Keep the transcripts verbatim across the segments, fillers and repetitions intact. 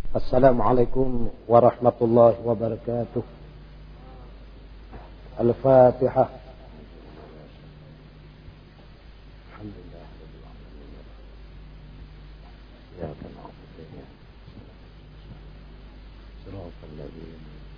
Assalamualaikum warahmatullahi wabarakatuh. Al-Fatihah. Alhamdulillah. Ya Allah. Siratal ladzina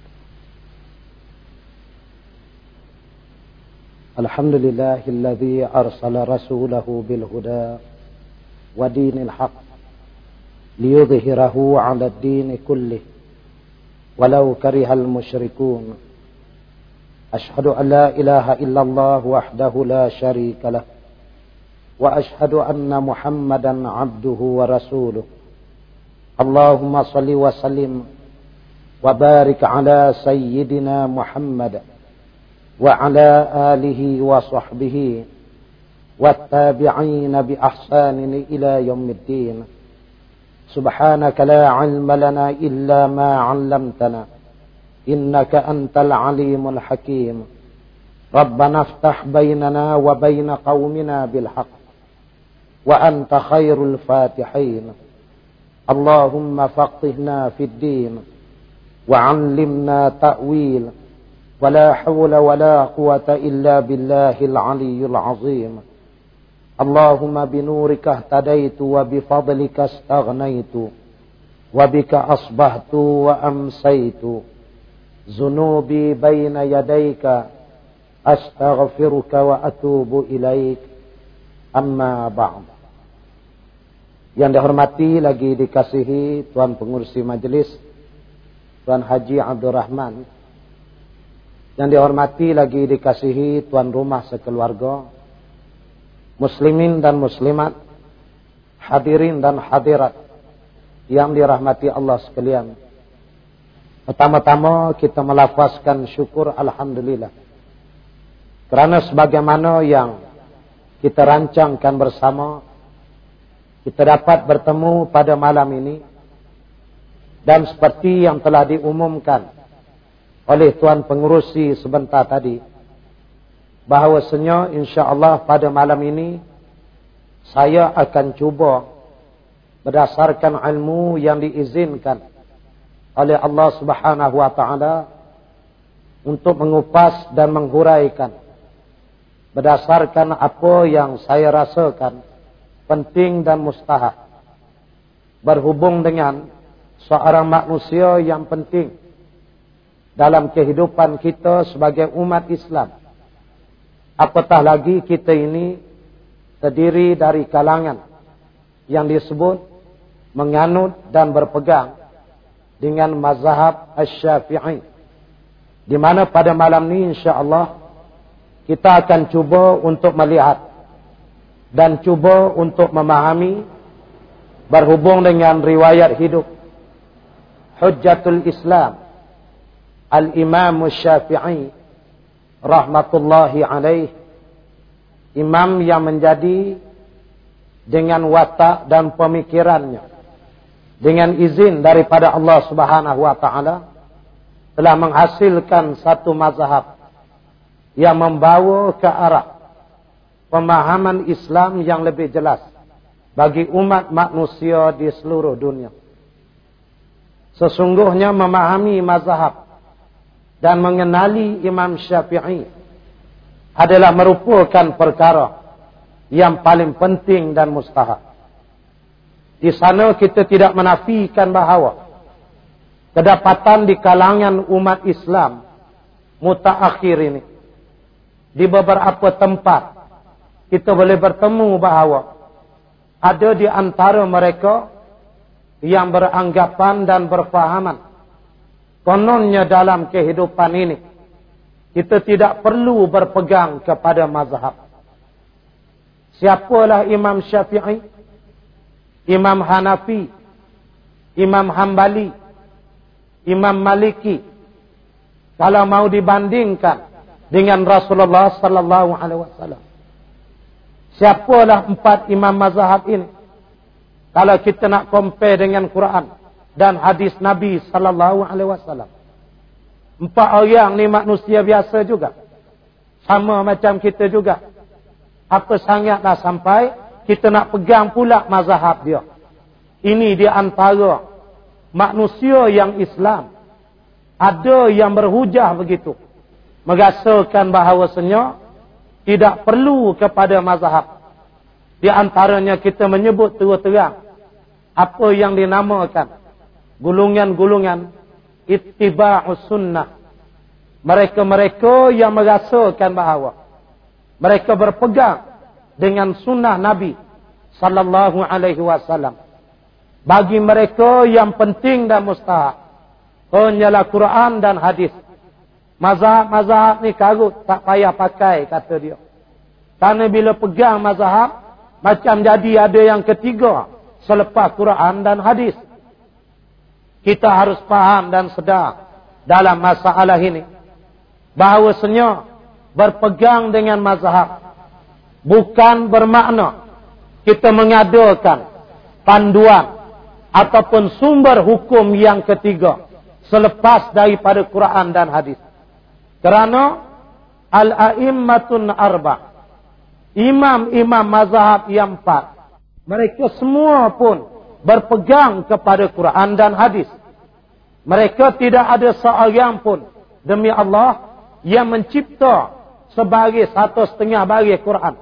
Alhamdulillahilladzi arsala rasulahu bil huda wa dinil haqq liyudhhirahu 'ala ad-din kullih walau karihal musyrikun. Ashhadu an la ilaha illallah wahdahu la syarika lah wa ashhadu anna Muhammadan 'abduhu wa rasuluh. Allahumma shalli wa sallim wa barik 'ala sayyidina Muhammad wa 'ala alihi wa sahbihi wattabi'ina bi ihsanin ila yaumiddin. Subhanaka la ilma lana illa ma 'allamtana innaka antal alimul hakim. Rabbana iftah bainana wa baina qaumina bil haqq wa anta khairul fatihin. Allahumma faqihna fid din wa 'allimna ta'wil wa la hawla wa la quwata illa billahil aliyyil azim. Allahumma binurika ihtadaitu wa bifadlika astaghnaitu wa bika asbahtu wa amsaitu. Zunubi baina yadayka astaghfiruka wa atubu ilaik. Amma ba'd. Yang dihormati lagi dikasihi Tuan Pengurusi Majelis Tuan Haji Abdul Rahman. Yang dihormati lagi dikasihi Tuan Rumah sekeluarga, muslimin dan muslimat, hadirin dan hadirat yang dirahmati Allah sekalian. Pertama-tama kita melafazkan syukur alhamdulillah kerana sebagaimana yang kita rancangkan bersama, kita dapat bertemu pada malam ini, dan seperti yang telah diumumkan oleh Tuan Pengurusi sebentar tadi, bahawasanya insya-Allah pada malam ini saya akan cuba berdasarkan ilmu yang diizinkan oleh Allah Subhanahu wa taala untuk mengupas dan menghuraikan berdasarkan apa yang saya rasakan penting dan mustahak berhubung dengan seorang manusia yang penting dalam kehidupan kita sebagai umat Islam. Apatah lagi kita ini terdiri dari kalangan yang disebut menganut dan berpegang dengan mazhab Asy-Syafi'i, di mana pada malam ini insya-Allah kita akan cuba untuk melihat dan cuba untuk memahami berhubung dengan riwayat hidup Hujjatul Islam Al-Imam Asy-Syafi'i rahmatullahi alaih, imam yang menjadi dengan watak dan pemikirannya dengan izin daripada Allah Subhanahu wa taala telah menghasilkan satu mazhab yang membawa ke arah pemahaman Islam yang lebih jelas bagi umat manusia di seluruh dunia. Sesungguhnya memahami mazhab dan mengenali Imam Syafi'i adalah merupakan perkara yang paling penting dan mustahak. Di sana kita tidak menafikan bahawa kedapatan di kalangan umat Islam mutaakhir ini, di beberapa tempat kita boleh bertemu bahawa ada di antara mereka yang beranggapan dan berfahaman kononnya dalam kehidupan ini kita tidak perlu berpegang kepada mazhab. Siapalah Imam Syafi'i, Imam Hanafi, Imam Hambali, Imam Maliki, kalau mau dibandingkan dengan Rasulullah sallallahu alaihi wasallam, siapalah empat imam mazhab ini kalau kita nak compare dengan Quran dan hadis Nabi sallallahu alaihi wasallam? Empat orang ni manusia biasa juga, sama macam kita juga. Apa sangatlah sampai kita nak pegang pula mazhab dia. Ini di antara manusia yang Islam, ada yang berhujah begitu, merasakan bahawasanya tidak perlu kepada mazhab. Di antaranya kita menyebut terang apa yang dinamakan gulungan-gulungan ittiba'us sunnah. Mereka-mereka yang merasakan bahawa mereka berpegang dengan sunnah Nabi sallallahu alaihi wasallam. Bagi mereka yang penting dan mustahak hanyalah Quran dan hadis. Mazhab-mazhab ni karut, tak payah pakai, kata dia. Karena bila pegang mazhab, macam jadi ada yang ketiga selepas Quran dan hadis. Kita harus faham dan sedar dalam masalah ini bahawasanya berpegang dengan mazhab bukan bermakna kita mengadakan panduan ataupun sumber hukum yang ketiga selepas daripada Quran dan hadis. Kerana al-a'immatun arba', imam-imam mazhab yang empat, mereka semua pun berpegang kepada Quran dan hadis. Mereka tidak ada seorang pun demi Allah yang mencipta sebagai satu setengah bagi Quran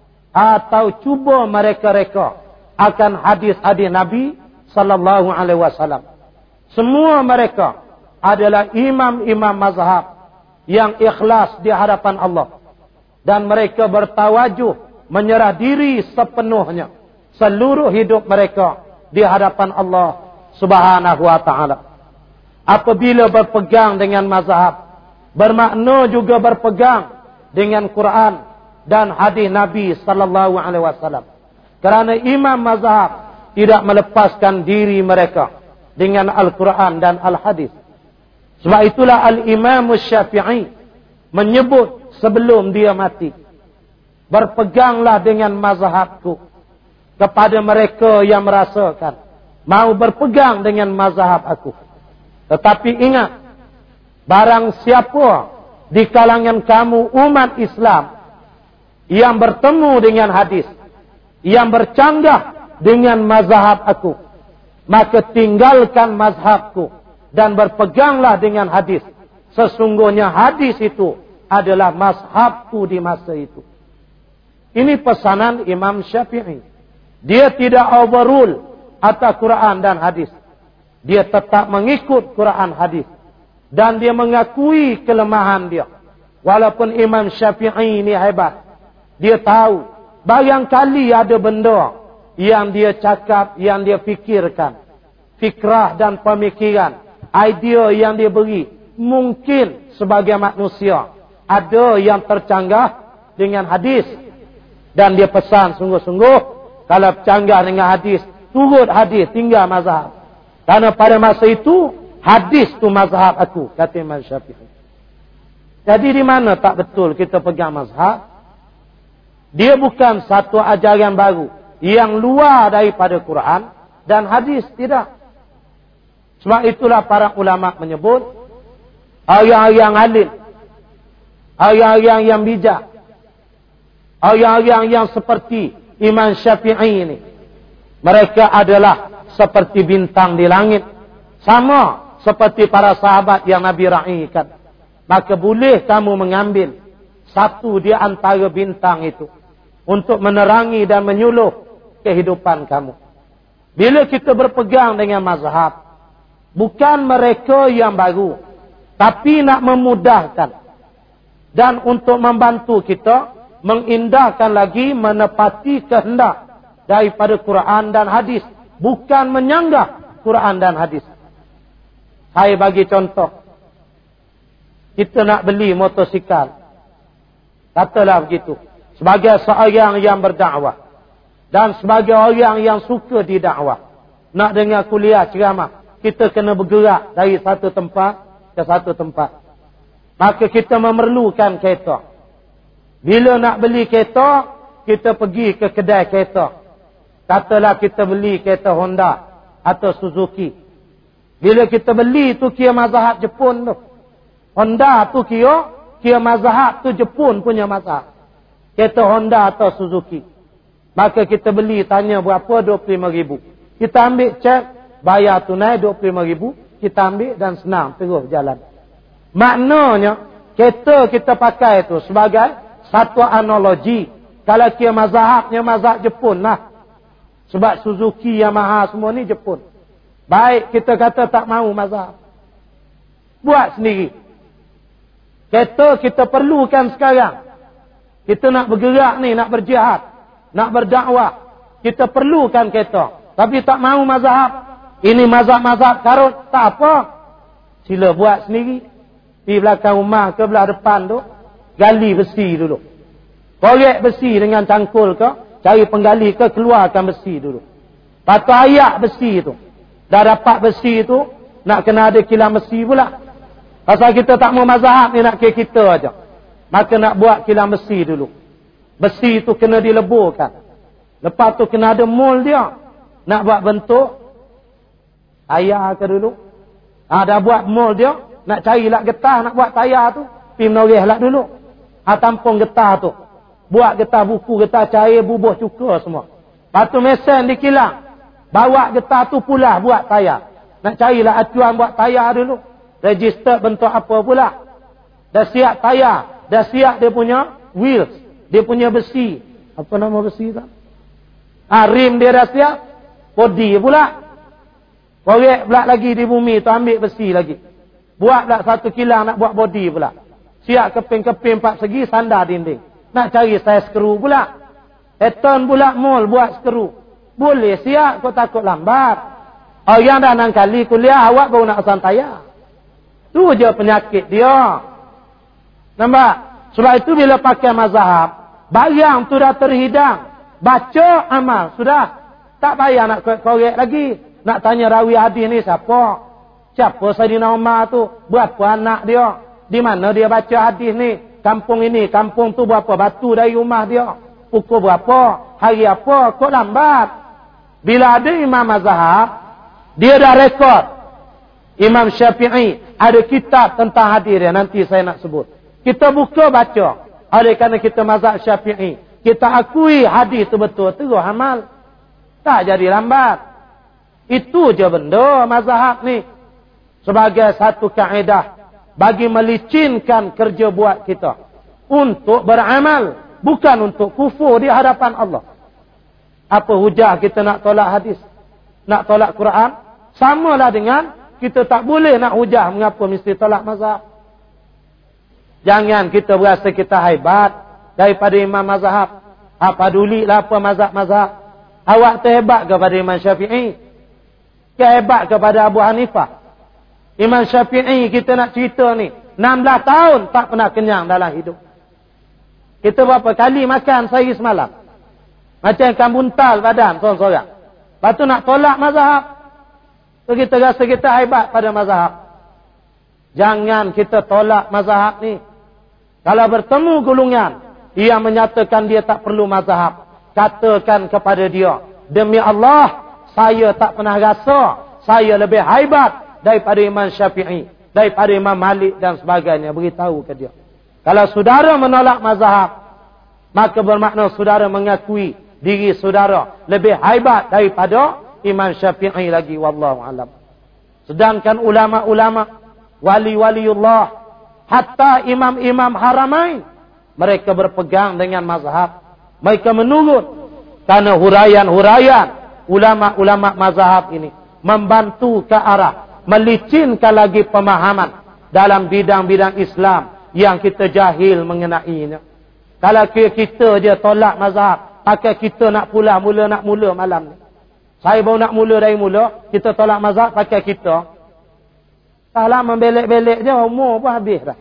atau cuba mereka-reka akan hadis-hadis Nabi sallallahu alaihi wasallam. Semua mereka adalah imam-imam mazhab yang ikhlas di hadapan Allah, dan mereka bertawajuh menyerah diri sepenuhnya seluruh hidup mereka di hadapan Allah Subhanahu wa taala. Apabila berpegang dengan mazhab, bermakna juga berpegang dengan Quran dan hadis Nabi sallallahu alaihi wasallam. Kerana imam mazhab tidak melepaskan diri mereka dengan Al-Quran dan Al-Hadis. Sebab itulah Al-Imam Syafi'i menyebut sebelum dia mati, berpeganglah dengan mazhabku. Kepada mereka yang merasakan mau berpegang dengan mazhab aku. Tetapi ingat, barang siapa di kalangan kamu umat Islam yang bertemu dengan hadis, yang bercanggah dengan mazhab aku, maka tinggalkan mazhabku dan berpeganglah dengan hadis. Sesungguhnya hadis itu adalah mazhabku di masa itu. Ini pesanan Imam Syafi'i. Dia tidak overrule atas Quran dan hadis. Dia tetap mengikut Quran hadis. Dan dia mengakui kelemahan dia. Walaupun Imam Syafi'i ini hebat, dia tahu barangkali ada benda yang dia cakap, yang dia fikirkan, fikrah dan pemikiran, idea yang dia beri, mungkin sebagai manusia ada yang tercanggah dengan hadis. Dan dia pesan sungguh-sungguh, kalau canggah dengan hadis, turut hadis, tinggal mazhab. Karena pada masa itu, hadis tu mazhab aku, kata Imam Syafi'i. Jadi di mana tak betul kita pegang mazhab? Dia bukan satu ajaran baru yang luar daripada Quran dan hadis, tidak. Sebab itulah para ulama menyebut orang-orang alim, orang-orang yang bijak, orang-orang yang seperti Imam Syafi'i ini, mereka adalah seperti bintang di langit, sama seperti para sahabat yang Nabi raikan. Maka boleh kamu mengambil satu di antara bintang itu untuk menerangi dan menyuluh kehidupan kamu. Bila kita berpegang dengan mazhab, bukan mereka yang baru, tapi nak memudahkan dan untuk membantu kita mengindahkan lagi, menepati kehendak daripada Quran dan hadis, bukan menyanggah Quran dan hadis. Saya bagi contoh. Kita nak beli motosikal, katalah begitu, sebagai seorang yang berdakwah dan sebagai orang yang suka didakwah, nak dengar kuliah ceramah, kita kena bergerak dari satu tempat ke satu tempat. Maka kita memerlukan kereta. Bila nak beli kereta, kita pergi ke kedai kereta. Katalah kita beli kereta Honda atau Suzuki. Bila kita beli tu kira mazhab Jepun tu. Honda tu kira, kira mazhab tu Jepun punya mazhab. Kereta Honda atau Suzuki. Maka kita beli, tanya berapa, dua puluh lima ribu. Kita ambil cek, bayar tunai dua puluh lima ribu, kita ambil dan senang terus jalan. Maknanya, kereta kita pakai itu sebagai satu analogi. Kalau kira mazhabnya mazhab Jepun lah. Sebab Suzuki, Yamaha semua ni Jepun. Baik kita kata tak mahu mazhab. Buat sendiri. Kereta kita perlukan sekarang. Kita nak bergerak ni, nak berjihad, nak berdakwah. Kita perlukan kereta. Tapi tak mahu mazhab. Ini mazhab-mazhab karut, tak apa. Sila buat sendiri. Di belakang rumah ke belah depan tu, gali besi dulu. Korek besi dengan cangkul ke, cari penggali ke, keluarkan besi dulu. Lepas tu ayak besi tu. Dah dapat besi tu, nak kena ada kilang besi pula. Pasal kita tak mau mazhab ni, nak kira kita aja. Maka nak buat kilang besi dulu. Besi tu kena dileburkan. Lepas tu kena ada mold dia. Nak buat bentuk, tayar ke dulu. Ha, dah buat mold dia, nak carilah getah, nak buat tayar tu, pergi menoreh lah dulu. Ha, tampung getah tu. Buat getah buku, getah cair, bubuh cuka semua. Lepas tu mesin dikilang. Bawa getah tu pula buat tayar. Nak carilah acuan buat tayar dulu. Register bentuk apa pula. Dah siap tayar. Dah siap dia punya wheels. Dia punya besi. Apa nama besi tu? Ha, rim dia dah siap. Body pula. Korek pula lagi di bumi tu, ambil besi lagi. Buat pula satu kilang nak buat body pula. Siap keping-keping empat segi, sandar dinding. Nak cari saiz skru pula. Eton pula mol buat skru. Boleh siap, kau takut lambat. Orang dah enam kali kuliah, awak baru nak pasang tayar. Tu je penyakit dia. Nampak? Sebab itu bila pakai mazhab, barang tu dah terhidang. Baca amal, sudah. Tak payah nak korek lagi. Nak tanya rawi hadis ni siapa? Siapa Saidina Umar tu? Berapa anak dia? Di mana dia baca hadis ni? Kampung ini, kampung tu berapa batu dari rumah dia? Pukul berapa? Hari apa? Kok lambat? Bila ada imam mazhab, dia dah rekod. Imam Syafi'i ada kitab tentang hadis dia, nanti saya nak sebut. Kita buka baca. Oleh kerana kita mazhab Syafi'i, kita akui hadis tu betul, terus amal. Tak jadi lambat. Itu je benda mazhab ni. Sebagai satu kaedah bagi melicinkan kerja buat kita. Untuk beramal, bukan untuk kufur di hadapan Allah. Apa hujah kita nak tolak hadis? Nak tolak Quran? Samalah dengan kita tak boleh nak hujah mengapa mesti tolak mazhab. Jangan kita berasa kita hebat daripada imam mazhab. Apa dulilah apa mazhab-mazhab. Awak terhebat kepada Imam Syafi'i. Kehebat kepada Abu Hanifah. Imam Syafi'i kita nak cerita ni, enam belas tahun tak pernah kenyang dalam hidup. Kita berapa kali makan sehari semalam. Macam ikan buntal badan seorang-seorang. Lepas tu nak tolak mazhab. So kita rasa kita hebat pada mazhab. Jangan kita tolak mazhab ni. Kalau bertemu golongan yang menyatakan dia tak perlu mazhab, katakan kepada dia, demi Allah, saya tak pernah rasa saya lebih hebat daripada Imam Syafi'i, daripada Imam Malik dan sebagainya. Beritahu ke dia. Kalau saudara menolak mazhab, maka bermakna saudara mengakui diri saudara lebih hebat daripada Imam Syafi'i lagi. Wallahu alam. Sedangkan ulama-ulama, wali-waliullah, hatta imam-imam haramain, mereka berpegang dengan mazhab. Mereka menurut. Karena huraian-huraian ulama-ulama mazhab ini membantu ke arah melicinkan lagi pemahaman dalam bidang-bidang Islam yang kita jahil mengenainya. Kalau kita je tolak mazhab, pakai kita nak pula mula nak mula malam ni. Saya baru nak mula dari mula, kita tolak mazhab pakai kita. Salah membelek-belek je, umur pun habis dah.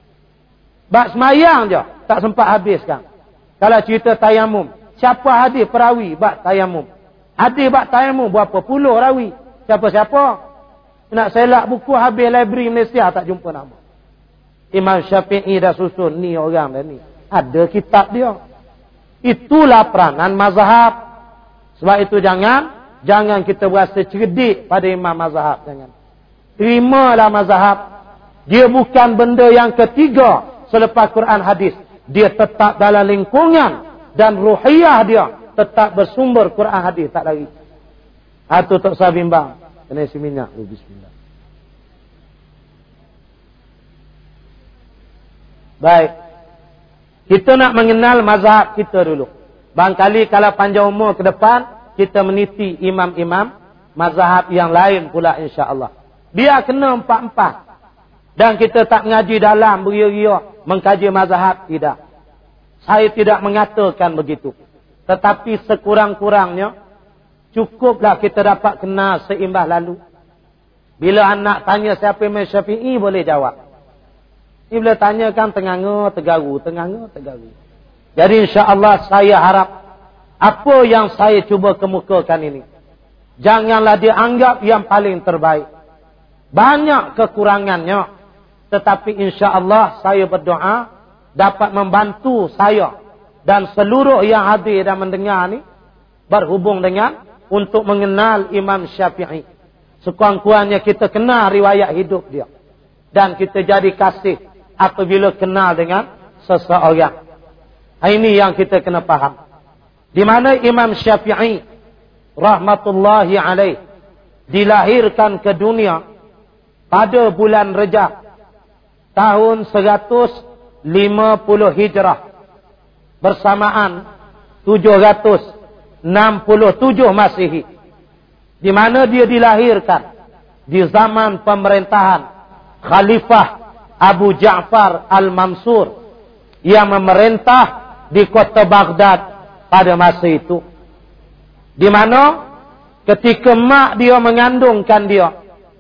Bak semayang je, tak sempat habiskan. Kalau cerita tayamum, siapa hadis perawi bak tayamum? Hadis bak tayamum berapa puluh rawi. Siapa-siapa? Nak selak buku habis library Malaysia tak jumpa nama. Imam Syafi'i dah susun ni orang dah ni. Ada kitab dia. Itulah peranan mazhab. Sebab itu jangan jangan kita berasa cerdik pada imam mazhab, jangan. Terimalah mazhab. Dia bukan benda yang ketiga selepas Quran hadis. Dia tetap dalam lingkungan dan ruhiyah dia tetap bersumber Quran hadis, tak lari. Itu tak usah bimbang. Kena isi minyak dulu. Bismillah. Baik. Kita nak mengenal mazhab kita dulu. Barangkali kalau panjang umur ke depan, kita meniti imam-imam mazhab yang lain pula insya-Allah. Biar kena empat-empat. Dan kita tak mengaji dalam beria-ria mengkaji mazhab, tidak. Saya tidak mengatakan begitu. Tetapi sekurang-kurangnya cukuplah kita dapat kenal seimbah lalu. Bila anak tanya siapa Imam Syafi'i, boleh jawab. Ini bila tanyakan tenganga, tegaru, tenganga, tegaru. Jadi insya-Allah saya harap apa yang saya cuba kemukakan ini janganlah dianggap yang paling terbaik. Banyak kekurangannya, tetapi insya-Allah saya berdoa dapat membantu saya dan seluruh yang hadir dan mendengar ni berhubung dengan untuk mengenal Imam Syafi'i. Sekurang-kurangnya kita kenal riwayat hidup dia dan kita jadi kasih apabila kenal dengan seseorang. Ini yang kita kena faham. Di mana Imam Syafi'i rahmatullahi alaih dilahirkan ke dunia pada bulan Rejab tahun seratus lima puluh Hijrah bersamaan tujuh ratus enam puluh tujuh Masihi. Di mana dia dilahirkan di zaman pemerintahan Khalifah Abu Ja'far Al-Mansur yang memerintah di kota Baghdad pada masa itu. Di mana ketika mak dia mengandungkan dia,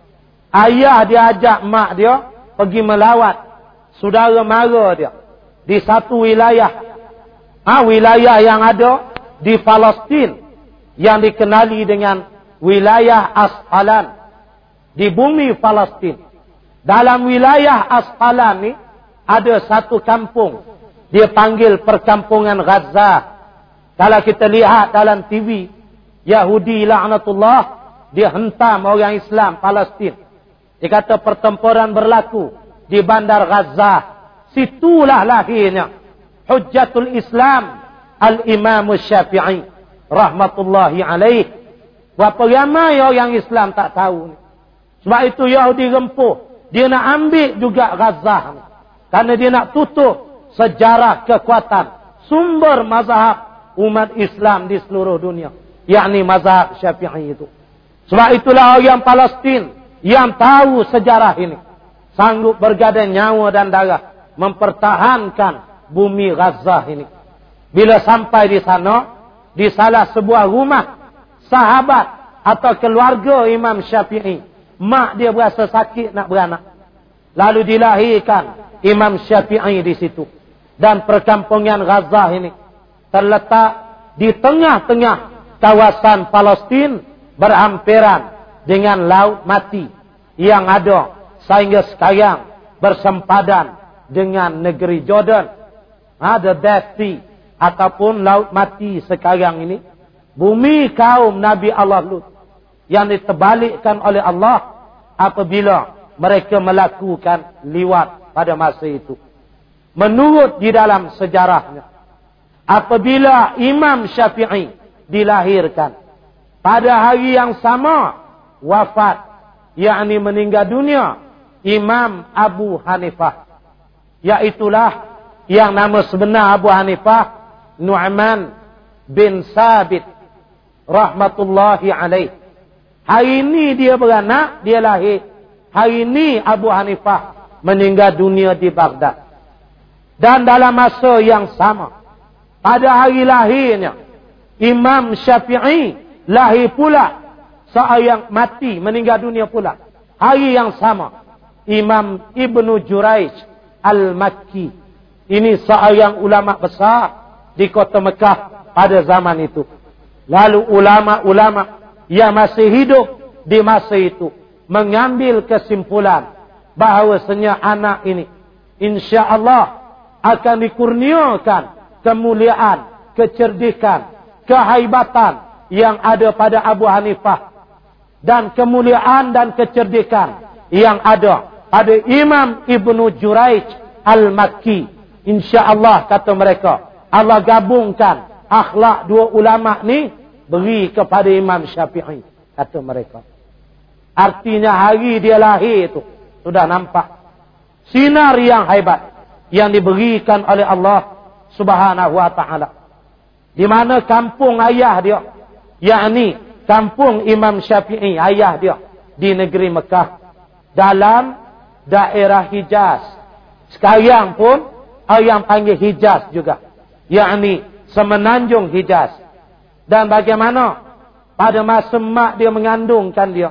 ayah dia ajak mak dia pergi melawat saudara mara dia di satu wilayah. Ha, wilayah yang ada di Palestin yang dikenali dengan wilayah Asqalan. Di bumi Palestin. Dalam wilayah Asqalan ni ada satu kampung. Dia panggil perkampungan Gaza. Kalau kita lihat dalam T V, Yahudi laknatullah, dia hentam orang Islam Palestin. Dia kata pertempuran berlaku di bandar Gaza. Situlah lahirnya Hujjatul Islam Al-Imam Syafi'i rahmatullahi alaih. Berapa ramai orang Islam tak tahu ni. Sebab itu Yahudi rempuh. Dia nak ambil juga Gaza ni. Karena dia nak tutup sejarah kekuatan sumber mazhab umat Islam di seluruh dunia, yakni mazhab Syafi'i itu. Sebab itulah orang Palestin yang tahu sejarah ini sanggup bergadang nyawa dan darah mempertahankan bumi Gaza ini. Bila sampai di sana, di salah sebuah rumah sahabat atau keluarga Imam Syafi'i, mak dia berasa sakit nak beranak. Lalu dilahirkan Imam Syafi'i di situ. Dan perkampungan Gaza ini terletak di tengah-tengah kawasan Palestin berhampiran dengan Laut Mati yang ada sehingga sekarang bersempadan dengan negeri Jordan. Ada Dead Sea ataupun Laut Mati sekarang ini. Bumi kaum Nabi Allah Lut yang diterbalikkan oleh Allah apabila mereka melakukan liwat pada masa itu. Menurut di dalam sejarahnya, apabila Imam Syafi'i dilahirkan, pada hari yang sama wafat, yakni meninggal dunia, Imam Abu Hanifah. Iaitulah yang nama sebenar Abu Hanifah, Nu'man bin Sabit rahmatullahi alaih. Hari ini dia beranak, dia lahir. Hari ini Abu Hanifah meninggal dunia di Baghdad. Dan dalam masa yang sama, pada hari lahirnya Imam Syafi'i lahir pula seorang mati, meninggal dunia pula. Hari yang sama Imam Ibnu Juraij Al-Makki. Ini seorang ulama besar di kota Mekah pada zaman itu. Lalu ulama-ulama yang masih hidup di masa itu mengambil kesimpulan bahawasanya anak ini insya-Allah akan dikurniakan kemuliaan, kecerdikan, kehaibatan yang ada pada Abu Hanifah dan kemuliaan dan kecerdikan yang ada pada Imam Ibnu Juraij Al-Makki. Insya-Allah kata mereka, Allah gabungkan akhlak dua ulama ni beri kepada Imam Syafi'i, kata mereka. Artinya hari dia lahir itu sudah nampak sinar yang hebat yang diberikan oleh Allah Subhanahu wa taala. Di mana kampung ayah dia, yakni kampung Imam Syafi'i, ayah dia di negeri Mekah, dalam daerah Hijaz. Sekarang pun orang panggil Hijaz juga, yakni semenanjung Hijaz. Dan bagaimana pada masa mak dia mengandungkan dia,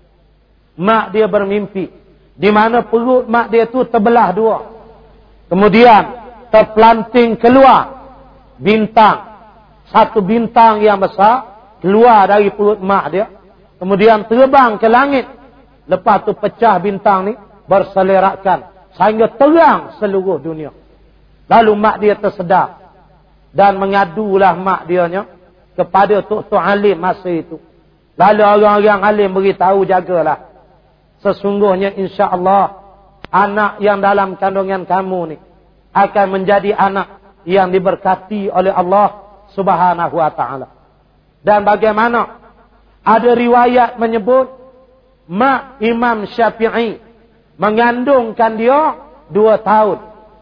mak dia bermimpi di mana perut mak dia tu terbelah dua. Kemudian terpelanting keluar bintang, satu bintang yang besar keluar dari perut mak dia, kemudian terbang ke langit. Lepas tu pecah bintang ni, berselerakkan sehingga terang seluruh dunia. Lalu mak dia tersedar dan mengadulah mak dianya kepada tok-tok alim masa itu. Lalu orang-orang alim beritahu, jagalah, sesungguhnya insya-Allah anak yang dalam kandungan kamu ni akan menjadi anak yang diberkati oleh Allah Subhanahu wa taala. Dan bagaimana ada riwayat menyebut mak Imam Syafi'i mengandungkan dia dua tahun.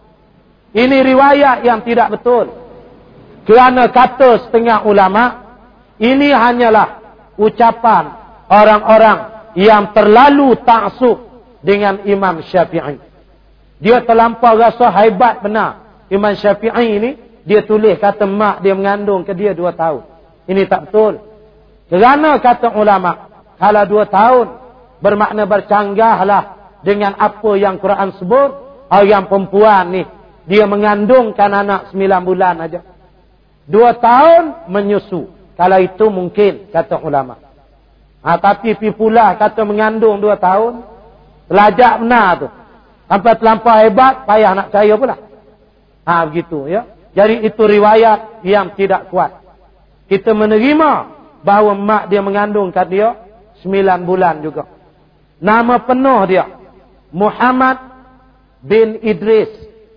Ini riwayat yang tidak betul. Kerana kata setengah ulama, ini hanyalah ucapan orang-orang yang terlalu taksub dengan Imam Syafi'i. Dia terlampau rasa hebat benar. Imam Syafi'i ini, dia tulis kata mak dia mengandung ke dia dua tahun. Ini tak betul. Kerana kata ulama, kalau dua tahun bermakna bercanggahlah dengan apa yang Quran sebut, orang perempuan ni dia mengandungkan anak sembilan bulan aja. Dua tahun menyusu. Kalau itu mungkin, kata ulama. Ha, tapi pi pula kata mengandung dua tahun, telajak benar tu. Sampai terlampau hebat, payah nak percaya pula. Ha, begitu ya. Jadi itu riwayat yang tidak kuat. Kita menerima bahawa mak dia mengandungkan dia sembilan bulan juga. Nama penuh dia Muhammad bin Idris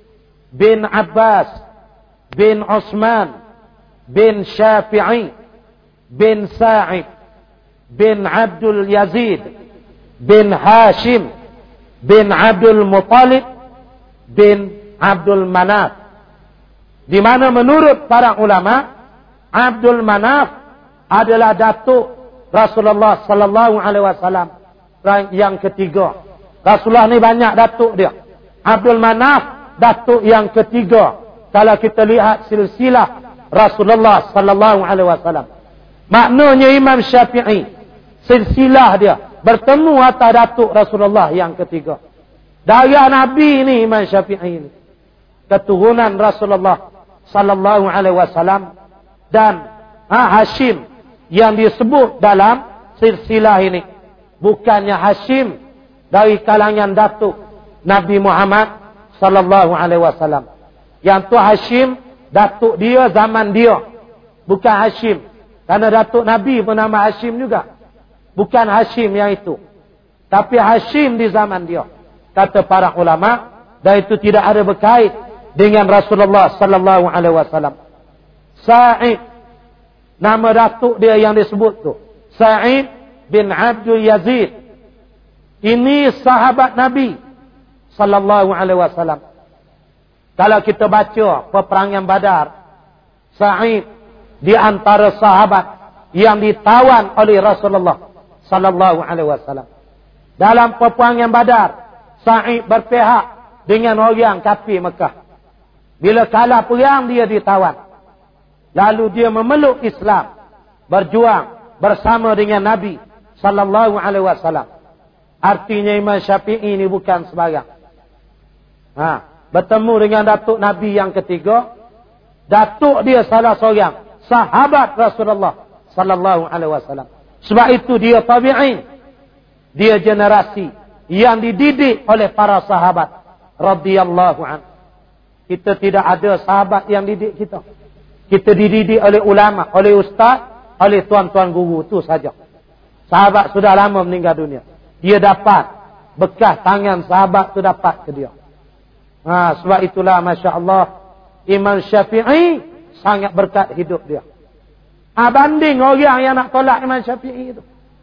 bin Abbas bin Osman bin Syafi'i bin Sa'id bin Abdul Yazid bin Hashim bin Abdul Muttalib bin Abdul Manaf. Di mana menurut para ulama, Abdul Manaf adalah datuk Rasulullah sallallahu alaihi wasallam yang ketiga. Rasulullah ni banyak datuk dia. Abdul Manaf datuk yang ketiga kalau kita lihat silsilah Rasulullah sallallahu alaihi wasallam. Maknanya Imam Syafi'i silsilah dia bertemu atas datuk Rasulullah yang ketiga. Darah Nabi ni Imam Syafi'i ini, keturunan Rasulullah sallallahu alaihi wasallam. Dan ha, Hashim yang disebut dalam silsilah ini bukannya Hashim dari kalangan datuk Nabi Muhammad sallallahu alaihi wasallam. Yang tu Hashim datuk dia zaman dia, bukan Hashim. Karena datuk Nabi pun nama Hashim juga. Bukan Hashim yang itu, tapi Hashim di zaman dia, kata para ulama. Dan itu tidak ada berkait dengan Rasulullah sallallahu alaihi wasallam. Sa'id, nama datuk dia yang disebut tu, Sa'id bin Abdul Yazid. Ini sahabat Nabi sallallahu alaihi wasallam. Kalau kita baca peperangan Badar, Sa'id di antara sahabat yang ditawan oleh Rasulullah sallallahu alaihi wasallam. Dalam peperangan Badar, Sa'id berpihak dengan orang kafir Mekah. Bila kalah perang, dia ditawan. Lalu dia memeluk Islam, berjuang bersama dengan Nabi sallallahu alaihi wasallam. Artinya Imam Syafi'i ini bukan sembarang. Ha, bertemu dengan datuk Nabi yang ketiga. Datuk dia salah seorang sahabat Rasulullah sallallahu alaihi wasallam. Sebab itu dia tabi'in. Dia generasi yang dididik oleh para sahabat radhiyallahu anhu. Kita tidak ada sahabat yang didik kita. Kita dididik oleh ulama, oleh ustaz, oleh tuan-tuan guru, itu saja. Sahabat sudah lama meninggal dunia. Dia dapat bekas tangan sahabat tu dapat ke dia. Ha, sebab itulah Masya Allah Imam Syafi'i sangat berkat hidup dia. Ha, banding orang yang nak tolak Imam Syafi'i itu.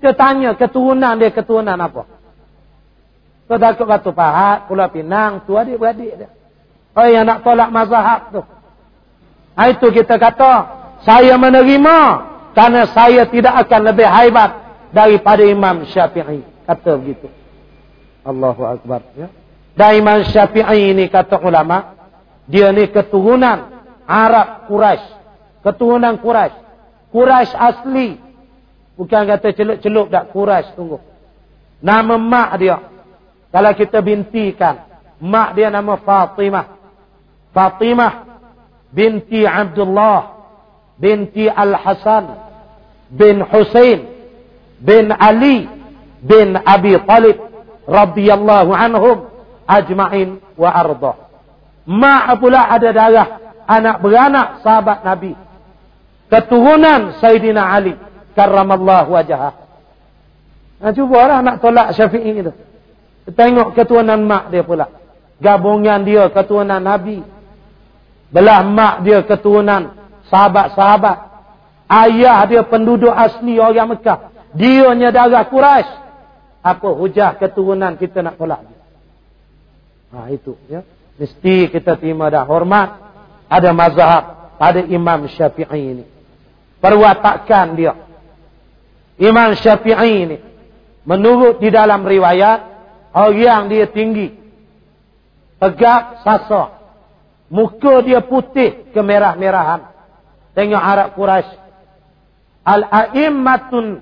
Kita tanya keturunan dia keturunan apa? Kau takut Batu Pahat, Pulau Pinang, tu adik-beradik dia. Oh yang nak tolak mazhab tu. Ha, itu kita kata, saya menerima kerana saya tidak akan lebih haibat daripada Imam Syafi'i. Kata begitu. Allahu Akbar. Ya. Dan Imam Syafi'i ini kata ulama, dia ni keturunan Arab Quraisy. Keturunan Quraisy. Quraisy asli. Bukan kata celup-celup dak Quraisy, tunggu. Nama mak dia. Kalau kita bintikan, mak dia nama Fatimah. Fatimah binti Abdullah binti Al-Hasan bin Husain bin Ali bin Abi Talib radhiyallahu anhum ajma'in wa arda. Mak pula ada darah anak beranak sahabat Nabi, keturunan Sayyidina Ali karramallahu wajhah. Nah, cubalah nak tolak Syafi'i itu. Tengok keturunan mak dia pula, gabungan dia keturunan Nabi, belah mak dia keturunan sahabat-sahabat, ayah dia penduduk asli orang Mekah, dia nya darah Quraisy. Apa hujah keturunan kita nak tolak dia? Ha, itu ya. Mesti kita terima dah hormat ada mazhab pada Imam Syafi'i ini. Perwatakan dia Imam Syafi'i ini menurut di dalam riwayat, orang dia tinggi, tegak sasar, muka dia putih kemerah-merahan. Tengok Arab Quraisy. Al-a'immatun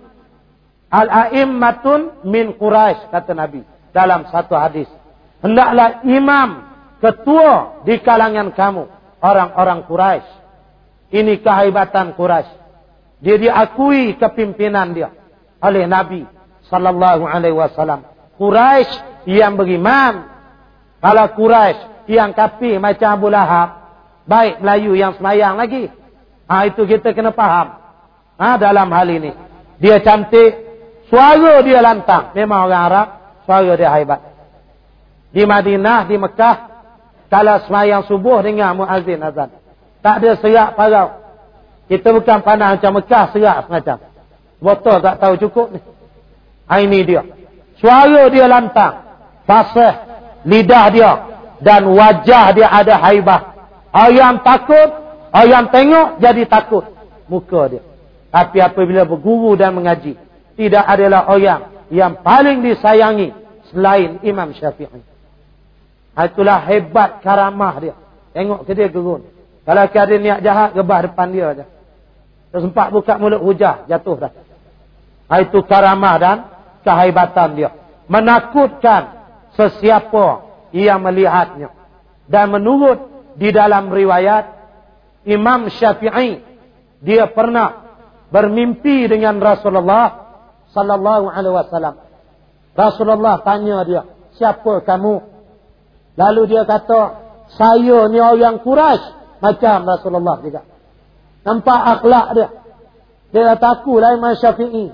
Al-a'immatun min Quraisy, kata Nabi dalam satu hadis. Hendaklah imam, ketua di kalangan kamu, orang-orang Quraisy. Ini kehebatan Quraisy. Dia diakui kepimpinan dia oleh Nabi sallallahu alaihi wasallam. Quraisy yang beriman. Kalau Quraisy yang kafir macam Abu Lahab, baik Melayu yang semayang lagi. Ha, itu kita kena faham. Ha, dalam hal ini. Dia cantik, suara dia lantang. Memang orang Arab, suara dia hebat. Di Madinah, di Mekah, kalau semayang subuh dengar muazzin azan, tak ada serak parau. Kita bukan pandang macam Mekah, serak semacam. Botol tak tahu cukup ni. Ha, ini dia. Suara dia lantang, fasih, lidah dia dan wajah dia ada haibah. Orang takut, orang tengok jadi takut muka dia. Tapi apabila berguru dan mengaji, tidak adalah orang yang paling disayangi selain Imam Syafi'i. Itulah hebat karamah dia. Tengok ke dia gerun. Kalau ada niat jahat, gebah depan dia aja. Tersempat buka mulut hujah, jatuh dah. Itu karamah dan kehebatan dia. Menakutkan sesiapa yang melihatnya. Dan menurut di dalam riwayat, Imam Syafi'i, dia pernah bermimpi dengan Rasulullah sallallahu alaihi wasallam. Rasulullah tanya dia, siapa kamu? Lalu dia kata, saya ni orang Quraisy. Macam Rasulullah juga. Nampak akhlak dia. Dia kata, aku lah Imam Syafi'i.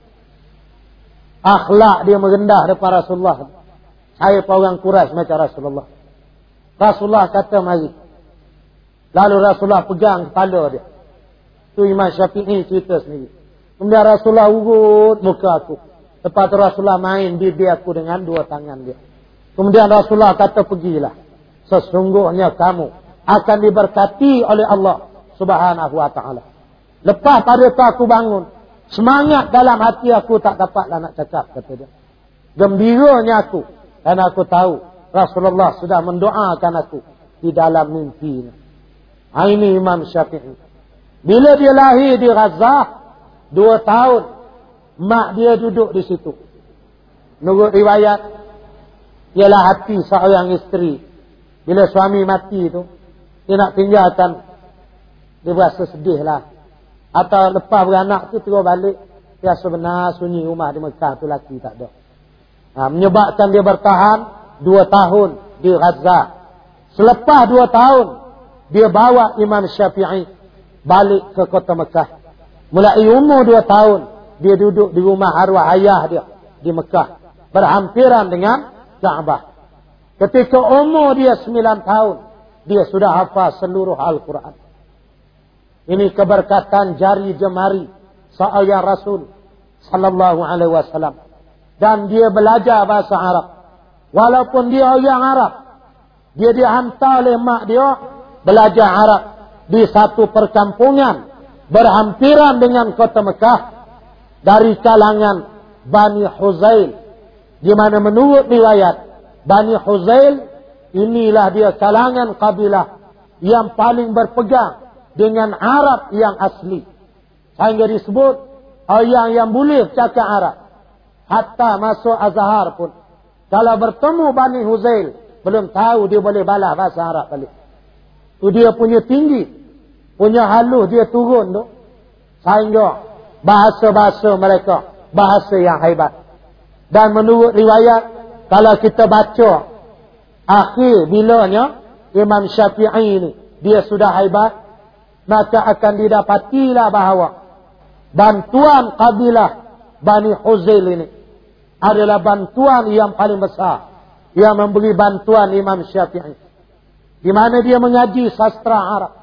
Akhlak dia merendah depan Rasulullah. Saya pun orang Quraisy macam Rasulullah. Rasulullah kata, mari. Lalu Rasulullah pegang kepala dia. Itu Imam Syafi'i cerita sendiri. Kemudian Rasulullah urut muka aku. Lepas tu Rasulullah main bibir aku dengan dua tangan dia. Kemudian Rasulullah kata, pergilah. Sesungguhnya kamu akan diberkati oleh Allah Subhanahu wa ta'ala. Lepas pada tu aku bangun, semangat dalam hati aku tak dapatlah nak cakap, kata dia. Gembiranya aku, kerana aku tahu Rasulullah sudah mendoakan aku di dalam mimpinya. Ha, ini Imam Syafi'i. Bila dia lahir di Gaza, dua tahun, mak dia duduk di situ. Menurut riwayat, ialah hati seorang isteri. Bila suami mati tu, dia nak tinggalkan, dia berasa sedih lah. Atau lepas beranak tu terus balik, dia sebenar sunyi rumah di Mekah tu laki tak ada. Ha, menyebabkan dia bertahan dua tahun di Gaza. Selepas dua tahun, dia bawa Imam Syafi'i balik ke kota Mekah. Mulai umur dua tahun, dia duduk di rumah arwah ayah dia di Mekah, berhampiran dengan Kaabah. Ketika umur dia sembilan tahun, dia sudah hafal seluruh Al-Quran. Ini keberkatan jari jemari seorang Rasul sallallahu alaihi wasallam. Dan dia belajar bahasa Arab. Walaupun dia orang Arab, dia dihantar oleh mak dia belajar Arab di satu perkampungan berhampiran dengan kota Mekah dari kalangan Bani Huzail, di mana menurut riwayat Bani Huzail inilah dia kalangan kabilah yang paling berpegang dengan Arab yang asli, sehingga disebut orang yang boleh cakap Arab. Hatta masuk Azhar pun, kalau bertemu Bani Huzail, belum tahu dia boleh balas bahasa Arab balik. Tu dia punya tinggi, punya halus dia turun tu, sehingga bahasa-bahasa mereka bahasa yang hebat. Dan menurut riwayat, kalau kita baca akhir bilanya Imam Syafi'i ini dia sudah hebat, maka akan didapatilah bahawa bantuan kabilah Bani Huzail ini adalah bantuan yang paling besar yang memberi bantuan Imam Syafi'i, di mana dia mengaji sastra Arab,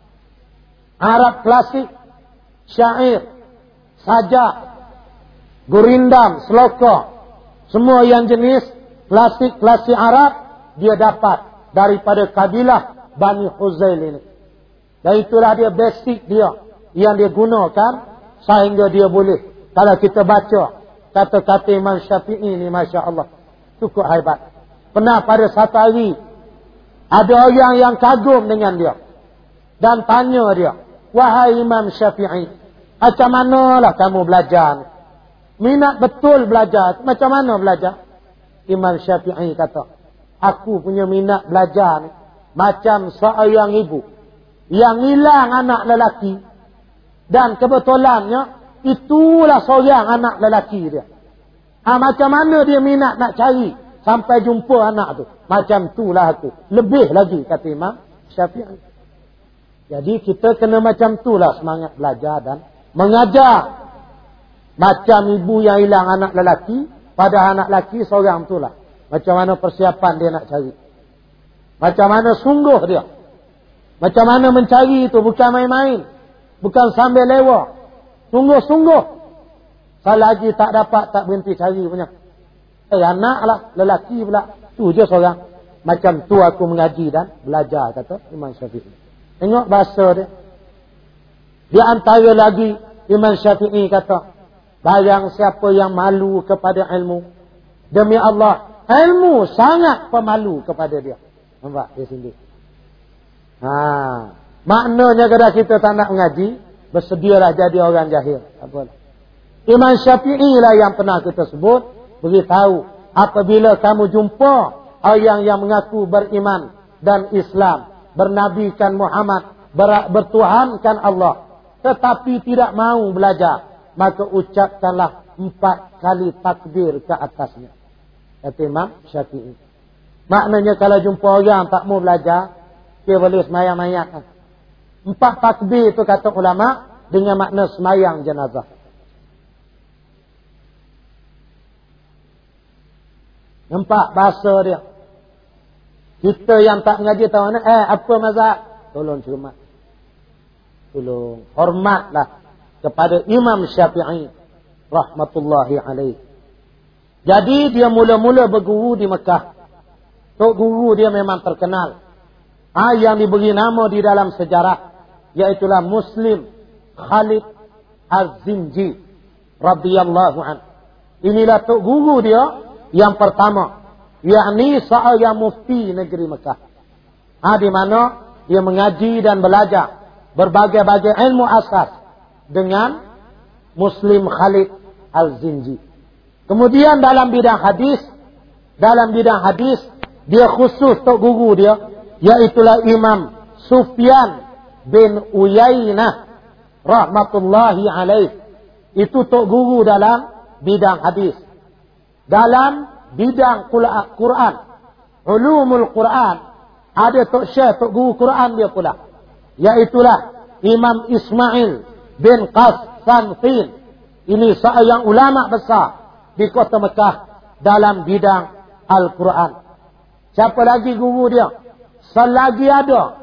Arab klasik, syair, sajak, gurindam, sloka, semua yang jenis klasik-klasik Arab dia dapat daripada kabilah Bani Huzail ini. Dan itulah dia basic dia yang dia gunakan sehingga dia boleh, kalau kita baca kata-kata Imam Syafi'i ini, Masya Allah, cukup hebat. Pernah pada satu hari ada orang yang kagum dengan dia dan tanya dia, wahai Imam Syafi'i, macam manalah kamu belajar? Minat betul belajar. Macam mana belajar? Imam Syafi'i kata, aku punya minat belajar ni macam seorang ibu yang hilang anak lelaki, dan kebetulannya itulah seorang anak lelaki dia. Ha, macam mana dia minat nak cari sampai jumpa anak tu? Macam itulah aku. Lebih lagi, kata Imam Syafi'i. Jadi kita kena macam itulah semangat belajar dan mengajar. Macam ibu yang hilang anak lelaki, pada anak lelaki seorang itulah. Macam mana persiapan dia nak cari. Macam mana sungguh dia. Macam mana mencari itu, bukan main-main. Bukan sambil lewat. Sungguh-sungguh. Selagi tak dapat, tak berhenti cari punya. Eh, anak lah, lelaki pula. Tu je seorang. Macam tu aku mengaji dan belajar, kata Imam Syafi'i. Tengok bahasa dia. Di antara lagi, Imam Syafi'i kata, barang siapa yang malu kepada ilmu, demi Allah, ilmu sangat pemalu kepada dia. Nampak? Dia sini. Ha. Maknanya kalau kita tak nak mengaji, bersedialah jadi orang jahil. Apalah. Imam Syafi'i lah yang pernah kita sebut, beritahu, apabila kamu jumpa orang yang mengaku beriman dan Islam, bernabikan Muhammad, ber- bertuhankan Allah, tetapi tidak mau belajar, maka ucapkanlah empat kali takbir ke atasnya. Kata Imam Syafi'i. Maknanya kalau jumpa orang tak mau belajar, dia boleh semayang mayat. Empat takbir itu kata ulama dengan makna semayang jenazah. Nampak bahasa dia. Kita yang tak mengaji tahu ni, eh apa mazhab? Tolong cermat. Tolong hormatlah kepada Imam Syafi'i rahmatullahi alaih. Jadi dia mula-mula berguru di Mekah. Tok guru dia memang terkenal. Ah, yang diberi nama di dalam sejarah, iaitulah Muslim Khalid Az-Zinji radhiyallahu an. Inilah tok guru dia yang pertama, yakni seorang mufti negeri Mekah. Ah, di mana dia mengaji dan belajar berbagai-bagai ilmu asas dengan Muslim Khalid Az-Zinji. Kemudian dalam bidang hadis, dalam bidang hadis dia khusus tok guru dia, iaitulah Imam Sufyan bin Uyainah rahmatullahi alaih. Itu tok guru dalam bidang hadis. Dalam bidang Quran, ulumul Quran, ada tok syekh, tok guru Quran dia pula, iaitulah Imam Ismail bin Qastantin. Ini seorang ulama besar di kota Mekah dalam bidang Al-Quran. Siapa lagi guru dia? Selagi ada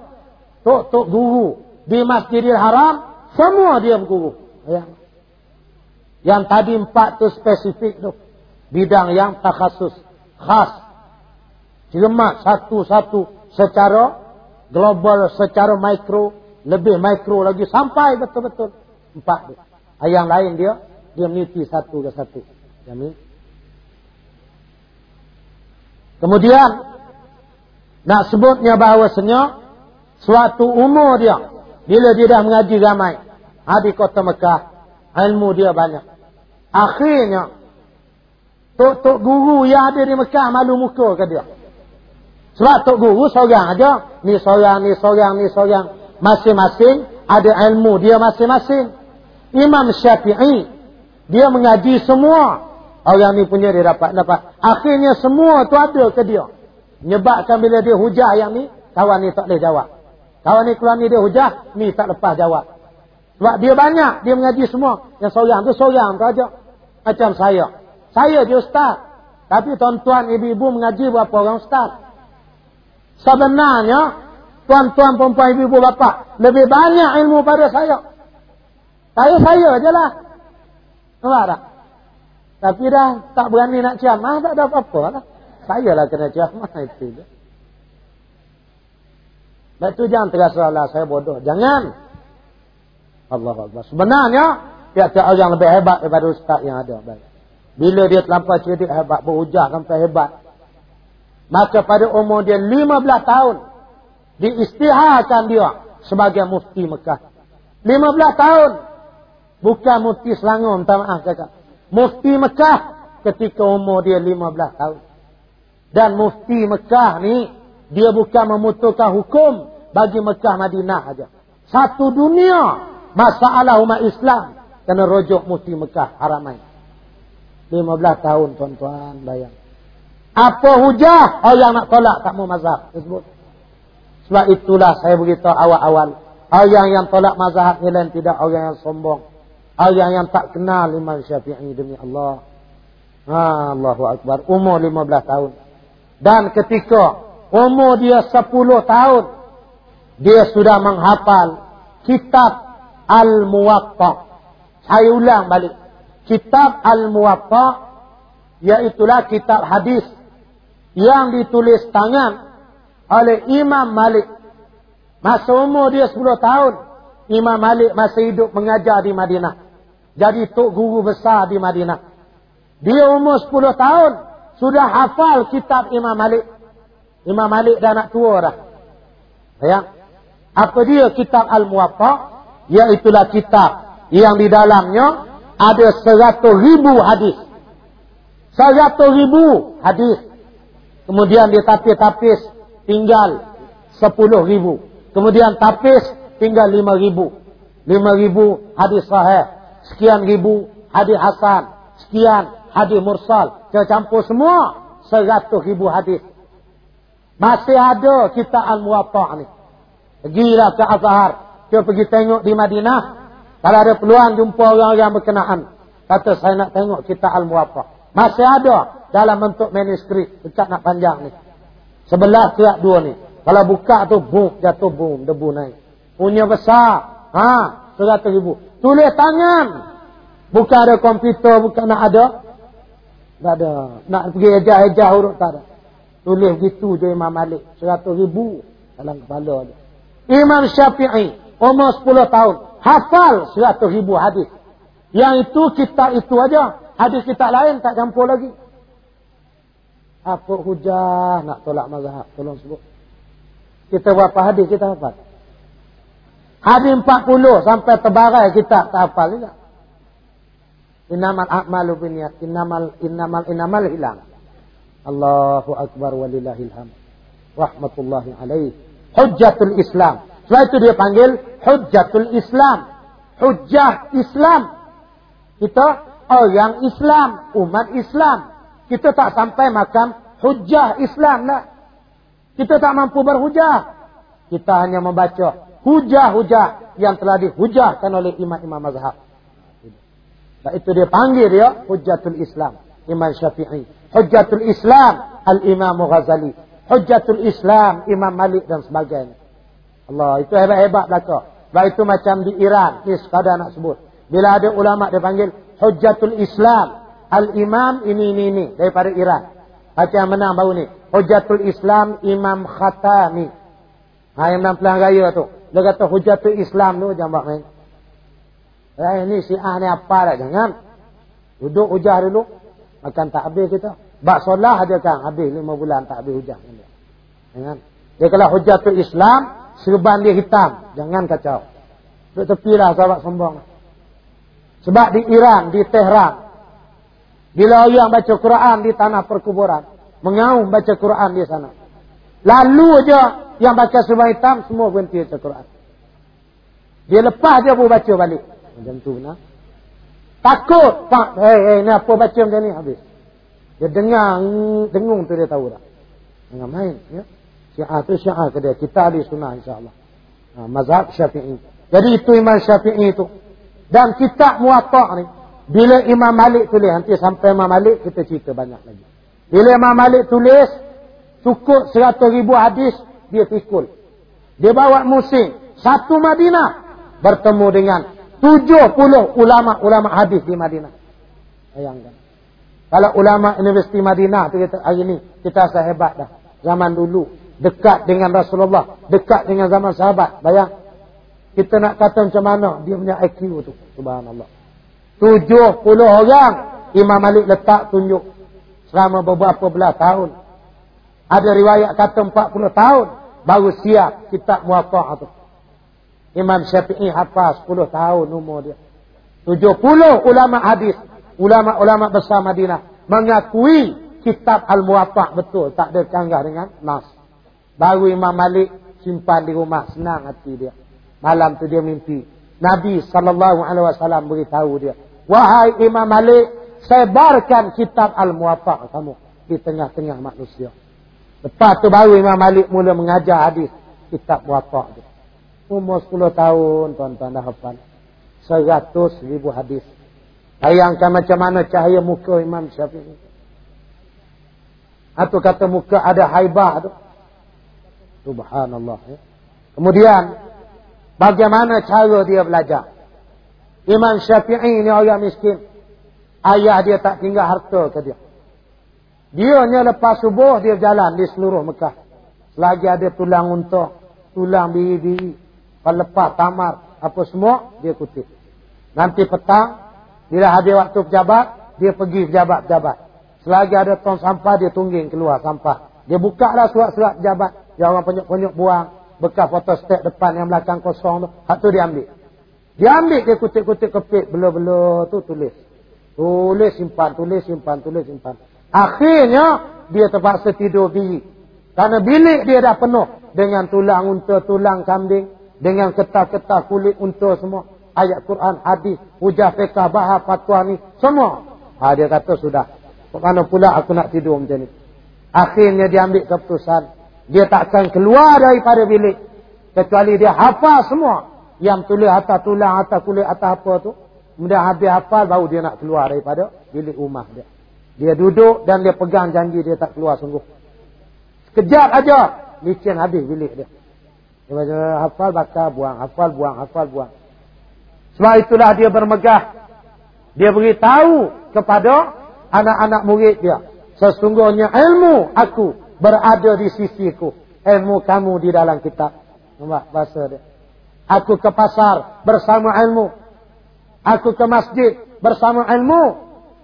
tok-tok guru di Masjidil Haram, semua dia berguru. Ya. Yang tadi empat tu spesifik tu. Bidang yang takhasus. Khas. Cermat satu-satu secara global, secara mikro. Lebih mikro lagi. Sampai betul-betul. Empat tu. Yang lain dia, dia meniti satu ke satu. Jamin. Kemudian, nak sebutnya bahawasanya, suatu umur dia, bila dia dah mengaji ramai, ha, di kota Mekah, ilmu dia banyak. Akhirnya, tok-tok guru yang ada di Mekah malu muka ke dia. Sebab tok guru seorang aja, ni seorang, ni seorang, ni seorang. Masing-masing ada ilmu dia masing-masing. Imam Syafi'i, dia mengaji semua. Orang ni punya dia dapat, dapat. Akhirnya semua tu ada ke dia. Menyebabkan bila dia hujah yang ni, kawan ni tak boleh jawab. Kawan ni keluar ni dia hujah, ni tak lepas jawab. Sebab dia banyak, dia mengaji semua. Yang seorang tu seorang tu aja. Macam saya. Saya je ustaz. Tapi tuan-tuan ibu-ibu mengaji berapa orang ustaz? Sebenarnya, tuan-tuan perempuan ibu-ibu bapa lebih banyak ilmu pada saya. Saya saya je lah. Nampak tak? Tapi dah tak berani nak ceramah, tak ada apa-apa lah. Saya lah kena ceramah itu je. Lepas tu jangan terasa lah saya bodoh. Jangan. Allah Akbar. Sebenarnya, tiap-tiap orang lebih hebat daripada ustaz yang ada. Bila dia terlampau cerdik hebat, berhujah sampai hebat. Maka pada umur dia lima belas tahun, diisytiharkan dia sebagai mufti Mekah. lima belas tahun. Bukan mufti Selangor, minta maaf cakap. Mufti Mekah ketika umur dia lima belas tahun. Dan mufti Mekah ni, dia bukan memutuskan hukum bagi Mekah Madinah aja. Satu dunia masalah umat Islam kena rujuk mufti Mekah Haramain. lima belas tahun tuan-tuan, bayang. Apa hujah orang nak tolak tak mau mazhab tersebut. Sebab itulah saya beritahu awal-awal, orang yang tolak mazhab ni lain tidak orang yang sombong. Orang yang tak kenal Imam Syafi'i demi Allah. Ha, Allahu Akbar. Umur lima belas tahun. Dan ketika umur dia sepuluh tahun, dia sudah menghafal kitab Al-Muwatta. Saya ulang balik. Kitab Al-Muwatta, iaitulah kitab hadis yang ditulis tangan oleh Imam Malik. Masa umur dia sepuluh tahun, Imam Malik masih hidup mengajar di Madinah. Jadi tok guru besar di Madinah. Dia umur sepuluh tahun sudah hafal kitab Imam Malik. Imam Malik dah nak tua dah. Ya. Apa dia kitab Al-Muwatta? Iaitulah kitab yang di dalamnya ada seratus ribu hadis. Seratus ribu hadis. Kemudian dia tapis-tapis tinggal sepuluh ribu. Kemudian tapis tinggal lima ribu. Lima ribu hadis sahih. Sekian ribu hadis hasan. Sekian hadis mursal. Campur semua seratus ribu hadis. Masih ada kitab Al-Muwatta ni. Pergilah ke Azhar. Dia pergi tengok di Madinah. Kalau ada peluang jumpa orang-orang berkenaan. Kata saya nak tengok kitab Al-Muwatta. Masih ada dalam bentuk manuskrip. Dekat nak panjang ni. Sebelah tiap dua ni. Kalau buka tu boom, jatuh boom, debu naik. Punya besar. Ha, seratus ribu. Tulis tangan. Bukan ada komputer, bukan nak ada. Tak ada. Nak pergi ejah-ejah huruf tak ada. Tulis gitu je Imam Malik. Seratus ribu dalam kepala dia. Imam Syafi'i, umur sepuluh tahun. Hafal seratus ribu hadis. Yang itu kitab itu aja. Hadis kitab lain tak campur lagi. Apa hujah nak tolak mazhab? Tolong sebut. Kita berapa hadis kita hafal? Hadis empat puluh sampai terbarai kita tak hafal juga. Innamal a'malu binniyat, innamal innamal innamal hilang. Allahu akbar walillahil hamd. Rahmatullahi alaih. Hujjatul Islam. Sebab itu dia panggil Hujjatul Islam. Hujjah Islam. Kita orang Islam, umat Islam. Kita tak sampai makam hujjah Islam lah. Kita tak mampu berhujah. Kita hanya membaca hujah-hujah yang telah dihujahkan oleh imam-imam mazhab. Dan itu dia panggil dia Hujjatul Islam, Imam Syafi'i. Hujjatul Islam, Al-Imam Ghazali. Hujjatul Islam, Imam Malik dan sebagainya. Allah, itu hebat-hebat belaka. Sebab itu macam di Iran, ni sekadar nak sebut. Bila ada ulama dia panggil Hujjatul Islam Al-Imam ini ini ini daripada Iran. Baca yang menang baru ni. Hujjatul Islam Imam Khatami. Ha, yang menang pilihan raya tu. Dia kata Hujjatul Islam tu jangan buat main. Eh ni Syiah ni apa dah, jangan. Duduk hujah dulu. Makan tak habis kita. Bak solah ada kan habis lima bulan tak habis hujah. Jangan. Dia kalau Hujjatul Islam serban dia hitam. Jangan kacau. Duduk tepilah sahabat sombong. Sebab di Iran, di Tehran, bila orang baca Quran di tanah perkuburan, mengaum baca Quran di sana. Lalu aja yang baca serban hitam semua berhenti baca Quran. Dia lepas dia pun baca balik. Macam tu nah. Takut, pak, hey, hey, ni apa baca macam ni habis. Dia dengar dengung tu dia tahu dah. Jangan main, ya. Syiah tu Syiah ke dia. Kita ahli sunnah insya-Allah. Ha, mazhab Syafi'i. Jadi itu Imam Syafi'i itu. Dan kitab Muwatta' ni, bila Imam Malik tulis, nanti sampai Imam Malik kita cerita banyak lagi. Bila Imam Malik tulis, cukup seratus ribu hadis, dia pikul. Dia bawa musim. Satu Madinah bertemu dengan tujuh puluh ulama-ulama hadis di Madinah. Bayangkan. Kalau ulama Universiti Madinah tu kita hari ni, kita rasa hebat dah. Zaman dulu, dekat dengan Rasulullah, dekat dengan zaman sahabat. Bayang. Kita nak kata macam mana dia punya I Q tu. Subhanallah. tujuh puluh orang Imam Malik letak tunjuk selama beberapa belas tahun. Ada riwayat kata empat puluh tahun baru siap kitab Muwatta' tu. Imam Syafi'i hafaz sepuluh tahun umur dia. tujuh puluh ulama hadis, ulama-ulama besar Madinah mengakui kitab Al-Muwatta' betul, tak ada canggah dengan nas. Baru Imam Malik simpan di rumah, senang hati dia. Malam tu dia mimpi Nabi sallallahu alaihi wasallam beritahu dia, "Wahai Imam Malik, sebarkan kitab Al-Muwatta' kamu di tengah-tengah manusia." Lepas tu baru Imam Malik mula mengajar hadis kitab Muwatta' tu. Umur sepuluh tahun, tuan-tuan dah hafal seratus ribu hadis. Bayangkan macam mana cahaya muka Imam Syafi'i. Atau kata muka ada haibah tu. Subhanallah. Ya. Kemudian bagaimana cara dia belajar? Imam Syafi'i ni orang miskin. Ayah dia tak tinggal harta ke dia. Dia ni lepas subuh dia jalan di seluruh Mekah. Selagi ada tulang unta, tulang biri-biri, lepas tamar, apa semua dia kutip. Nanti petang, bila habis waktu pejabat, dia pergi pejabat-pejabat. Selagi ada tong sampah, dia tungging keluar sampah. Dia buka dah surat-surat pejabat. Dia orang penyuk-penyuk buang. Bekas fotostat depan yang belakang kosong tu. Hak tu dia ambil. Dia ambil, dia kutip-kutip kepit. Bela-bela tu tulis. Tulis, simpan, tulis, simpan, tulis, simpan. Akhirnya, dia terpaksa tidur bilik. Karena bilik dia dah penuh. Dengan tulang unta, tulang kambing. Dengan ketah-ketah kulit unta semua. Ayat Quran, hadis, hujah fiqah, bahas, fatwa ni. Semua. Ha, dia kata sudah. Mana pula aku nak tidur macam ni. Akhirnya dia ambil keputusan. Dia takkan keluar daripada bilik. Kecuali dia hafal semua. Yang tulis atas tulang, atas kulit, atas apa tu. Kemudian habis hafal, baru dia nak keluar daripada bilik rumah dia. Dia duduk dan dia pegang janji dia tak keluar sungguh. Sekejap aja, licin habis bilik dia. Dia baca hafal, bakar, buang. Hafal, buang, hafal, buang. Sebab itulah dia bermegah. Dia beritahu kepada anak-anak murid dia. Sesungguhnya ilmu aku berada di sisiku. Ilmu kamu di dalam kitab. Nampak bahasa dia. Aku ke pasar bersama ilmu. Aku ke masjid bersama ilmu.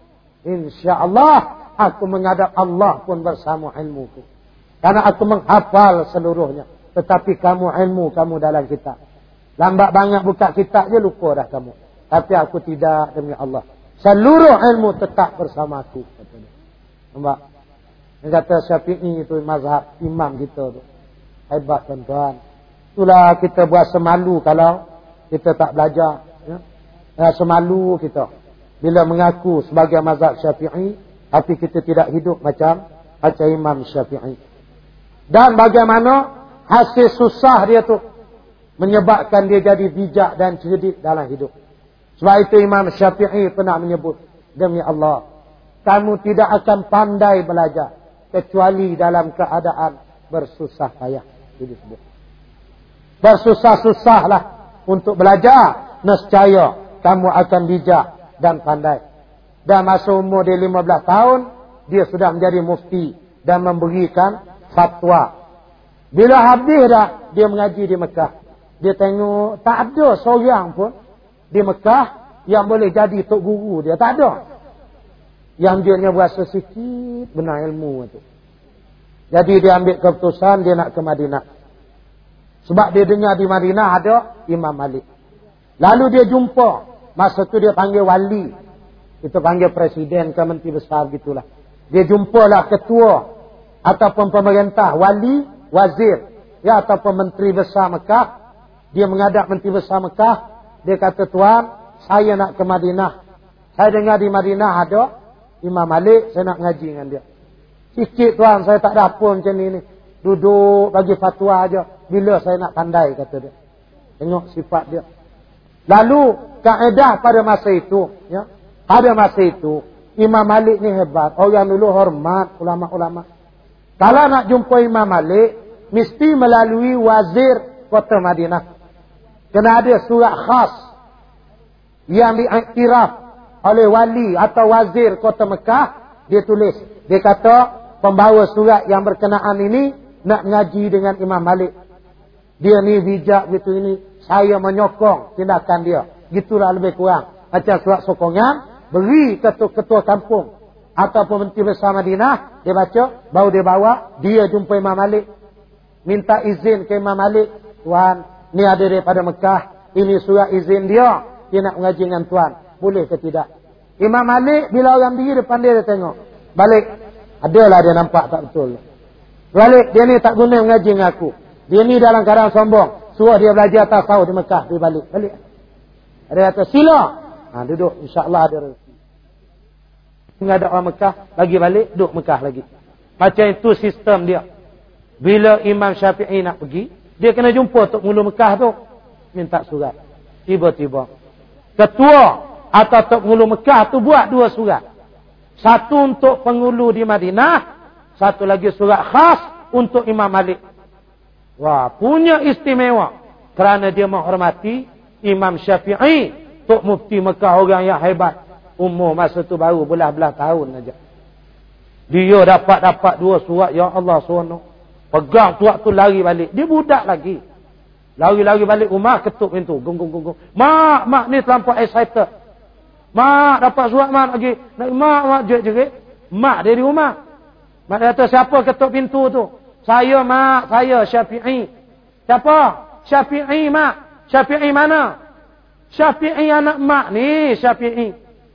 InsyaAllah aku menghadap Allah pun bersama ilmuku. Karena aku menghafal seluruhnya. Tetapi kamu ilmu kamu dalam kitab. Lambat banyak buka kitab je lupa dah kamu. Tapi aku tidak, demi Allah. Seluruh ilmu tetap bersama aku. Nampak? Yang kata Syafi'i itu mazhab imam kita tu. Hebat tuan-tuan. Itulah kita berasa malu kalau kita tak belajar. Ya? Rasa malu kita. Bila mengaku sebagai mazhab Syafi'i. Tapi kita tidak hidup macam macam Imam Syafi'i. Dan bagaimana hasil susah dia tu. Menyebabkan dia jadi bijak dan cerdik dalam hidup. Sebab itu Imam Syafi'i pernah menyebut. Demi Allah. Kamu tidak akan pandai belajar. Kecuali dalam keadaan bersusah payah. Disebut. Bersusah-susahlah untuk belajar. Nescaya kamu akan bijak dan pandai. Dan masa umur dia lima belas tahun, dia sudah menjadi mufti dan memberikan fatwa. Bila habis dah, dia mengaji di Mekah. Dia tengok tak ada seorang pun di Mekah yang boleh jadi tok guru dia. Tak ada. Yang dia ni berasa sikit benar ilmu tu. Jadi dia ambil keputusan dia nak ke Madinah. Sebab dia dengar di Madinah ada Imam Malik. Lalu dia jumpa. Masa tu dia panggil wali. Kita panggil presiden ke menteri besar gitulah. Dia jumpalah ketua ataupun pemerintah, wali, wazir, ya, ataupun menteri besar Mekah. Dia menghadap menteri besar Mekah. Dia kata, tuan, saya nak ke Madinah. Saya dengar di Madinah ada Imam Malik, saya nak ngaji dengan dia. Sikit tuan, saya tak ada apa macam ni ni. Duduk bagi fatwa aja. Bila saya nak pandai, kata dia. Tengok sifat dia. Lalu kaedah pada masa itu, ya, pada masa itu Imam Malik ni hebat. Orang dulu hormat ulama-ulama. Kalau nak jumpa Imam Malik, mesti melalui wazir kota Madinah. Kena ada surat khas yang diiktiraf oleh wali atau wazir kota Mekah. Dia tulis, dia kata pembawa surat yang berkenaan ini nak ngaji dengan Imam Malik. Dia ni bijak gitu ini. Saya menyokong tindakan dia. Gitulah lebih kurang. Macam surat sokongan. Beri ketua-ketua kampung. Ataupun menteri besar Madinah. Dia baca. Baru dia bawa. Dia jumpa Imam Malik. Minta izin ke Imam Malik. Tuan. Ni ada daripada Mekah. Ini surat izin dia. Dia nak mengaji dengan tuan. Boleh ke tidak? Imam Malik bila orang diri depan dia, dia tengok. Balik. Adalah dia nampak tak betul. Balik. Dia ni tak guna mengaji dengan aku. Dia ni dalam keadaan sombong. Suruh dia belajar tasawuf di Mekah. Dia balik. Balik. Dia kata sila. Ha, duduk. InsyaAllah ada rezeki. Menghadap orang Mekah. Lagi balik. Duduk Mekah lagi. Macam itu sistem dia. Bila Imam Syafi'i nak pergi. Dia kena jumpa Tok Mulu Mekah tu. Minta surat. Tiba-tiba. Ketua atau Tok Mulu Mekah tu buat dua surat. Satu untuk pengulu di Madinah. Satu lagi surat khas untuk Imam Malik. Wah, punya istimewa. Kerana dia menghormati Imam Syafi'i, Tok Mufti Mekah, orang yang hebat. Umur masa tu baru belah-belah tahun aja. Dia dapat-dapat dua surat. Ya Allah, seronok. Pegang surat tu lari balik. Dia budak lagi. Lari-lari balik rumah, ketuk pintu. Gong, gong, gong, gong. Mak, mak ni terlampau excited. Mak, dapat surat mak lagi. Mak, mak, jerit-jerit. Mak dia di rumah. Mak dia kata, siapa ketuk pintu tu? Saya, mak. Saya, Syafi'i. Siapa? Syafi'i, mak. Syafi'i mana? Syafi'i anak mak ni. Syafi'i.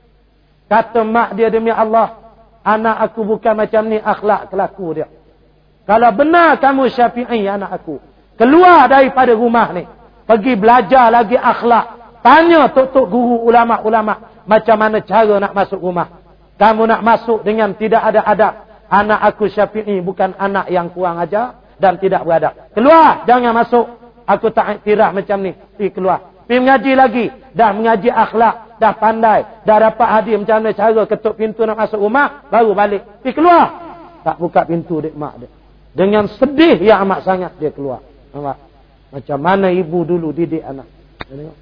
Kata mak dia, demi Allah. Anak aku bukan macam ni akhlak kelaku dia. Kalau benar kamu Syafi'i anak aku. Keluar daripada rumah ni. Pergi belajar lagi akhlak. Tanya tok-tok guru ulama-ulama. Macam mana cara nak masuk rumah. Kamu nak masuk dengan tidak ada adab. Anak aku Syafi'i bukan anak yang kurang ajar dan tidak beradab. Keluar, jangan masuk. Aku tak iktiraf macam ni. Pergi keluar. Pergi mengaji lagi. Dah mengaji akhlak. Dah pandai. Dah dapat hadiah macam mana cara ketuk pintu nak masuk rumah. Baru balik. Pergi keluar. Tak buka pintu dek mak dia. Dengan sedih yang amat sangat dia keluar. Nampak? Macam mana ibu dulu didik anak. Tengok.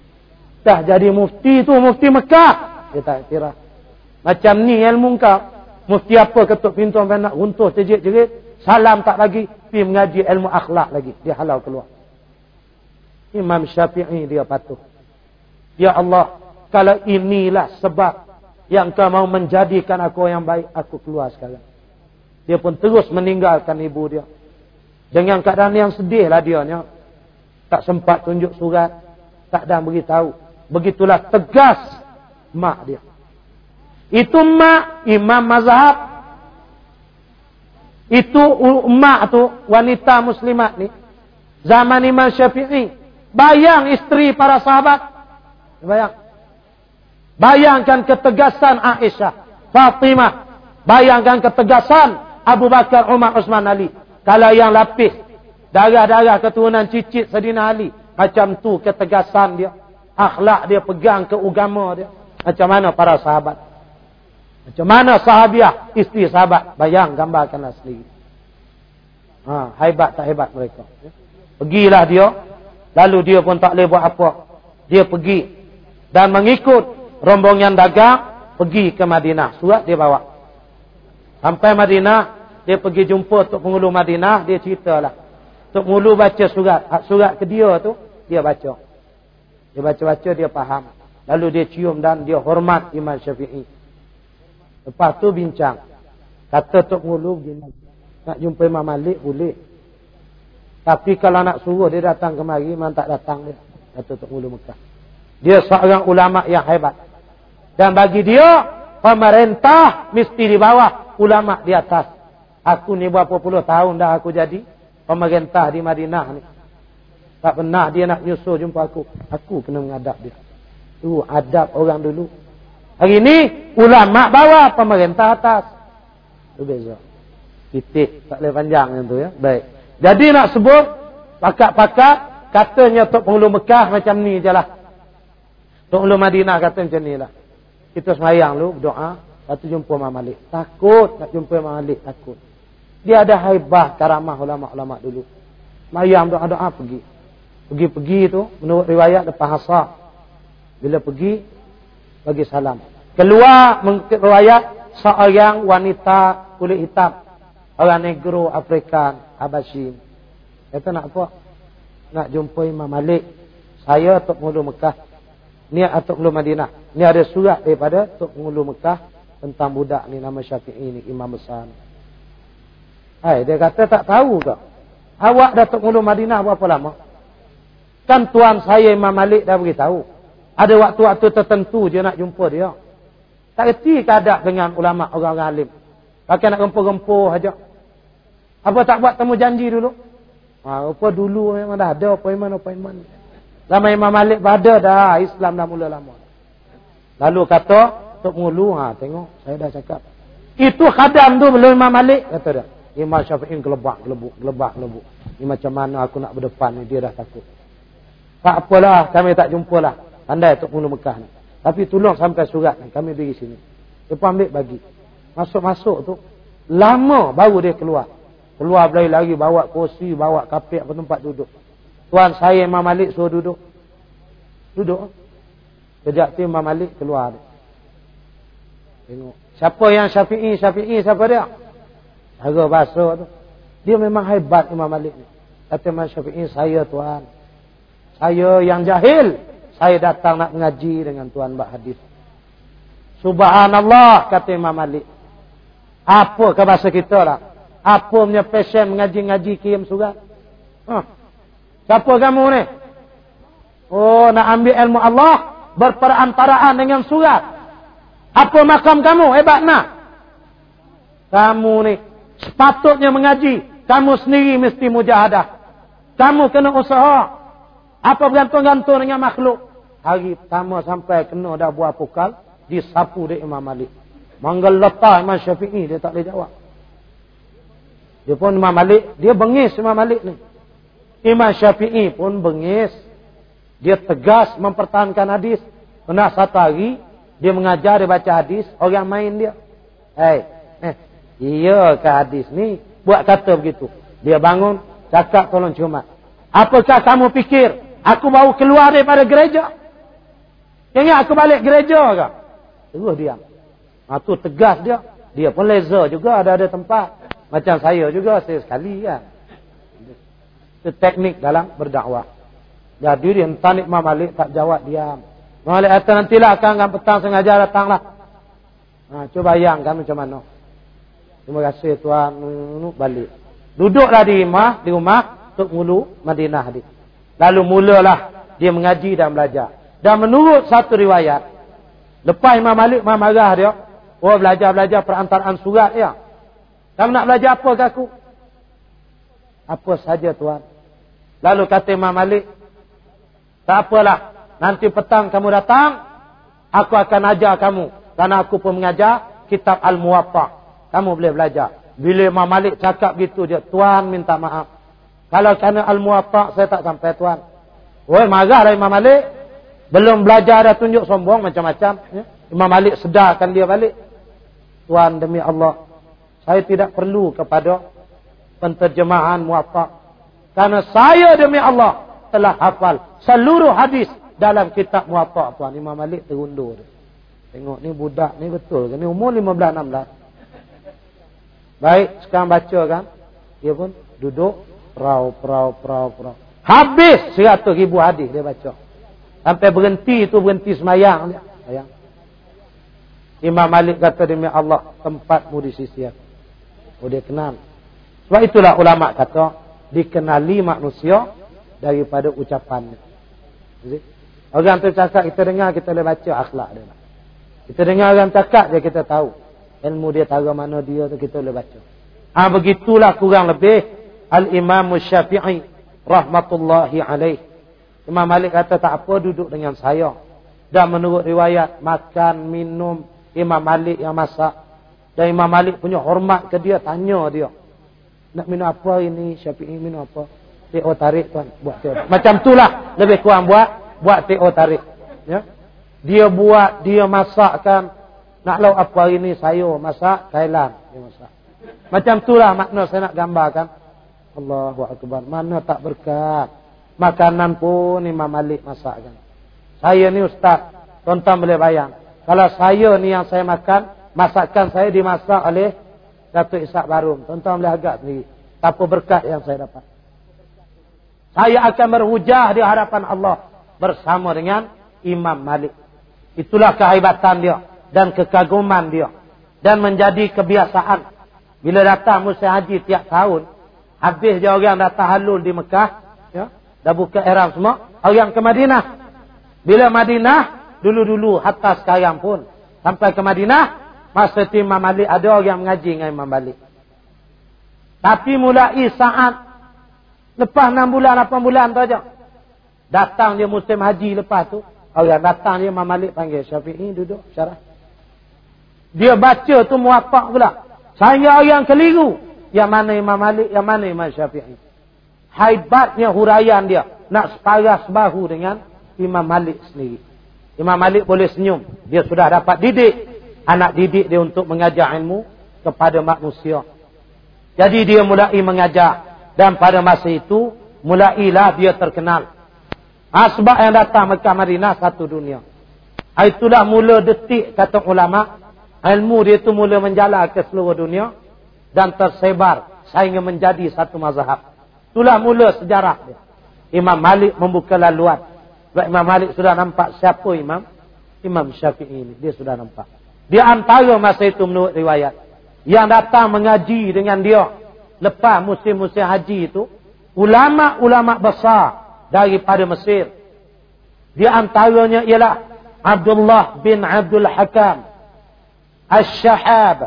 Dah jadi mufti tu. Mufti Mekah. Dia tak iktiraf. Macam ni ilmu kau. Mufti apa ketuk pintu sampai nak runtuh terjerit-jerit. Salam tak bagi. Pergi mengaji ilmu akhlak lagi. Dia halau keluar. Imam Syafi'i dia patuh. Ya Allah. Kalau inilah sebab yang kau mau menjadikan aku yang baik. Aku keluar sekarang. Dia pun terus meninggalkan ibu dia. Dengan keadaan yang sedih lah dia. Tak sempat tunjuk surat. Tak dah beritahu. Begitulah tegas mak dia. Itu mak imam mazhab. Itu mak tu wanita muslimat ni. Zaman Imam Syafi'i. Bayang isteri para sahabat. Bayang. Bayangkan ketegasan Aisyah. Fatimah. Bayangkan ketegasan Abu Bakar, Umar, Osman, Ali. Kalau yang lapis. Darah-darah keturunan cicit Saidina Ali. Macam tu ketegasan dia. Akhlak dia pegang ke agama dia. Macam mana para sahabat. Macam mana sahabiah, isteri sahabat. Bayang, gambarkanlah sendiri. Ha, hebat tak hebat mereka. Pergilah dia. Lalu dia pun tak boleh buat apa. Dia pergi. Dan mengikut rombongan dagang. pergi ke Madinah. Surat dia bawa. Sampai Madinah, dia pergi jumpa Tok Penghulu Madinah, dia ceritalah. Tok Penghulu baca surat. Surat ke dia tu, dia baca. Dia baca-baca, dia faham. Lalu dia cium dan dia hormat Imam Syafi'i. Lepas tu bincang. Kata Tok Penghulu begini. Nak jumpa Imam Malik, boleh. Tapi kalau nak suruh dia datang kemari, memang tak datang dia. Kata Tok Penghulu Mekah. Dia seorang ulama yang hebat. Dan bagi dia, pemerintah mesti di bawah, ulama di atas. Aku ni berapa puluh tahun dah aku jadi pemerintah di Madinah ni. Tak pernah dia nak nyusul jumpa aku. Aku kena mengadap dia. Tu adab orang dulu. Hari ni, ulama bawah, pemerintah atas. Itu beza. Titik, tak boleh panjang yang tu ya. Baik. Jadi nak sebut, pakat-pakat, katanya Tok Penghulu Mekah macam ni je lah. Tok Penghulu Madinah kata macam ni lah. Kita semayang lu, berdoa, lepas tu jumpa Imam Malik. Takut nak jumpa Imam Malik, takut. Dia ada haibah karamah ulama-ulama dulu. Semayang, doa-doa, pergi. Pergi-pergi tu, menurut riwayat depan hasah. Bila pergi, bagi salam. Keluar, mengikut riwayat, seorang wanita kulit hitam. Orang negro, Afrikan, Habasyi. Kata nak apa? Nak jumpa Imam Malik. Saya Tok Penghulu Mekah. Ni Tok Penghulu Madinah. Ni ada surat daripada Tok Penghulu Mekah tentang budak ni nama Syafi'i ni, imam besar. Hai, dia kata tak tahu ke? Awak dah Tok Penghulu Madinah berapa lama? Kan tuan saya Imam Malik dah beritahu. Ada waktu-waktu tertentu je nak jumpa dia. Tak reti keadaan dengan ulama orang-orang alim. Pakai nak rempuh-rempuh aja. Apa tak buat temu janji dulu? Ha, apa dulu memang dah ada appointment-appointment. Lama Imam Malik pada dah, Islam dah mula lama. Lalu kata Tok Penghulu, ha tengok saya dah cakap. Itu khadam tu belum Imam Malik kata dia. Imam Syafi'i gelebak gelebuk, gelebak gelebuk. Ni macam mana aku nak berdepan ni, dia dah takut. Tak apalah, kami tak jumpalah. Pandai Tok Penghulu Mekah ni. Tapi tolong sampai surat ni, kami bagi sini. Dia pun ambil bagi. Masuk-masuk tu, lama baru dia keluar. Keluar berlari-lari, bawa kursi, bawa kapek ke tempat duduk. Tuan saya Imam Malik suruh duduk. Duduk. Kejap tu Imam Malik keluar. Tengok. Siapa yang Syafi'i? Syafi'i siapa dia? Cara bahasa tu. Dia memang hebat Imam Malik ni. Kata Imam Syafi'i, saya tuan. Saya yang jahil. Saya datang nak mengaji dengan tuan bak hadis. Subhanallah, kata Imam Malik. Apa ke bahasa kita lah? Apa punya passion mengaji-ngaji kirim surat? Ha. Siapa kamu ni? Oh, nak ambil ilmu Allah berperantaraan dengan surat. Apa makam kamu? Hebat nak? Kamu ni sepatutnya mengaji. Kamu sendiri mesti mujahadah. Kamu kena usaha. Apa bergantung-gantung dengan makhluk? Hari pertama sampai kena dah buah pukal, disapu dia Imam Malik. Manggil letah Imam Syafi'i, dia tak boleh jawab. Dia pun Imam Malik, dia bengis Imam Malik ni. Imam Syafi'i pun bengis. Dia tegas mempertahankan hadis. Pernah satu hari, dia mengajar, dia baca hadis, orang main dia. Hei, eh, iya ke hadis ni? Buat kata begitu. Dia bangun, cakap tolong ciumat. Apakah kamu fikir, aku baru keluar daripada gereja? Ingat aku balik gereja ke? Terus diam. Ha, tu tegas dia. Dia pun laser juga, ada-ada tempat. Macam saya juga, saya sekali kan. Itu teknik dalam berdakwah. Jadi dia tanik Imam Malik tak jawab, diam. Imam Malik kata nantilah akan kan petang sengaja datanglah. Ha, cuba bayangkan macam mana. Terima kasih tuan, balik. Duduklah di rumah, di rumah Tok Penghulu Madinah dia. Lalu mulalah dia mengaji dan belajar. Dan menurut satu riwayat, lepas Imam Malik Imam marah dia, oh belajar-belajar perantaraan surat dia. Kamu nak belajar apa ke aku? Apa saja tuan. Lalu kata Imam Malik, tak apalah, nanti petang kamu datang, aku akan ajar kamu. Karena aku pun mengajar kitab Al-Muwatta. Kamu boleh belajar. Bila Imam Malik cakap gitu je, tuan minta maaf. Kalau kerana Al-Muwatta saya tak sampai tuan. Oh marahlah Imam Malik. Belum belajar dah tunjuk sombong macam-macam. Ya? Imam Malik sedarkan dia balik. Tuan demi Allah, saya tidak perlu kepada penterjemahan Muwatta. Karena saya demi Allah telah hafal seluruh hadis dalam kitab Muwatta tuan. Imam Malik terundur. Tengok ni budak ni betul ke? Ni umur lima belas enam belas. Baik, sekarang baca kan. Dia pun duduk. Perau, perau, perau, perau. Habis seratus ribu hadis dia baca. Sampai berhenti tu berhenti semayang. Sayang. Imam Malik kata demi Allah, tempatmu di sisi aku. Oh, dia kenal. Sebab itulah ulama kata, dikenali manusia daripada ucapannya. Jadi, orang tu cakap, kita dengar, kita boleh baca akhlak dia. Kita dengar orang cakap dia, kita tahu. Ilmu dia tahu mana dia tu, kita boleh baca. Ah, begitulah kurang lebih Al-Imam Syafi'i rahmatullahi alaih. Imam Malik kata, tak apa duduk dengan saya. Dan menurut riwayat, makan, minum, Imam Malik yang masak. Dan Imam Malik punya hormat ke dia, tanya dia. Nak minum apa ini? Syafi'i minum apa? T O tarik tuan. Buat T O. Macam itulah lebih kurang buat. Buat T O tarik. Ya? Dia buat, dia masakkan. Nak lau apa ini? Sayur masak, Thailand. Dia masak. Macam itulah makna saya nak gambarkan. Allahu Akbar. Mana tak berkat. Makanan pun Imam Malik masakkan. Saya ni ustaz. Tuan-tuan boleh bayang. Kalau saya ni yang saya makan, masakan saya dimasak oleh Datuk Ishak Barum. Tuan-tuan boleh agak sendiri. Apa berkat yang saya dapat. Saya akan berhujah di hadapan Allah bersama dengan Imam Malik. Itulah kehebatan dia dan kekaguman dia. Dan menjadi kebiasaan. Bila datang musim haji tiap tahun, habis dia orang datang halul di Mekah, ya, dah buka ihram semua, orang ke Madinah. Bila Madinah, dulu-dulu hatta sekarang pun, sampai ke Madinah, masa tu Imam Malik ada orang mengaji dengan Imam Malik. Tapi mulai saat lepas enam bulan, lapan bulan tu aja, datang dia musim haji lepas tu, orang datang dia Imam Malik panggil Syafi'i duduk syarah. Dia baca tu muwaffaq pula. Saya orang keliru. Yang mana Imam Malik, yang mana Imam Syafi'i. Haibatnya huraian dia. Nak separas bahu dengan Imam Malik sendiri. Imam Malik boleh senyum. Dia sudah dapat didik. Anak didik dia untuk mengajar ilmu kepada manusia. Jadi dia mulai mengajar. Dan pada masa itu, mulailah dia terkenal. Ha, sebab yang datang Mekah Madinah satu dunia. Itulah mula detik, kata ulama'. Ilmu dia itu mula menjalar ke seluruh dunia. Dan tersebar sehingga menjadi satu mazhab. Itulah mula sejarah dia. Imam Malik membuka laluan. Sebab Imam Malik sudah nampak siapa Imam? Imam Syafi'i ini. Dia sudah nampak. Dia antara masa itu menurut riwayat. Yang datang mengaji dengan dia. Lepas musim-musim haji itu. Ulama-ulama besar daripada Mesir. Di antaranya ialah Abdullah bin Abdul Hakam Al-Shahab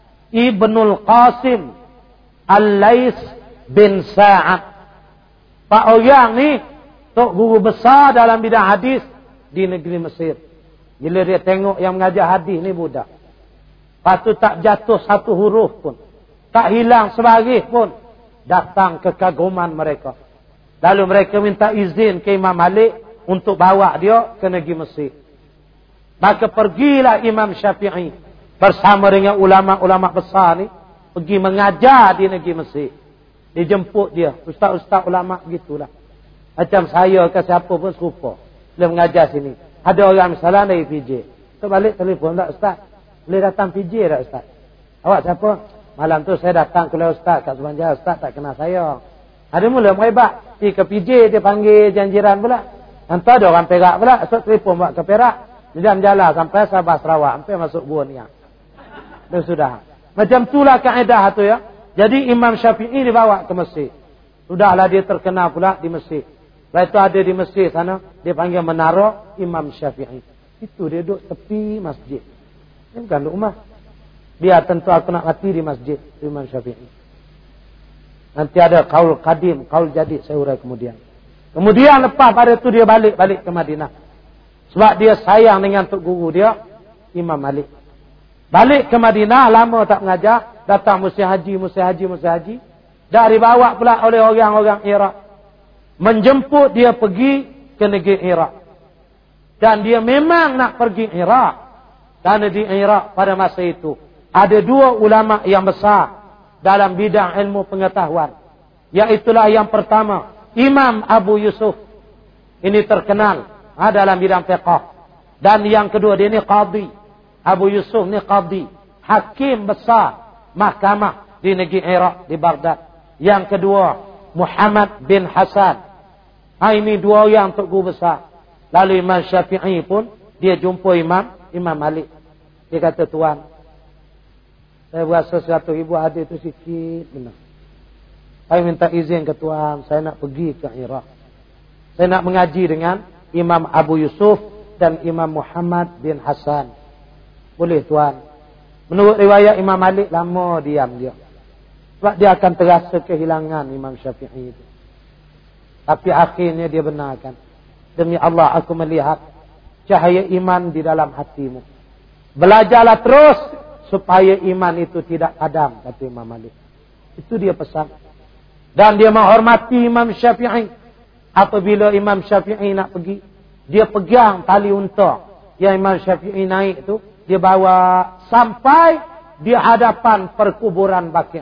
Ibnul Qasim Al-Lais bin Sa'ad. Pak orang ni tok guru besar dalam bidang hadis di negeri Mesir. Bila dia tengok yang mengajar hadis ni budak, patut tak jatuh satu huruf pun, tak hilang sebaris pun, datang kekaguman mereka. Lalu mereka minta izin ke Imam Malik untuk bawa dia ke negeri Mesir. Maka pergilah Imam Syafi'i bersama dengan ulama-ulama besar ni pergi mengajar di negeri Mesir. Dijemput dia, ustaz-ustaz ulama begitulah. Macam saya ke siapa pun serupa. Dia mengajar sini. Ada orang misalnya dari P J. Kita balik telefon, tak ustaz? Boleh datang P J tak ustaz? Awak siapa? Malam tu saya datang ke ustaz kat Subanjaya. Ustaz tak kenal saya. Ada mula merebak. Pergi ke P J, dia panggil janjiran pula. Nanti ada orang Perak pula. Ustaz telefon buat ke Perak. Dia jalan sampai Sabah Sarawak. Sampai masuk Gua Niang. Dan sudah. Macam itulah kaedah tu ya. Jadi Imam Syafi'i dibawa ke Mesir. Sudahlah dia terkenal pula di Mesir. Lepas itu ada di Mesir sana. Dia panggil menara Imam Syafi'i. Itu dia duduk tepi masjid. Dia bukan duduk rumah. Biar tentu aku nak mati di masjid Imam Syafi'i. Nanti ada kaul qadim, kaul jadid saya urai kemudian. Kemudian lepas pada itu dia balik-balik ke Madinah. Sebab dia sayang dengan tok guru dia Imam Malik. Balik ke Madinah, lama tak mengajar. Datang musim haji, musim haji, musim haji. Dah dibawa pula oleh orang-orang Iraq. Menjemput dia pergi ke negeri Iraq. Dan dia memang nak pergi Iraq. Kerana di Iraq pada masa itu ada dua ulama yang besar dalam bidang ilmu pengetahuan. Iaitulah yang pertama, Imam Abu Yusuf. Ini terkenal ha, dalam bidang fiqh. Dan yang kedua dia ni qadhi. Abu Yusuf ni qadi, hakim besar mahkamah di negeri Iraq, di Baghdad. Yang kedua, Muhammad bin Hasan. Ha, ini dua orang tuku besar. Lalu Imam Syafi'i pun dia jumpa Imam Imam Malik. Dia kata, tuan, saya buat sesuatu, ibu hadir tu sikit benar. Saya minta izin ke tuan, saya nak pergi ke Iraq. Saya nak mengaji dengan Imam Abu Yusuf dan Imam Muhammad bin Hasan. Boleh tuan? Menurut riwayat Imam Malik, lama diam dia. Sebab dia akan terasa kehilangan Imam Syafi'i itu. Tapi akhirnya dia benarkan. Demi Allah, aku melihat cahaya iman di dalam hatimu. Belajarlah terus supaya iman itu tidak padam, kata Imam Malik. Itu dia pesan. Dan dia menghormati Imam Syafi'i. Apabila Imam Syafi'i nak pergi, dia pegang tali unta yang Imam Syafi'i naik tu, dia bawa sampai di hadapan perkuburan Baqi'.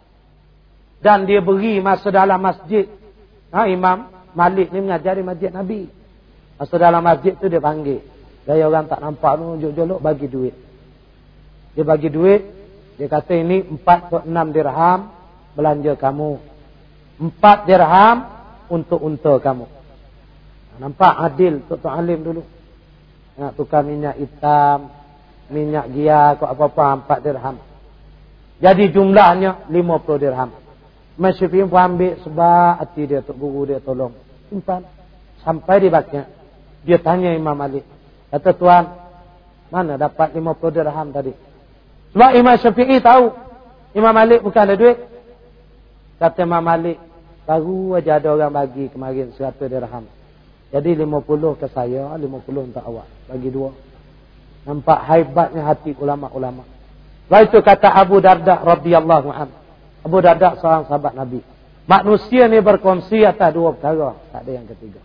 Dan dia beri masa dalam masjid. Ha, Imam Malik ni mengajar di masjid Nabi. Masa dalam masjid tu dia panggil. Gaya orang tak nampak tu, jolok-jolok bagi duit. Dia bagi duit. Dia kata ini empat puluh enam dirham belanja kamu. empat dirham untuk unta kamu. Nampak adil Tok Alim dulu. Nak tukar minyak hitam, minyak gia, kok apa-apa, empat dirham. Jadi jumlahnya lima puluh dirham. Imam Syafi'i pun ambil sebab hati dia, Tok Guru dia tolong. Simpan. Sampai di Baqi'. Dia tanya Imam Malik. Kata, tuan, mana dapat lima puluh dirham tadi? Sebab Imam Syafi'i tahu Imam Malik bukan ada duit. Kata Imam Malik, baru aja ada orang bagi kemarin seratus dirham. Jadi lima puluh ke saya, lima puluh untuk awak. Bagi dua. Nampak hebatnya hati ulama-ulama. Lalu itu kata Abu Darda radhiyallahu anhu. Abu Darda seorang sahabat Nabi. Manusia ni berkongsi atas dua perkara. Tak ada yang ketiga.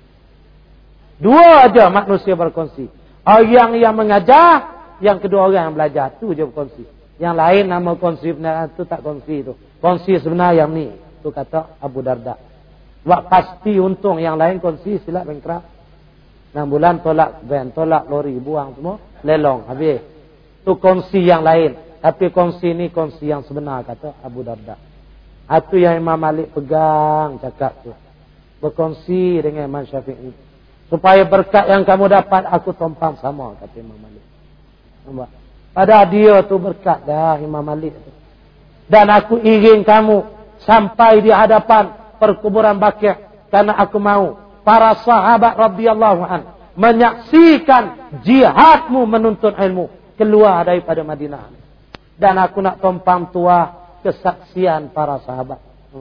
Dua aja manusia berkongsi. Orang yang mengajar, yang kedua orang yang belajar. Itu je berkongsi. Yang lain nama kongsi benar itu tak kongsi itu. Kongsi sebenar yang ni. Itu kata Abu Darda. Sebab pasti untung, yang lain kongsi silap bengkrap. enam bulan tolak van, tolak lori, buang semua, lelong, habis. Itu kongsi yang lain. Tapi kongsi ni kongsi yang sebenar, kata Abu Darda. Itu yang Imam Malik pegang cakap tu. Berkongsi dengan Imam Syafi'i. Supaya berkat yang kamu dapat, aku tumpang sama, kata Imam Malik. Nampak? Padahal dia tu berkat dah Imam Malik tu. Dan aku ingin kamu sampai di hadapan perkuburan Baqi'. Karena aku mau para sahabat radhiyallahu anhu menyaksikan jihadmu menuntut ilmu keluar daripada Madinah. Dan aku nak tumpang tua kesaksian para sahabat.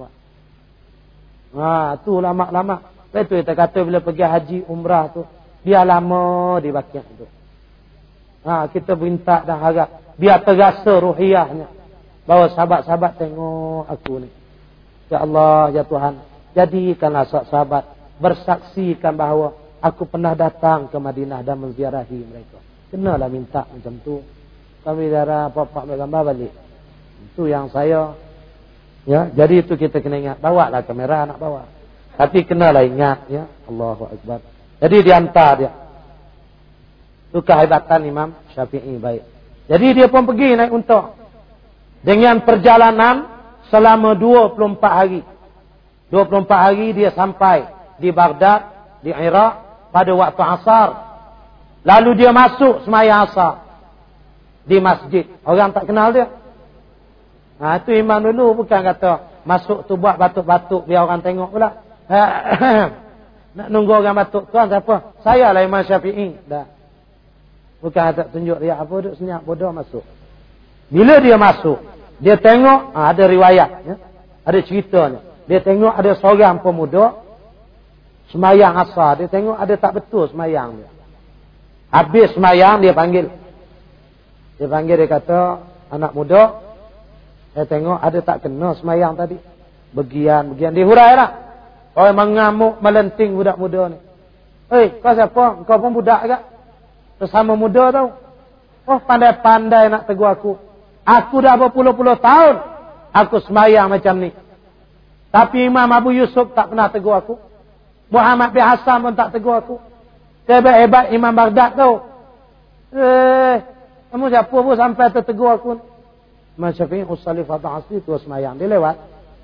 Ha, tu lama-lama. Itu kita kata bila pergi haji umrah tu, dia lama di Baqi' tu. Ha, kita minta dan harap biar terasa ruhiyahnya bahawa sahabat-sahabat tengok aku ni. Ya Allah, ya Tuhan, jadikanlah sahabat bersaksikan bahawa aku pernah datang ke Madinah dan menziarahi mereka. Kenalah minta macam tu. Kami darah apa-apa ambil gambar balik. Itu yang saya. Ya, jadi itu kita kena ingat. Bawa lah kamera nak bawa. Tapi kenalah ingat. Ya, Allahu Akbar. Jadi diantar dia. Itu kehebatan Imam Syafi'i baik. Jadi dia pun pergi naik unta. Dengan perjalanan selama dua puluh empat hari. dua puluh empat hari dia sampai di Baghdad, di Iraq pada waktu asar. Lalu dia masuk sembahyang asar di masjid. Orang tak kenal dia. Ha, itu imam dulu bukan kata masuk tu buat batuk-batuk biar orang tengok pula. Nak nunggu orang batuk. Tuan siapa? Saya lah Imam Syafi'i. Dah. Bukan tak tunjuk dia apa, duduk senyap bodoh masuk. Bila dia masuk, dia tengok, ha, ada riwayat, ya? Ada ceritanya. Dia tengok ada seorang pemuda sembahyang asar. Dia tengok ada tak betul sembahyang dia. Habis sembahyang dia panggil. Dia panggil, dia kata, anak muda, saya tengok ada tak kena sembahyang tadi. Begian-begian. Dia hurai lah. Orang mengamuk, melenting budak muda ni. Hei, kau siapa? Kau pun budak ke? Sesama muda tau. Oh, pandai-pandai nak tegur aku. Aku dah berpuluh-puluh tahun aku sembahyang macam ni. Tapi Imam Abu Yusuf tak pernah tegur aku. Muhammad bin Hasan pun tak tegur aku. Hebat-hebat Imam Baghdad tau. Eh, Kamu siapa pun sampai tertegur aku. Imam Syafi'i usalli fardhu asri terus semayang. Dia lewat.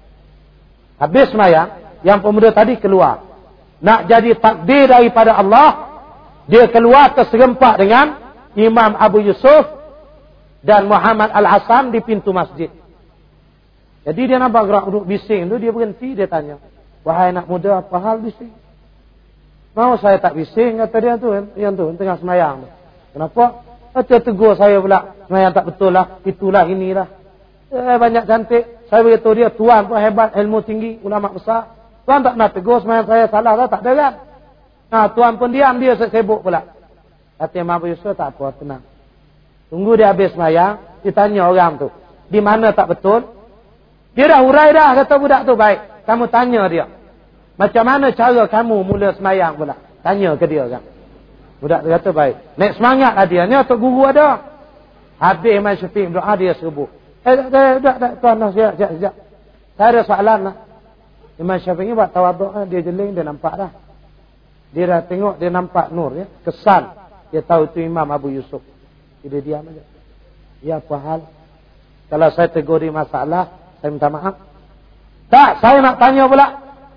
Habis semayang, yang pemuda tadi keluar. Nak jadi takdir daripada Allah, dia keluar terserempak dengan Imam Abu Yusuf dan Muhammad Al-Hasan di pintu masjid. Jadi dia nampak gerak duduk bising tu, dia berhenti, dia tanya, wahai anak muda, apa hal bising? Mau saya tak bising, kata dia tu, yang tu, tengah semayang. Kenapa? Dia tegur saya pula, semayang tak betul lah, itulah inilah. Eh, banyak cantik. Saya beritahu dia, tuan pun hebat, ilmu tinggi, ulama besar. Tuan tak nak tegur, semayang saya salah lah, tak ada kan? Nah, tuan pun diam, dia sibuk pula. Kata Imam Abu Yusuf, tak apa, tenang. Tunggu dia habis semayang, ditanya orang tu, di mana tak betul? Dia dah hurai dah, kata budak tu, baik. Kamu tanya dia, macam mana cara kamu mula semayang pula? Tanya ke dia kan? Budak tu kata, baik. Naik semangat lah dia, ni atuk guru ada. Habis Imam Syafi'i berdoa, dia serbu. Eh, dah, dah, dah, tuan, dah, sekejap, sekejap, sekejap. Saya ada soalan lah. Imam Syafi'i buat tawaduk, dia jeling, dia nampak dah. Dia dah tengok, dia nampak nur, ya. Kesan. Dia tahu itu Imam Abu Yusuf. Dia diam aja. Ya, apa hal? Kalau saya tegur dia masalah, saya minta maaf. Tak, saya nak tanya pula.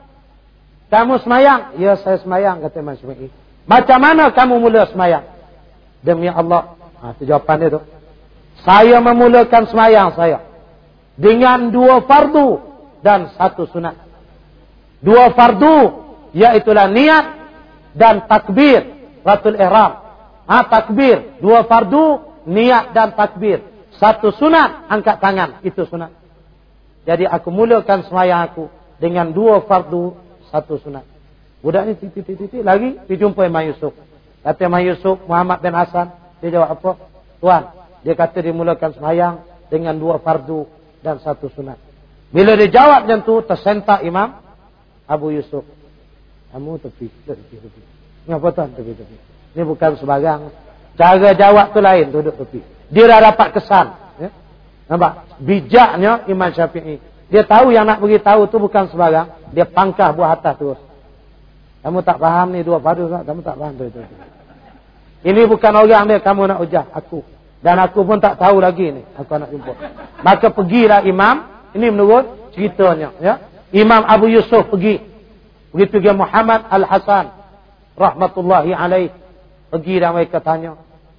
Kamu semayang? Ya, saya semayang, kata Imam Syafi'i. Macam mana kamu mula semayang? Demi Allah. Ha, itu jawapan dia tu. Saya memulakan semayang saya dengan dua fardu dan satu sunat. Dua fardu, iaitulah niat dan takbir, ratul ihram. Ha, takbir, dua fardu, niat dan takbir. Satu sunat, angkat tangan, itu sunat. Jadi aku mulakan semayang aku dengan dua fardu, satu sunat. Budak ni titik-titik lagi, dijumpa Imam Yusuf. Kata Imam Yusuf, Muhammad bin Hasan, dia jawab apa? Tuan, dia kata dia mulakan semayang dengan dua fardu dan satu sunat. Bila dia jawab macam tu, tersentak Imam Abu Yusuf. Kamu tepi, tepi, tepi. Kenapa tuan tepi-tepi? Ini bukan sebarang. Cara jawab tu lain, duduk tepi. Dia dah dapat kesan. Ya? Nampak? Bijaknya Imam Syafi'i. Dia tahu yang nak beritahu tu bukan sebarang. Dia pangkah buah atas terus. Kamu tak faham ni dua fardu, kamu tak faham tu, tu, tu. Ini bukan orang dia kamu nak ujah, aku. Dan aku pun tak tahu lagi ni, aku nak jumpa. Maka pergilah imam, ini menurut ceritanya, ya. Imam Abu Yusuf pergi. Begitu dia Muhammad Al-Hasan rahmatullahi alaih pergi dan mereka tanya.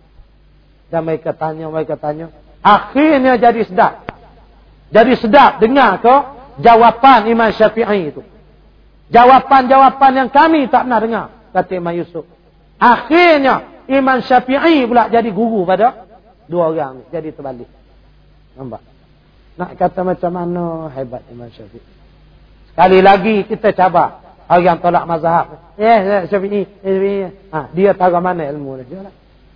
Dan mereka tanya, mereka tanya. Akhirnya jadi sedap. Jadi sedap dengar ke jawapan Imam Syafi'i itu. Jawapan-jawapan yang kami tak pernah dengar, kata Imam Yusuf. Akhirnya Imam Syafi'i pula jadi guru pada dua orang ni. Jadi terbalik. Nampak? Nak kata macam mana hebat Imam Syafi'i. Sekali lagi kita cabar orang tolak mazhab. Eh, Syafi'i, Syafi'i. Ha, dia tahu mana ilmu dia.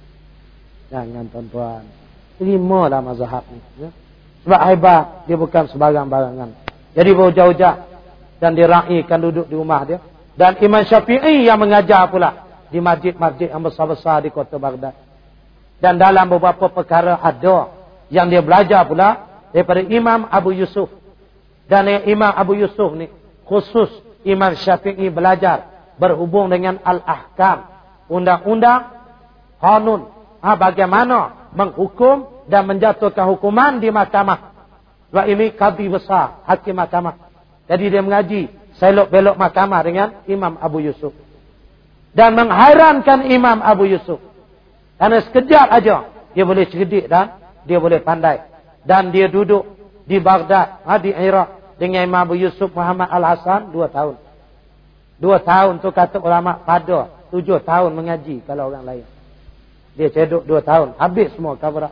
Jangan tuan-tuan. Terimalah mazhab ni. Ya? Sebab hebat, dia bukan sebarang-barangan. Jadi berhujah-hujah. Dan diraihkan duduk di rumah dia. Dan Imam Syafi'i yang mengajar pula di masjid-masjid yang besar-besar di kota Baghdad. Dan dalam beberapa perkara ada yang dia belajar pula daripada Imam Abu Yusuf. Dan Imam Abu Yusuf ni khusus Imam Syafi'i belajar berhubung dengan al-ahkam, undang-undang, kanun, ha, bagaimana menghukum dan menjatuhkan hukuman di mahkamah. Sebab ini qadhi besar, hakim mahkamah. Jadi dia mengaji selok-belok mahkamah dengan Imam Abu Yusuf. Dan menghairankan Imam Abu Yusuf. Karena sekejap aja dia boleh cerdik dan dia boleh pandai. Dan dia duduk di Baghdad, ha, di Iraq dengan Imam Abu Yusuf Muhammad Al-Hasan dua tahun. Dua tahun tu kata ulama pada tujuh tahun mengaji kalau orang lain. Dia cedok dua tahun. Habis semua kabrak.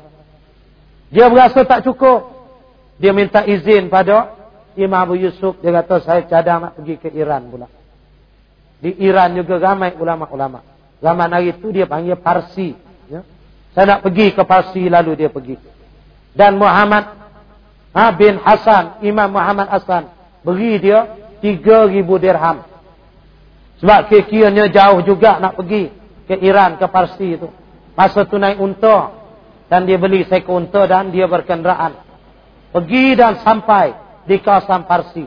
Dia berasa tak cukup. Dia minta izin pada Imam Abu Yusuf. Dia kata saya cadang nak pergi ke Iran pula. Di Iran juga ramai ulama-ulama. Zaman hari itu dia panggil Parsi. Ya? Saya nak pergi ke Parsi, lalu dia pergi. Dan Muhammad ha, bin Hasan, Imam Muhammad Hasan, beri dia tiga ribu dirham. Sebab kira-kiranya jauh juga nak pergi ke Iran, ke Parsi itu. Masa tu naik unta. Dan dia beli seekor unta dan dia berkenderaan. Pergi dan sampai di kawasan Parsi.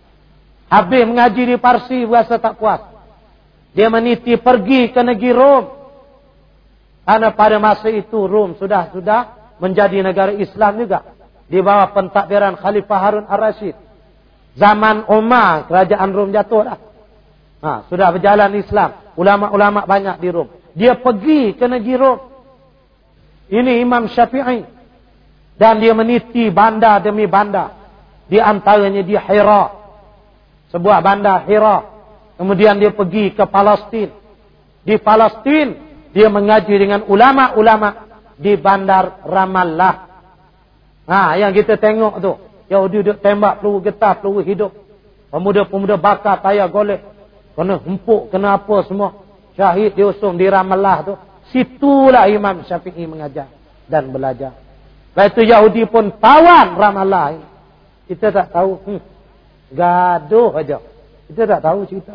Habis mengaji di Parsi, berasa tak puas. Dia meniti pergi ke negeri Rom. Karena pada masa itu Rom sudah sudah menjadi negara Islam juga. Di bawah pentadbiran Khalifah Harun Ar-Rasyid. Zaman Umar, kerajaan Rom jatuh dah. Ha, sudah berjalan Islam. Ulama-ulama banyak di Rom. Dia pergi ke negeri Rom. Ini Imam Syafi'i. Dan dia meniti bandar demi bandar. Di antaranya di Hira. Sebuah bandar Hira. Kemudian dia pergi ke Palestin. Di Palestin dia mengaji dengan ulama-ulama di bandar Ramallah. Nah, yang kita tengok tu. Yahudi duduk tembak peluru getah, peluru hidup. Pemuda-pemuda bakar, tayar golek. Kena empuk, kena apa semua. Syahid diusung di Ramallah tu. Situlah Imam Syafi'i mengajar dan belajar. Lepas itu Yahudi pun tawan Ramallah ini. Kita tak tahu. Hmm, gaduh aja. Kita tak tahu cerita.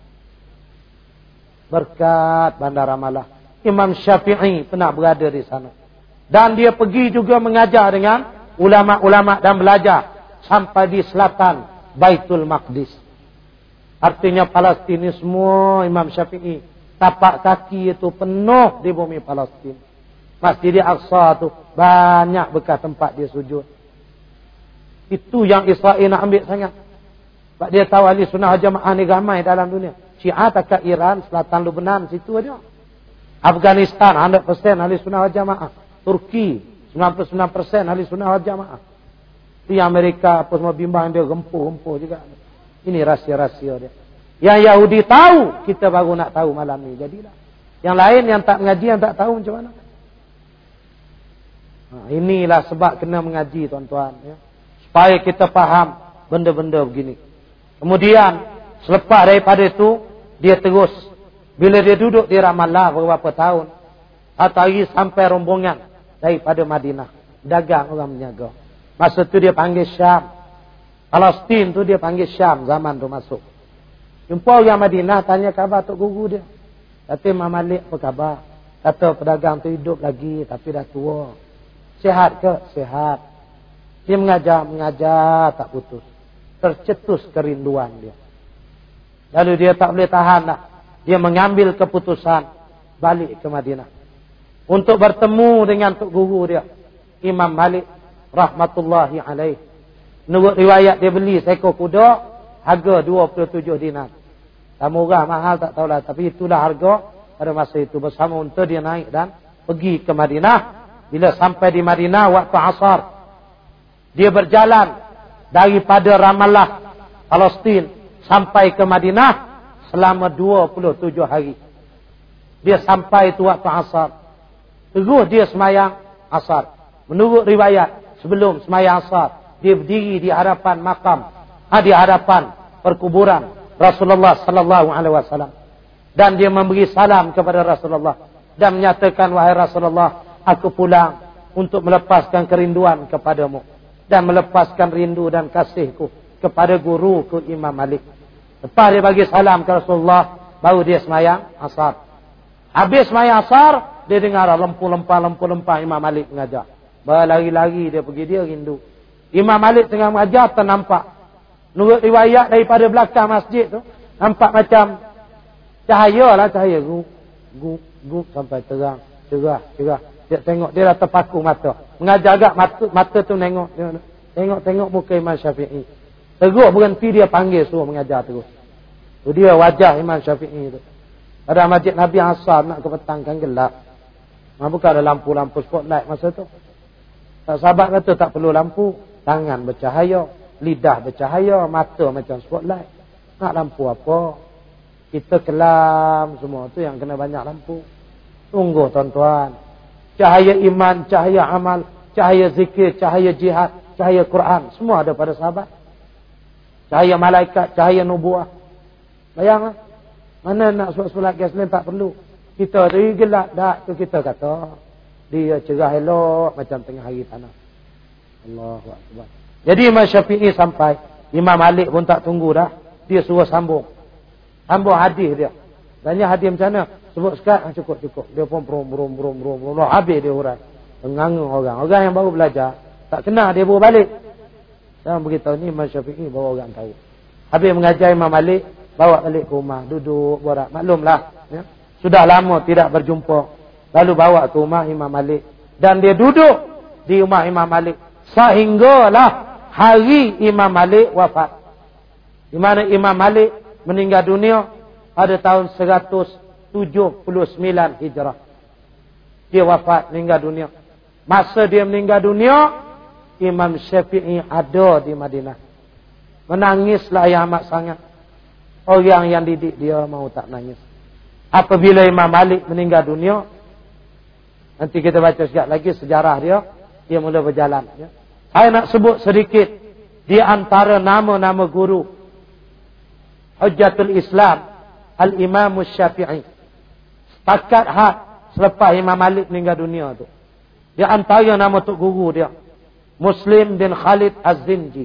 Berkat bandar Ramallah. Imam Syafi'i pernah berada di sana. Dan dia pergi juga mengajar dengan ulama-ulama dan belajar. Sampai di selatan Baitul Maqdis. Artinya Palestin ini semua Imam Syafi'i. Tapak kaki itu penuh di bumi Palestin. Masjid Al-Aqsa itu banyak bekas tempat dia sujud. Itu yang Israel nak ambil sangat. Sebab dia tahu ahli sunnah jamaah ni ramai dalam dunia. Syiah tak ke Iran, selatan Lebanon, situ aja. Afghanistan, seratus peratus ahli sunnah wal jamaah. Turki, sembilan puluh sembilan peratus ahli sunnah wal jamaah. Di Amerika, apa semua bimbang dia gempuh-gempuh juga. Ini rahsia-rahsia dia. Yang Yahudi tahu, kita baru nak tahu malam ni. Jadilah. Yang lain yang tak mengaji, yang tak tahu macam mana. Nah, inilah sebab kena mengaji, tuan-tuan. Ya. Supaya kita faham benda-benda begini. Kemudian, selepas daripada itu, dia terus. Bila dia duduk di Ramallah beberapa tahun, satu hari sampai rombongan daripada Madinah. Dagang orang menjaga. Masa tu dia panggil Syam. Palestin tu dia panggil Syam, zaman tu masuk. Jumpa orang Madinah, tanya khabar Tok Guru dia. Kata Imam Malik, apa khabar? Kata pedagang tu hidup lagi, tapi dah tua. Sihat ke? Sihat. Dia mengajar, mengajar, tak putus. Tercetus kerinduan dia. Lalu dia tak boleh tahan dah. Dia mengambil keputusan balik ke Madinah. Untuk bertemu dengan Tok Guru dia. Imam Malik, rahmatullahi alaih. Menurut riwayat dia beli seekor kuda, harga dua puluh tujuh dinar. Tak murah, mahal tak tahulah. Tapi itulah harga pada masa itu. Bersama unta dia naik dan pergi ke Madinah. Bila sampai di Madinah waktu asar, dia berjalan daripada Ramallah, Palestin, sampai ke Madinah selama dua puluh tujuh hari. Dia sampai itu waktu asar. Terus dia semayang asar. Menurut riwayat, sebelum semayang asar, dia berdiri di hadapan makam, ha, di hadapan perkuburan Rasulullah sallallahu alaihi wasallam. Dan dia memberi salam kepada Rasulullah dan menyatakan, wahai Rasulullah, aku pulang untuk melepaskan kerinduan kepadamu dan melepaskan rindu dan kasihku kepada guruku Imam Malik. Lepas dia bagi salam ke Rasulullah, baru dia semayang asar. Habis semayang asar, dia dengar lempu-lempah-lempu-lempah Imam Malik mengajar. Berlari-lari dia pergi, dia rindu. Imam Malik tengah mengajar, ternampak. Menurut riwayat daripada belakang masjid tu, nampak macam cahaya lah, cahaya. Guk, guk, guk, sampai terang, cerah, cerah. Dia tengok, dia dah terpaku mata. Mengajar agak mata, mata tu tengok. Tengok-tengok muka Imam Syafi'i. Terus berhenti, dia panggil, suruh mengajar terus. Tu dia wajah Imam Syafi'i tu. Pada masjid Nabi Asar nak ke petang kan gelap. Nah, bukan ada lampu-lampu spotlight masa tu. Tak sahabat kata tak perlu lampu. Tangan bercahaya, lidah bercahaya, mata macam spotlight. Nak lampu apa? Kita kelam semua tu yang kena banyak lampu. Tunggu tuan-tuan. Cahaya iman, cahaya amal, cahaya zikir, cahaya jihad, cahaya Quran. Semua ada pada sahabat. Cahaya malaikat, cahaya nubuah. Bayanglah. Mana nak solat-solat gas lain tak perlu. Kita tu gelap tak tu kita kata. Dia cerah elok macam tengah hari tanah. Allahu Akbar. Jadi Imam Syafi'i sampai. Imam Malik pun tak tunggu dah. Dia suruh sambung. Sambung hadis dia. Tanya hadis macam mana? Sebut sekat, cukup-cukup. Dia pun brum brum brum brum brum. Habis dia urat. Menganga orang. Orang yang baru belajar. Tak kenal dia baru balik. Saya beritahu ni Imam Syafi'i bawa orang tahu. Habis mengajar Imam Malik. Bawa balik ke rumah. Duduk, borak. Maklumlah. Ya. Sudah lama tidak berjumpa. lalu bawa ke rumah Imam Malik. Dan dia duduk di rumah Imam Malik. Sehinggalah hari Imam Malik wafat. Di mana Imam Malik meninggal dunia pada tahun seratus tujuh puluh sembilan Hijrah. Dia wafat, meninggal dunia. Masa dia meninggal dunia, Imam Syafi'i ada di Madinah. Menangislah yang amat sangat. Orang yang didik dia mau tak nangis. Apabila Imam Malik meninggal dunia, nanti kita baca sekejap lagi sejarah dia, dia mula berjalan. Ya. Saya nak sebut sedikit di antara nama-nama guru Hujjatul Islam Al-Imam Syafi'i. Setakat had selepas Imam Malik meninggal dunia tu. Di antara nama tok guru dia Muslim bin Khalid Az-Zinji,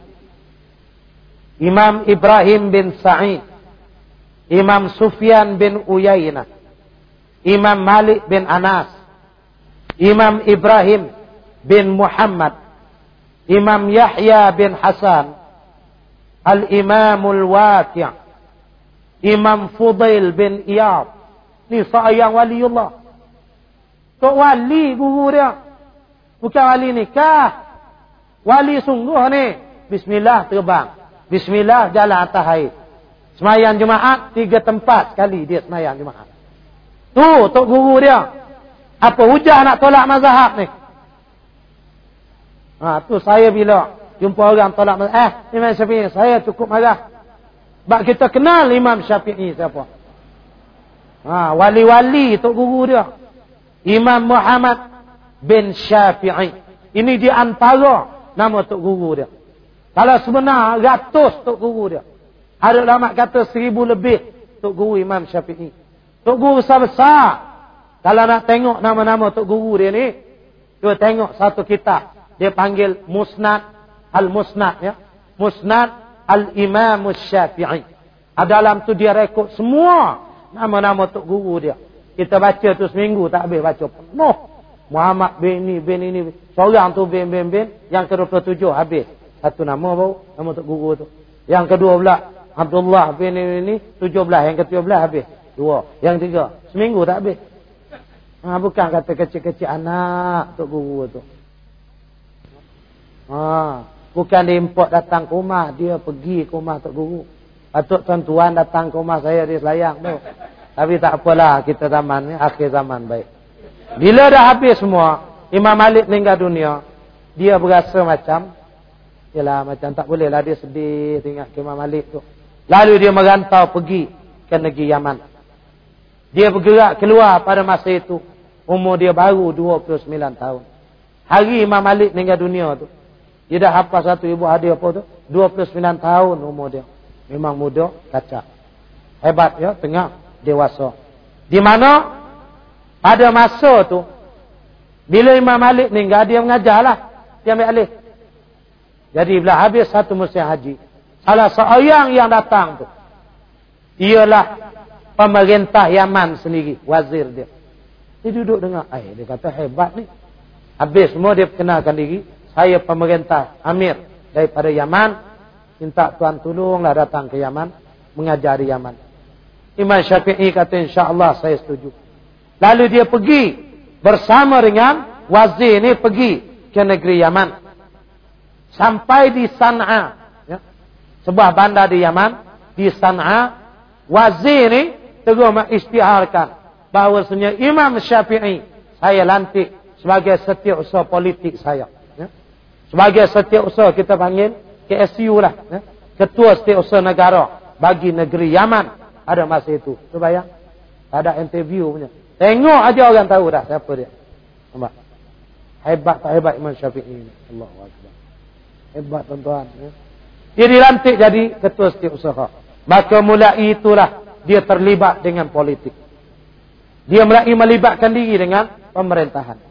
Imam Ibrahim bin Sa'id, Imam Sufyan bin Uyainah, Imam Malik bin Anas, Imam Ibrahim bin Muhammad, Imam Yahya bin Hasan, Al-Imamul Waqi', Imam Fudail bin Iyad. Ni seorang waliullah. Tok wali guru dia. Bukan wali nikah. Wali sungguh ni. Bismillah terbang. Bismillah jalan atas air. Semayang Jumaat tiga tempat sekali dia semayang Jumaat. Tu tok guru dia. Apa hujah nak tolak mazhab ni? Ha, tu saya bila jumpa orang tolak mazhab, eh Imam Syafi'i, saya cukup marah. Sebab kita kenal Imam Syafi'i siapa? Ha, wali-wali tok guru dia. Imam Muhammad bin Syafi'i. Ini di antara nama tok guru dia. Kalau sebenar ratus tok guru dia. Ada ulama kata seribu lebih tok guru Imam Syafi'i. Tok guru besar-besar. Kalau nak tengok nama-nama tok guru dia ni, cuba tengok satu kitab. Dia panggil Musnad Al-Musnad ya. Musnad Al-Imam Syafi'i. Dalam tu dia rekod semua nama-nama tok guru dia. Kita baca tu seminggu tak habis baca penuh. Muhammad bin ini, bin ini. Seorang tu bin, bin, bin. Yang ke dua puluh tujuh habis. Satu nama baru, nama tok guru tu. Yang kedua pula, Abdullah bin ini, ini tujuh belas. Yang ke tujuh belas habis. Dua. Yang tiga. Seminggu tak habis. Ha, bukan kata kecil-kecil anak tok guru tu. Ha, bukan dia import datang ke rumah. Dia pergi ke rumah tok guru. Patut tuan-tuan datang ke rumah saya di Selayang tu. Tapi tak apalah, kita zaman ni akhir zaman baik. Bila dah habis semua, Imam Malik meninggal dunia, dia berasa macam, yalah macam tak boleh lah, dia sedih tengok Imam Malik tu. Lalu dia merantau pergi ke negeri Yaman. Dia bergerak keluar pada masa itu. Umur dia baru dua puluh sembilan tahun. Hari Imam Malik meninggal dunia tu, dia dah hafal satu ibu hadir apa tu, dua puluh sembilan tahun umur dia. Memang muda, kacak. Hebat ya, tengah dewasa. Di mana pada masa tu, bila Imam Malik meninggal, dia mengajarlah. Dia ambil alih. Jadi bila habis satu musim haji, salah seorang yang datang tu, ialah pemerintah Yaman sendiri, wazir dia. Dia duduk dengar, eh, dia kata hebat ni. Habis semua dia perkenalkan diri, saya pemerintah Amir daripada Yaman, minta tuan tolonglah datang ke Yaman, mengajar di Yaman. Imam Syafi'i kata insya-Allah saya setuju. Lalu dia pergi bersama dengan wazir ni pergi ke negeri Yaman. Sampai di San'a, ya, sebuah bandar di Yaman, di San'a, wazir ni terus mengisytiharkan bahawasanya Imam Syafi'i saya lantik sebagai setiausaha politik saya. Ya. Sebagai setiausaha kita panggil K S U lah. Ya. Ketua setiausaha negara bagi negeri Yaman. Ada masa itu. Cuba bayang. Ada interview punya. Tengok aja orang tahu dah siapa dia. Nampak? Hebat tak hebat Imam Syafi'i ini. Allahu Akbar. Hebat tuan-tuan. Ya. Dia dilantik jadi ketua setiausaha. Maka mulai itulah dia terlibat dengan politik. Dia mulai melibatkan diri dengan pemerintahan.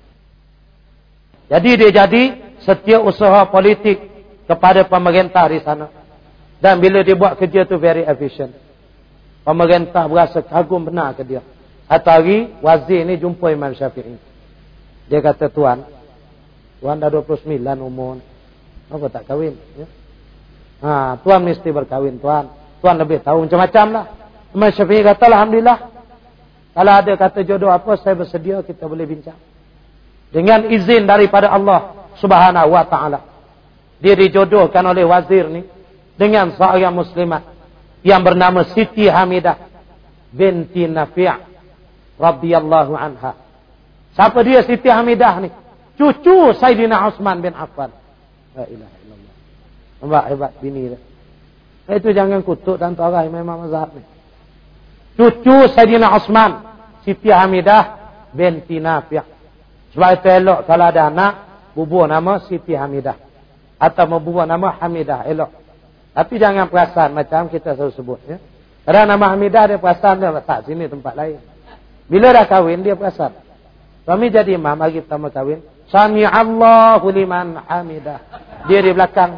Jadi dia jadi setiausaha politik kepada pemerintah di sana. Dan bila dia buat kerja tu very efficient. Pemerintah berasa kagum benar ke dia. Satu hari wazir ni jumpa Imam Syafi'i. Dia kata, tuan, tuan dah dua puluh sembilan umur. Kenapa tak kahwin? Ya? Ha, tuan mesti berkahwin tuan. Tuan lebih tahu macam-macam lah. Imam Syafi'i kata, alhamdulillah. Kalau ada kata jodoh apa, saya bersedia, kita boleh bincang. Dengan izin daripada Allah Subhanahu wa ta'ala. Dia dijodohkan oleh wazir ni dengan seorang muslimat yang bernama Siti Hamidah binti Nafi' radhiyallahu anha. Siapa dia Siti Hamidah ni? Cucu Sayyidina Utsman bin Affan. La ilaha illallah. Nampak hebat bini dia. Itu jangan kutuk dan tarah memang mazhab ni. Cucu Sayyidina Utsman, Siti Hamidah binti Nafi'. Sebab itu elok kalau ada anak bubuh nama Siti Hamidah atau membubuh nama Hamidah, elok. Tapi jangan perasan macam kita selalu sebut ya. Kerana nama Hamidah dia perasan dia tak sini tempat lain. Bila dah kahwin dia perasan. Suami jadi imam bagi pertama kahwin, Sami Allahu liman hamidah. Dia di belakang.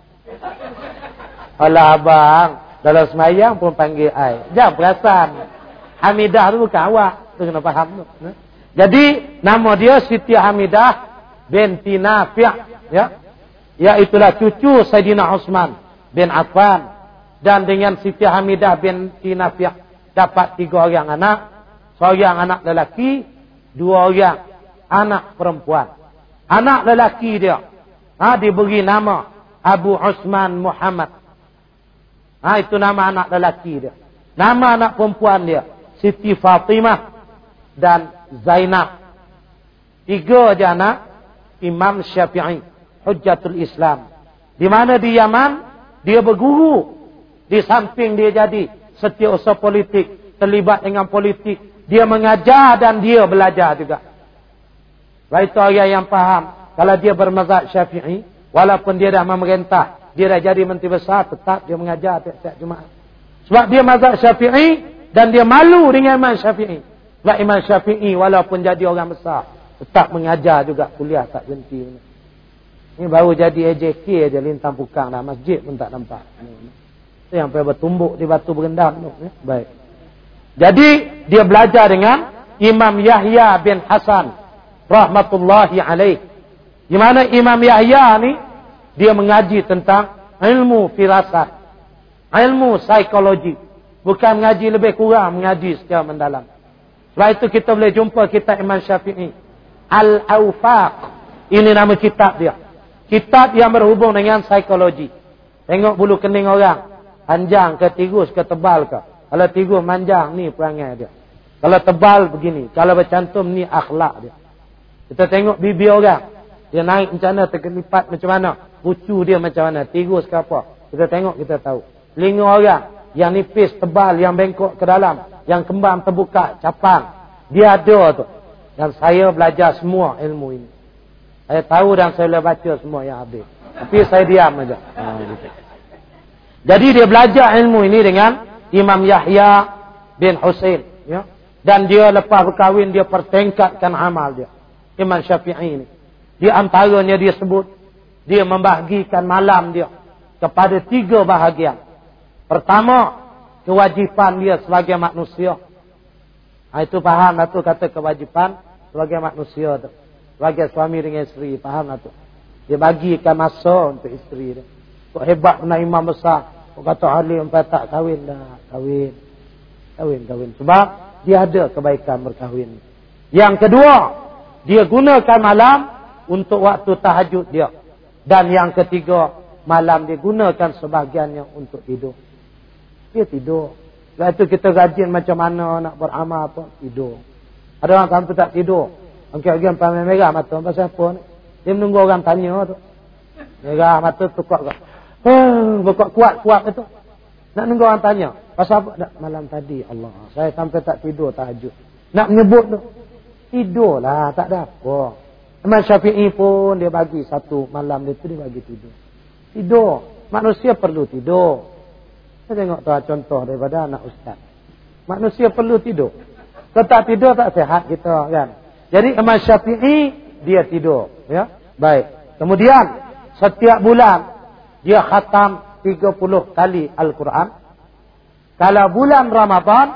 Alah abang, dalam semayang pun panggil ai. Jangan perasan. Hamidah tu bukan awak. Tu kena faham tu. Jadi nama dia Siti Hamidah binti Nafi', ya. Iaitulah cucu Sayyidina Utsman bin Affan, dan dengan Siti Hamidah binti Nafi' dapat tiga orang anak, seorang anak lelaki, dua orang anak perempuan. Anak lelaki dia ha, diberi nama Abu Utsman Muhammad. Ha, itu nama anak lelaki dia. Nama anak perempuan dia Siti Fatimah dan Zainab. Tiga je anak Imam Syafi'i, Hujjatul Islam. Di mana di Yaman dia berguru. Di samping dia jadi setiausaha politik, terlibat dengan politik, dia mengajar dan dia belajar juga. Baik itu orang yang faham. Kalau dia bermazhab Syafi'i, walaupun dia dah memerintah, dia dah jadi menteri besar, tetap dia mengajar tiap-tiap Jumaat. Sebab dia mazhab Syafi'i dan dia malu dengan Imam Syafi'i. Sebab Imam Syafi'i walaupun jadi orang besar, tetap mengajar juga, kuliah tak berhenti. Ini baru jadi A J K aja, lintang pukang dah, masjid pun tak nampak. Itu yang perlu bertumbuk di batu berendam tu. Baik. Jadi dia belajar dengan Imam Yahya bin Hasan rahmatullahi alaih. Di mana Imam Yahya ni dia mengaji tentang ilmu firasat, ilmu psikologi. Bukan mengaji lebih kurang, mengaji secara mendalam. Sebab itu kita boleh jumpa kitab Imam Syafi'i, Al-Awfaq. Ini nama kitab dia. Kitab yang berhubung dengan psikologi. Tengok bulu kening orang, panjang ke tirus ke tebal ke. Kalau tirus manjang, ni perangai dia. Kalau tebal begini, kalau bercantum, ni akhlak dia. Kita tengok bibir orang, dia naik macam mana, terkelipat macam mana, lucu dia macam mana, tirus ke apa. Kita tengok, kita tahu. Telinga orang yang nipis, tebal, yang bengkok ke dalam, yang kembang terbuka, capang, dia ada tu. Dan saya belajar semua ilmu ini. Saya tahu dan saya boleh baca semua yang habis. Tapi saya diam aja. Ha, gitu. Jadi dia belajar ilmu ini dengan Imam Yahya bin Husain, ya. Dan dia lepas berkahwin dia pertingkatkan amal dia. Imam Syafi'i ini. Di antaranya dia sebut dia membahagikan malam dia kepada tiga bahagian. Pertama, kewajipan dia sebagai manusia. Ha, itu faham lah tu kata kewajipan sebagai manusia tu. Sebagai suami dengan isteri, faham lah tu. Dia bagikan masa untuk isteri dia. Kok hebat pernah imam besar. Kok kata alim sampai tak kahwin dah. Kahwin. Kahwin, kahwin. Sebab dia ada kebaikan berkahwin. Yang kedua, dia gunakan malam untuk waktu tahajud dia. Dan yang ketiga, malam dia gunakan sebahagiannya untuk tidur. Dia tidur. Sebab itu kita rajin macam mana nak beramal apa, tidur. Ada orang sampai tak tidur. Mungkin-mungkin pamer merah mata. Pasal apa ni? Dia menunggu orang tanya tu. Merah mata tukar kau. Oh, berkuat kuat-kuat itu. Nak nunggu orang tanya. Pasal apa? Malam tadi Allah, saya sampai tak tidur tahajud. Nak menyebut tu. Tidurlah, tak ada apa. Imam Syafi'i pun dia bagi satu malam dia tu dia bagi tidur. Tidur. Manusia perlu tidur. Saya tengok tu contoh daripada anak ustaz. Manusia perlu tidur. Kalau tak tidur tak sihat kita kan. Jadi Imam Syafi'i dia tidur, ya. Baik. Kemudian setiap bulan dia khatam tiga puluh kali Al-Quran. Kalau bulan Ramadan,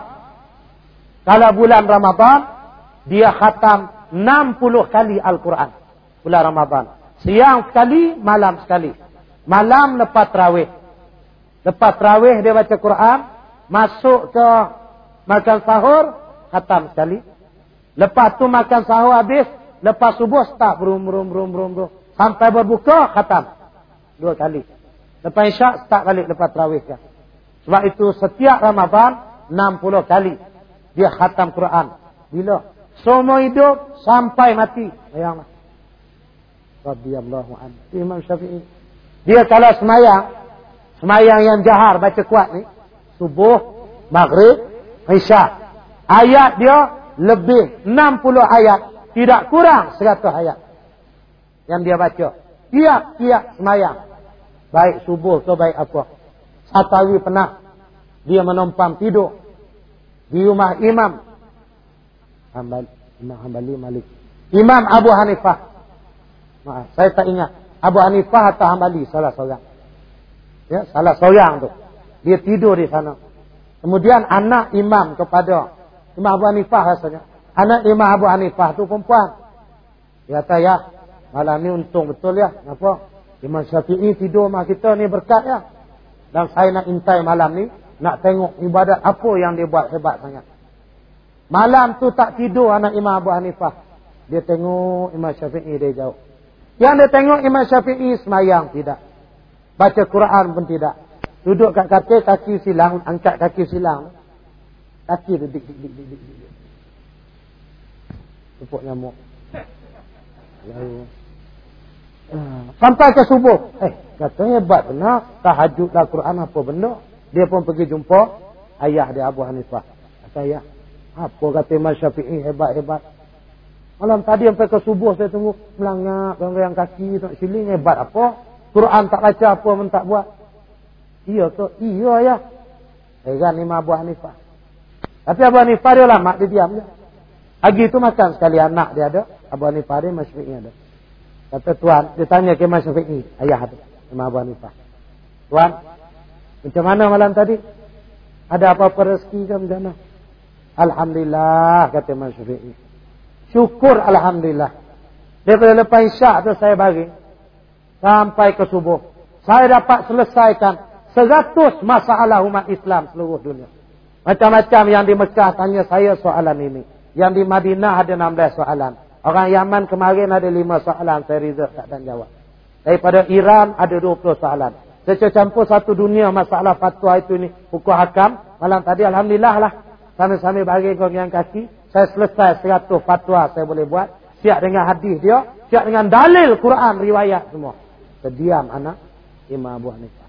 kalau bulan Ramadan dia khatam enam puluh kali Al-Quran. Bulan Ramadan. Siang sekali, malam sekali. Malam lepas tarawih. Lepas tarawih dia baca Quran, masuk ke makan sahur, khatam sekali. Lepas tu makan sahur habis, lepas subuh start brum brum brum brum brum sampai berbuka khatam dua kali. Lepas isyak start balik lepas tarawih kan. Sebab itu setiap Ramadan enam puluh kali dia khatam Quran. Bila? Semua hidup sampai mati. Bayanglah. Radhiyallahu anhu. Imam Syafi'i. Dia kalau semayang, semayang yang jahar baca kuat ni, subuh, maghrib, isyak. Ayat dia lebih enam puluh ayat, tidak kurang seratus ayat yang dia baca. Tiap-tiap semayang. Baik subuh ke baik apa. Satu hari pernah dia menumpang tidur di rumah Imam Hambali, Imam Hambali Malik. Imam Abu Hanifah. Maaf, saya tak ingat. Abu Hanifah atau Hambali, salah seorang. Ya, salah seorang tu. Dia tidur di sana. Kemudian anak imam kepada Imam Abu Hanifah rasanya. Anak Imam Abu Hanifah tu perempuan. Dia kata, ya, malam ni untung betul ya. Kenapa? Imam Syafi'i tidur sama kita ni berkat ya. Dan saya nak intai malam ni, nak tengok ibadat apa yang dia buat hebat sangat. Malam tu tak tidur anak Imam Abu Hanifah. Dia tengok Imam Syafi'i dia jauh. Yang dia tengok Imam Syafi'i semayang tidak. Baca Quran pun tidak. Duduk kat katil, kaki silang, angkat kaki silang. Kaki dia dik dik dik dik dik dik. Tepuk nyamuk. Lalu sampai ke subuh. Eh, katanya hebat benar. Tahajudlah Quran apa benda. Dia pun pergi jumpa ayah dia Abu Hanifah. Kata ayah, apa kata Imam Syafi'i hebat-hebat. Malam tadi sampai ke subuh saya tunggu melangak, goyang kaki, tak siling, hebat apa? Quran tak baca apa pun tak buat. Iya ke? Iya ya. Heran Imam Abu Hanifah. Tapi Abu Hanifah dia lama, dia diam je. Pagi tu makan sekali anak dia ada. Abu Hanifah dia, Imam Syafi'i ada. Kata tuan, dia tanya ke Imam Syafi'i, ayah tu, Imam Abu Hanifah. Tuan, macam mana malam tadi? Ada apa-apa rezeki ke macam mana? Alhamdulillah, kata Imam Syafi'i. Syukur Alhamdulillah. Daripada lepas isyak tu saya bagi sampai ke subuh, saya dapat selesaikan seratus masalah umat Islam seluruh dunia. Macam-macam yang di Mekah tanya saya soalan ini. Yang di Madinah ada enam belas soalan. Orang Yaman kemarin ada lima soalan. Saya reserve tak dan jawab. Daripada Iran ada dua puluh soalan. Saya campur satu dunia masalah fatwa itu ni. Hukum hakam. Malam tadi Alhamdulillah lah. Sambil-sambil bagi goyang kaki. Saya selesai seratus fatwa saya boleh buat. Siap dengan hadis dia. Siap dengan dalil Quran, riwayat semua. Terdiam anak Imam Abu Hanifah.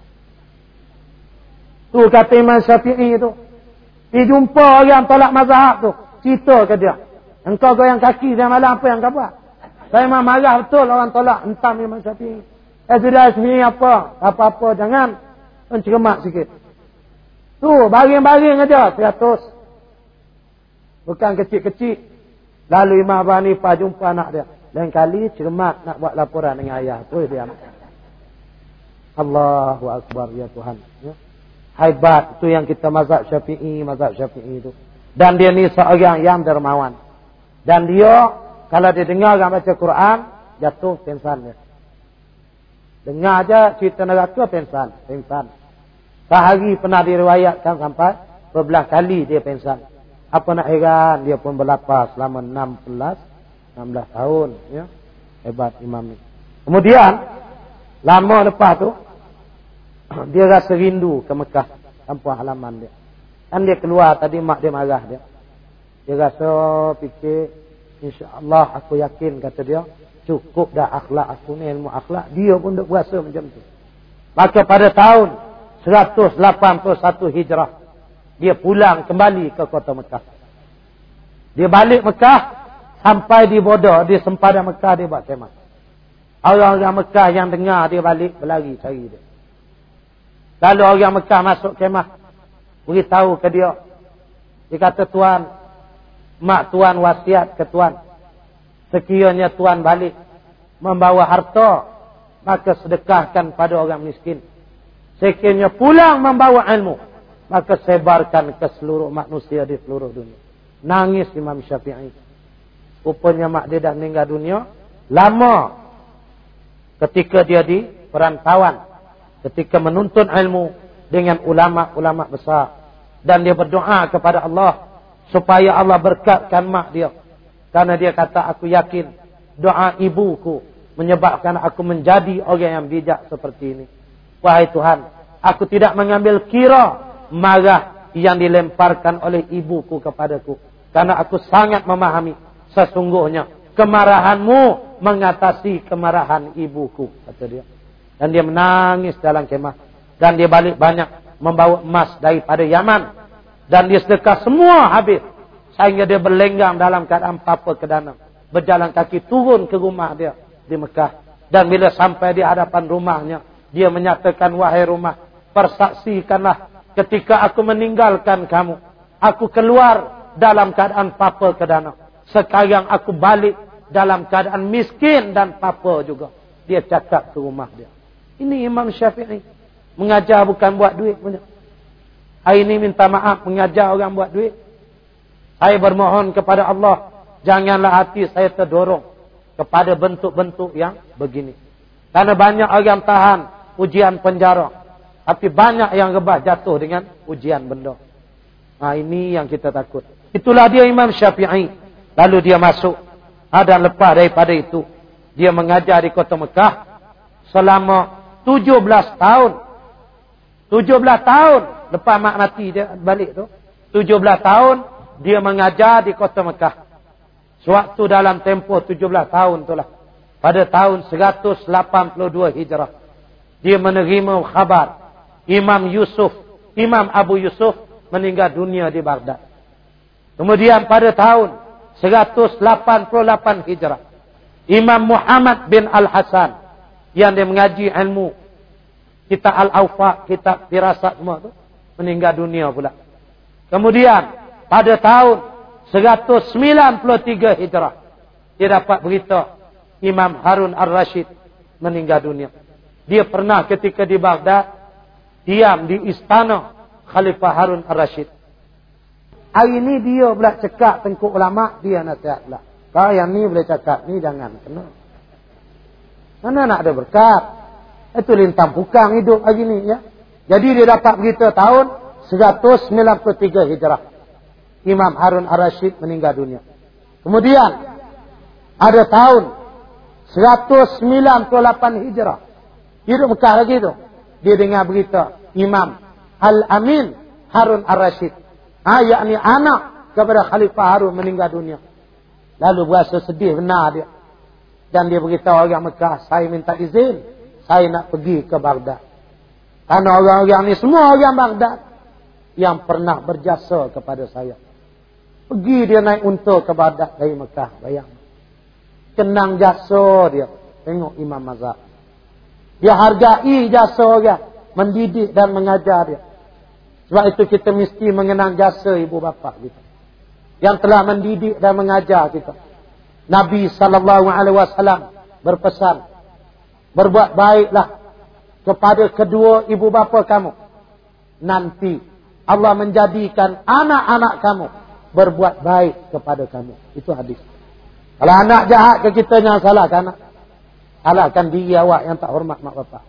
Tu kata Imam Syafi'i tu. Dia jumpa orang tolak mazhab tu. Cerita ke dia. Engkau goyang kaki dia malam apa yang kau buat? Saya memang marah betul orang tolak. Entam Imam Syafi'i. Eh sudah sini apa? Apa-apa jangan. Mencermat sikit. Tu baring-baring aja. Seratus. Bukan kecil-kecil. Lalu Imam Abu Hanifah jumpa anak dia. Lain kali cermat nak buat laporan dengan ayah. Tu dia. Allahu Akbar ya Tuhan. Ya. Hebat. Itu yang kita mazhab Syafi'i. Mazhab Syafi'i itu. Dan dia ni seorang yang dermawan. Dan dia, kalau dia dengar orang baca Quran, jatuh pensan dia. Dengar aja cerita neraka, pensan. Pensan. Sehari pernah diriwayatkan sampai berbelas kali dia pensan. Apa nak heran, dia pun berlapar selama enam belas tahun. Ya. Hebat imam ni. Kemudian, lama lepas tu, dia rasa rindu ke Mekah, kampung halaman dia. Kan dia keluar, tadi mak dia marah dia. Dia rasa, fikir, insya-Allah aku yakin, kata dia, cukup dah akhlak aku ni, ilmu akhlak. Dia pun dah berasa macam tu. Maka pada tahun seratus lapan puluh satu Hijrah, dia pulang kembali ke kota Mekah. Dia balik Mekah, sampai di border, di sempadan Mekah, dia buat kemah. Orang-orang Mekah yang dengar dia balik, berlari cari dia. Lalu orang Mekah masuk kemah, beritahu ke dia. Dia kata, tuan, mak tuan wasiat ke tuan, sekiranya tuan balik membawa harta, maka sedekahkan pada orang miskin. Sekiranya pulang membawa ilmu, maka sebarkan ke seluruh manusia di seluruh dunia. Nangis Imam Syafi'i. Rupanya mak dia dah meninggal dunia lama ketika dia di perantauan, ketika menuntut ilmu dengan ulama-ulama besar. Dan dia berdoa kepada Allah supaya Allah berkatkan mak dia. Karena dia kata, aku yakin doa ibuku menyebabkan aku menjadi orang yang bijak seperti ini. Wahai Tuhan, aku tidak mengambil kira marah yang dilemparkan oleh ibuku kepadaku. Karena aku sangat memahami sesungguhnya kemarahanmu mengatasi kemarahan ibuku, kata dia. Dan dia menangis dalam kemah. Dan dia balik banyak membawa emas daripada Yaman. Dan dia sedekah semua habis. Sehingga dia berlenggang dalam keadaan papa ke danau. Berjalan kaki turun ke rumah dia di Mekah. Dan bila sampai di hadapan rumahnya, dia menyatakan, wahai rumah, persaksikanlah ketika aku meninggalkan kamu. Aku keluar dalam keadaan papa ke danau. Sekarang aku balik dalam keadaan miskin dan papa juga. Dia cakap ke rumah dia. Ini Imam Syafi'i. Mengajar bukan buat duit punya. Hari ini minta maaf mengajar orang buat duit. Saya bermohon kepada Allah, janganlah hati saya terdorong kepada bentuk-bentuk yang begini. Karena banyak orang tahan ujian penjara, tapi banyak yang rebah jatuh dengan ujian benda. Nah, ini yang kita takut. Itulah dia Imam Syafi'i. Lalu dia masuk. Dan lepas daripada itu, dia mengajar di kota Mekah selama tujuh belas tahun. tujuh belas tahun. Lepas mak mati dia balik tu. tujuh belas tahun dia mengajar di kota Mekah. Sewaktu dalam tempoh tujuh belas tahun itulah. Pada tahun seratus lapan puluh dua Hijrah. Dia menerima khabar Imam Yusuf, Imam Abu Yusuf meninggal dunia di Baghdad. Kemudian pada tahun seratus lapan puluh lapan Hijrah, Imam Muhammad bin Al-Hasan yang dia mengaji ilmu kitab Al-Awfaq, kitab firasat semua tu, meninggal dunia pula. Kemudian pada tahun seratus sembilan puluh tiga Hijrah, dia dapat berita Imam Harun Ar-Rasyid meninggal dunia. Dia pernah ketika di Baghdad diam di istana Khalifah Harun Ar-Rasyid. Hari ini dia pula cakap tengkuk ulama, dia nasihat pula. Kau yang ni boleh cakap, ni jangan kena. Mana nak ada berkat? Itu lintang pukang hidup hari ni, ya. Jadi dia dapat berita tahun seratus sembilan puluh tiga Hijrah. Imam Harun Ar-Rasyid meninggal dunia. Kemudian ada tahun seratus sembilan puluh lapan Hijrah. Hidup Mekah lagi tu. Dia dengar berita Imam Al-Amin Harun Ar-Rasyid, ha, yakni anak kepada Khalifah Harun meninggal dunia. Lalu berasa sedih benar dia. Dan dia beritahu orang Mekah, saya minta izin, saya nak pergi ke Baghdad. Karena orang-orang ni semua orang Baghdad yang pernah berjasa kepada saya. Pergi dia naik unta ke Baghdad dari Mekah. Bayang. Kenang jasa dia. Tengok Imam Mazhab. Dia hargai jasa orang. Mendidik dan mengajar dia. Sebab itu kita mesti mengenang jasa ibu bapa kita. Yang telah mendidik dan mengajar kita. Nabi sallallahu alaihi wasallam berpesan. Berbuat baiklah kepada kedua ibu bapa kamu. Nanti Allah menjadikan anak-anak kamu berbuat baik kepada kamu. Itu hadis. Kalau anak jahat ke kita, jangan salahkan anak. Salahkan diri awak yang tak hormat mak bapak.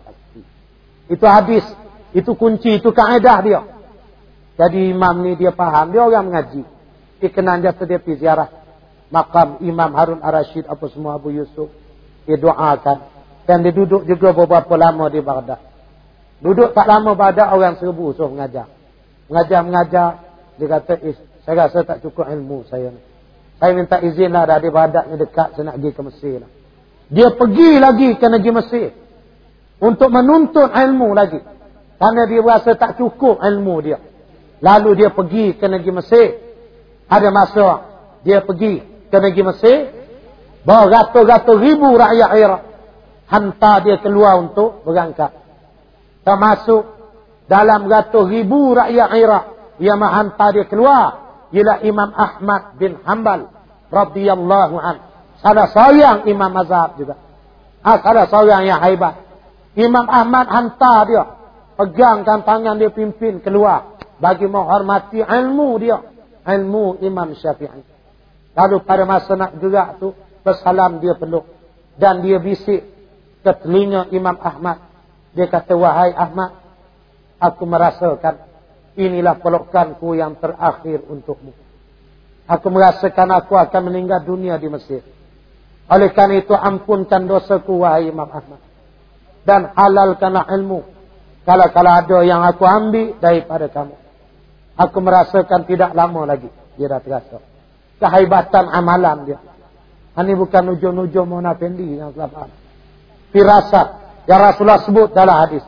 Itu hadis. Itu kunci. Itu kaedah dia. Jadi imam ni dia faham. Dia orang mengaji. Dia kenal jasa dia pergi ziarah makam Imam Harun Ar-Rasyid apa semua, Abu Yusuf. Dia doakan. Dan dia duduk juga beberapa lama di Baghdad. Duduk tak lama Baghdad, orang seribu suruh mengajar. Mengajar-mengajar. Dia kata, eh, saya rasa tak cukup ilmu saya ni. Saya minta izin lah, dah di Baghdad ni dekat, saya nak pergi ke Mesir lah. Dia pergi lagi ke negeri Mesir. Untuk menuntut ilmu lagi. Karena dia rasa tak cukup ilmu dia. Lalu dia pergi ke negeri Mesir. Ada masa dia pergi ke negeri Mesir. Beratus-ratus ribu rakyat Iraq hantar dia keluar untuk berangkat. Termasuk dalam ratus ribu rakyat Iraq yang menghantar dia keluar ialah Imam Ahmad bin Hanbal radhiyallahu an. Salah seorang imam mazhab juga. Ah, salah seorang yang hebat. Imam Ahmad hantar dia, pegangkan tangan dia, pimpin keluar bagi menghormati ilmu dia, ilmu Imam Syafi'i. Lalu pada masa nak gerak tu, bersalam dia peluk dan dia bisik ke telinga Imam Ahmad. Dia kata, wahai Ahmad, aku merasakan inilah pelukanku yang terakhir untukmu. Aku merasakan aku akan meninggal dunia di Mesir. Oleh karena itu ampunkan dosaku wahai Imam Ahmad. Dan halalkanlah ilmu. Kalau-kalau ada yang aku ambil daripada kamu. Aku merasakan tidak lama lagi. Dia dah terasa. Kehebatan amalan dia. Ini bukan nujum-nujum Mona Fendi yang telah faham. Firasat. Yang Rasulullah sebut dalam hadis.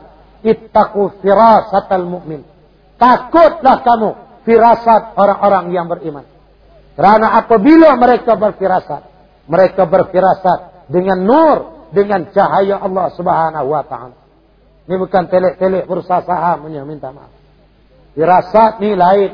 Ittaqu firasatal mu'min. Takutlah kamu firasat orang-orang yang beriman. Kerana apabila mereka berfirasat, mereka berfirasat dengan nur, dengan cahaya Allah Subhanahu wa taala. Ini bukan telek-telek bursa saham punya, minta maaf. Firasat ni lain.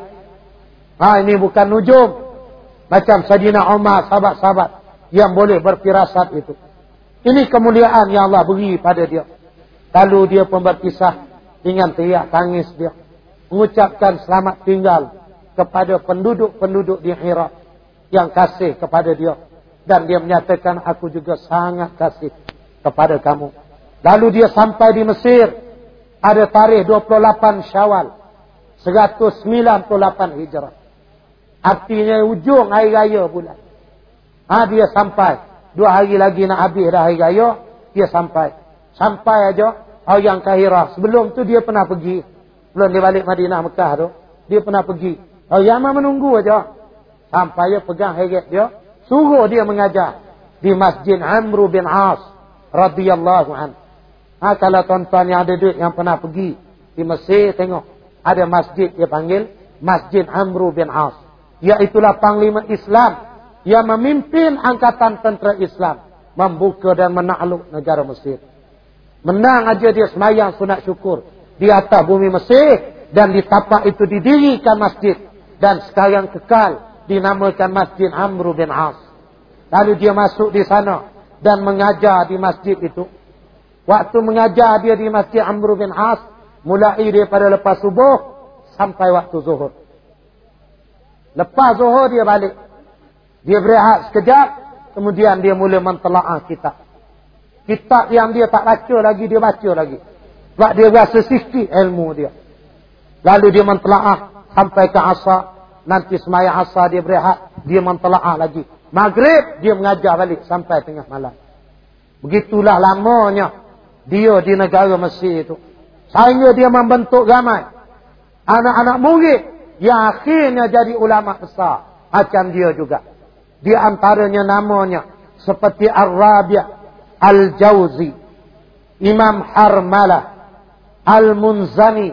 Ha, ini bukan nujum. Macam Sayyidina Umar, sahabat-sahabat yang boleh berfirasat itu. Ini kemuliaan yang Allah beri pada dia. Lalu dia pun berkisah dengan teriak tangis dia. Mengucapkan selamat tinggal kepada penduduk-penduduk di Hira yang kasih kepada dia. Dan dia menyatakan aku juga sangat kasih kepada kamu. Lalu dia sampai di Mesir. Ada tarikh dua puluh lapan Syawal seratus sembilan puluh lapan Hijrah. Artinya ujung hari raya bulan. Ha, dia sampai. Dua hari lagi nak habis dah hari raya. Dia sampai. Sampai aja orang Kahirah. Sebelum tu dia pernah pergi. Sebelum dia balik Madinah Mekah tu. Dia pernah pergi. Oh, Yaman menunggu aja. Sampai dia pegang heret dia. Suruh dia mengajar. Di Masjid Amr bin As. Radiyallahu an. Ha, kalau tuan-tuan yang ada duit yang pernah pergi. Di Mesir tengok. Ada masjid dia panggil. Masjid Amr bin As. Iaitulah panglima Islam. Yang memimpin angkatan tentera Islam. Membuka dan menakluk negara Mesir. Menang aja dia semayang sunat syukur. Di atas bumi Mesir. Dan di tapak itu didirikan masjid. Dan sekarang kekal dinamakan Masjid Amr bin As. Lalu dia masuk di sana dan mengajar di masjid itu. Waktu mengajar dia di Masjid Amr bin As, mulai daripada lepas subuh sampai waktu zuhur. Lepas zuhur dia balik. Dia berehat sekejap, kemudian dia mula mentelaah kitab. Kitab yang dia tak baca lagi, dia baca lagi. Sebab dia rasa sikit ilmu dia. Lalu dia mentelaah sampai ke asar. Nanti semayang asar dia berehat. Dia mentelaah lagi. Maghrib dia mengajar balik sampai tengah malam. Begitulah lamanya dia di negara Mesir itu. Sehingga dia membentuk ramai anak-anak murid yang akhirnya jadi ulama besar. Macam dia juga. Di antaranya namanya seperti Ar-Rabi' Al-Jauzi, Imam Harmalah, Al-Munzani,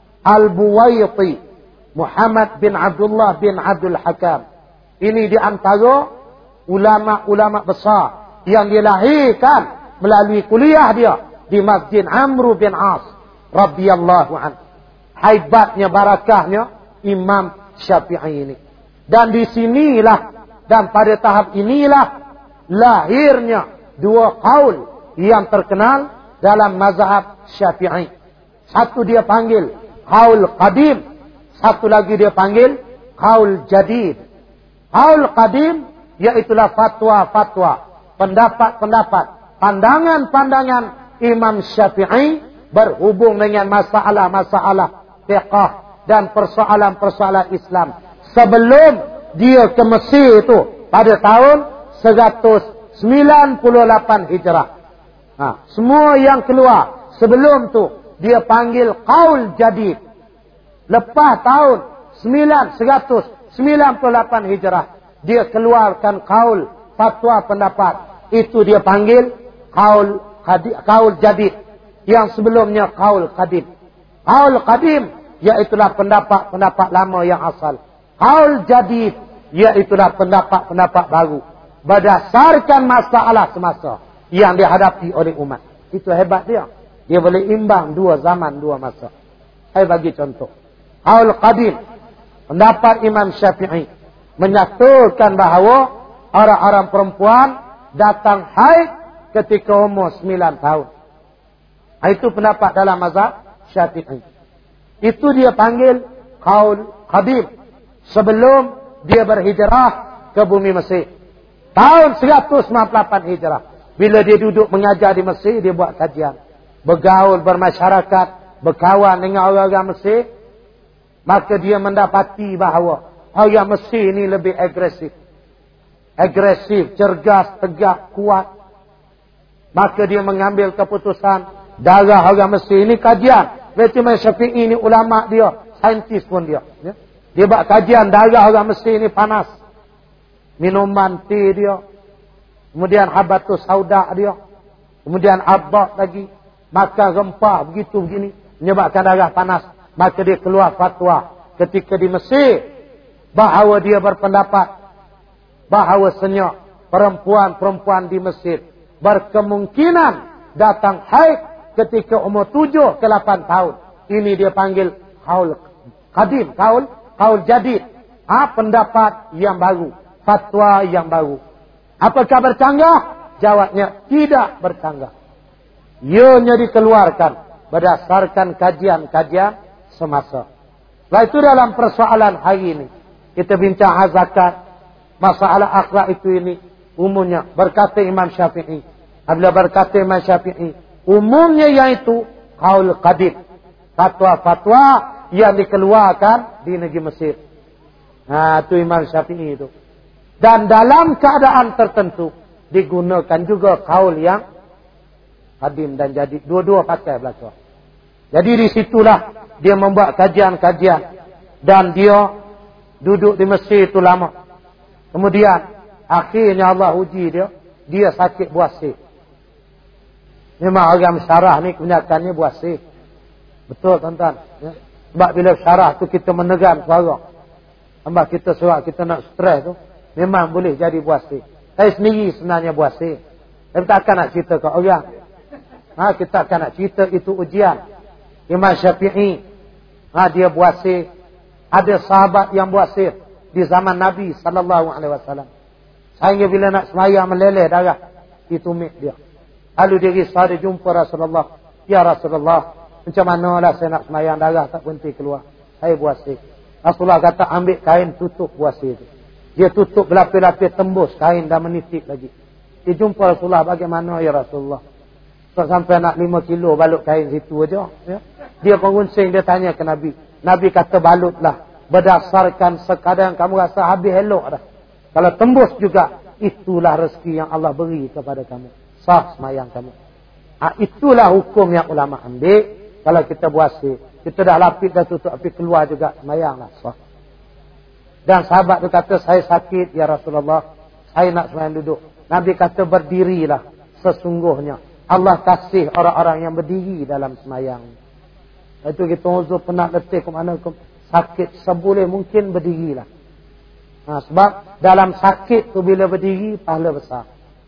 Al-Buwaiti, Muhammad bin Abdullah bin Abdul Hakam. Ini di antara ulama-ulama besar yang dilahirkan melalui kuliah dia di Masjid Amr bin As radhiyallahu anhu. Hebatnya barakahnya Imam Syafi'i ini. Dan di sinilah dan pada tahap inilah lahirnya dua qaul yang terkenal dalam mazhab Syafi'i. Satu dia panggil qaul qadim, satu lagi dia panggil qaul jadid. Qaul qadim iaitulah fatwa-fatwa, pendapat-pendapat, pandangan-pandangan Imam Syafi'i berhubung dengan masalah-masalah fiqh dan persoalan-persoalan Islam. Sebelum dia ke Mesir itu pada tahun seratus sembilan puluh lapan Hijrah. Ha, semua yang keluar sebelum tu dia panggil qaul jadid. Lepas tahun seratus sembilan puluh lapan Hijrah dia keluarkan qaul fatwa pendapat. Itu dia panggil qaul qaul jadid. Yang sebelumnya qaul qadim. Qaul qadim iaitulah pendapat-pendapat lama yang asal. Qaul jadid iaitulah pendapat-pendapat baru berdasarkan masalah semasa yang dihadapi oleh umat. Itu hebat dia. Dia boleh imbang dua zaman, dua masa. Saya bagi contoh. Qaul qadim, pendapat Imam Syafi'i menyatakan bahawa orang-orang perempuan datang haid ketika umur sembilan tahun. Itu pendapat dalam mazhab Syafi'i. Itu dia panggil qaul qadim. Sebelum dia berhijrah ke bumi Mesir. Tahun seratus sembilan puluh lapan Hijrah. Bila dia duduk mengajar di Mesir, dia buat kajian. Bergaul, bermasyarakat, berkawan dengan orang-orang Mesir. Maka dia mendapati bahawa orang Mesir ni lebih agresif. Agresif, cergas, tegak, kuat. Maka dia mengambil keputusan, darah orang Mesir ni kajian. Imam Syafi'i ni ulama dia, saintis pun dia. Ya? Dia buat kajian darah orang Mesir ni panas. Minuman teh dia. Kemudian habatus sauda dia. Kemudian abak lagi. Makan rempah begitu begini. Menyebabkan darah panas. Maka dia keluar fatwa ketika di Mesir. Bahawa dia berpendapat. Bahawa senyap perempuan-perempuan di Mesir. Berkemungkinan datang haid ketika umur tujuh ke lapan tahun. Ini dia panggil kaul qadim. Kaul, kaul jadid. Ha, pendapat yang baru. Fatwa yang baru. Apakah bercanggah? Jawabnya tidak bercanggah. Ianya dikeluarkan berdasarkan kajian-kajian semasa. Setelah itu dalam persoalan hari ini kita bincang zakat, masalah akhlak itu ini umumnya berkata Imam Syafi'i. Apabila berkata Imam Syafi'i, umumnya iaitu qaul qadim, fatwa-fatwa yang dikeluarkan di negeri Mesir. Nah, itu Imam Syafi'i itu. Dan dalam keadaan tertentu digunakan juga qaul yang qadim dan jadid. Dua-dua pakai belakang. Jadi di situlah dia membuat kajian-kajian. Dan dia duduk di Mesir itu lama. Kemudian akhirnya Allah uji dia. Dia sakit buasir. Memang orang syarah ni kebanyakannya buasir. Betul tuan-tuan. Ya? Sebab bila syarah tu kita menegan suara. Sebab kita suara kita nak stres tu. Memang boleh jadi buasir. Saya sendiri sebenarnya buasir. Tapi takkan nak cerita ke orang. Ha, kita akan nak cerita itu ujian. Imam Syafi'i. Ha, dia buasir. Ada sahabat yang buasir. Di zaman Nabi sallallahu alaihi wasallam. Sehingga bila nak semayang meleleh darah. Ditumik dia. Lalu dia risau dia jumpa Rasulullah. Ya Rasulullah. Macam manalah saya nak semayang darah tak berhenti keluar. Saya buasir. Rasulullah kata ambil kain tutup buasir itu. Dia tutup berlapis-lapis tembus kain dan menitik lagi. Dia jumpa Rasulullah bagaimana ya Rasulullah. So, sampai nak lima kilo balut kain situ aja. Ya. Dia penguncing dia tanya ke Nabi. Nabi kata balutlah. Berdasarkan sekadar kamu rasa habis elok dah. Kalau tembus juga. Itulah rezeki yang Allah beri kepada kamu. Sah semayang kamu. Ha, itulah hukum yang ulama ambil. Kalau kita buasir. Kita dah lapis dah tutup api keluar juga. Semayanglah sah. Dan sahabat tu kata, saya sakit ya Rasulullah. Saya nak semayang duduk. Nabi kata, berdirilah. Sesungguhnya. Allah kasih orang-orang yang berdiri dalam semayang. Itu kita uzur penat letih ke mana ke. Sakit seboleh mungkin berdirilah. Nah, sebab dalam sakit tu bila berdiri, pahala besar.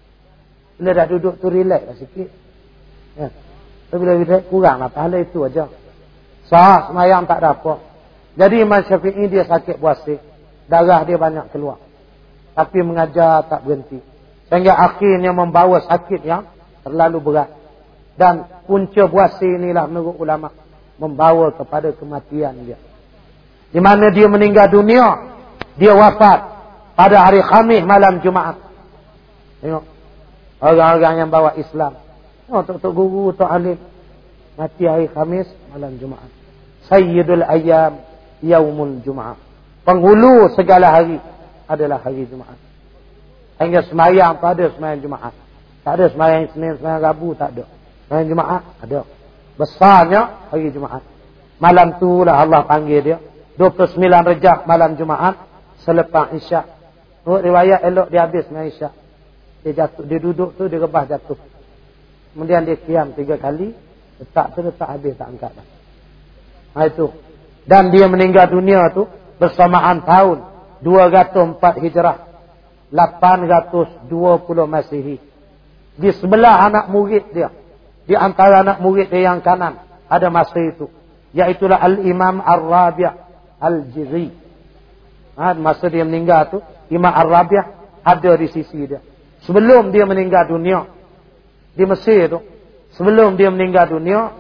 Bila dah duduk tu relax lah sikit. Ya. Bila relax kurang lah. Pahala itu aja. Sah semayang tak ada apa. Jadi Imam Syafi'i dia sakit buasir. Darah dia banyak keluar. Tapi mengajar tak berhenti. Sehingga akhirnya membawa sakit yang terlalu berat. Dan punca buasir inilah menurut ulama. Membawa kepada kematian dia. Di mana dia meninggal dunia. Dia wafat pada hari Khamis malam Jumaat. Tengok. Orang-orang yang bawa Islam. Oh, tok-tok guru, tok alim. Mati hari Khamis malam Jumaat. Sayyidul ayyam yaumul Jumaat. Penghulu segala hari adalah hari Jumaat. Hingga semayang pada semayang Jumaat. Tak ada semayang Senin, semayang Rabu, tak ada. Semayang Jumaat ada. Besarnya hari Jumaat. Malam tu lah Allah panggil dia. dua puluh sembilan Rejab malam Jumaat. Selepas Isyak. Menurut riwayat elok dia habis semayang Isyak. Dia jatuh, dia duduk tu, dia rebah jatuh. Kemudian dia kiam tiga kali. Letak tu, letak habis, tak angkat dah. Nah itu. Dan dia meninggal dunia tu. Bersamaan tahun dua ratus empat Hijrah, lapan ratus dua puluh Masihi. Di sebelah anak murid dia, di antara anak murid dia yang kanan, ada masa itu, iaitulah Al-Imam Ar-Rabi' Al-Jizri. Ha, masa dia meninggal tu, Imam Ar-Rabi' ada di sisi dia. Sebelum dia meninggal dunia, di Mesir tu, sebelum dia meninggal dunia,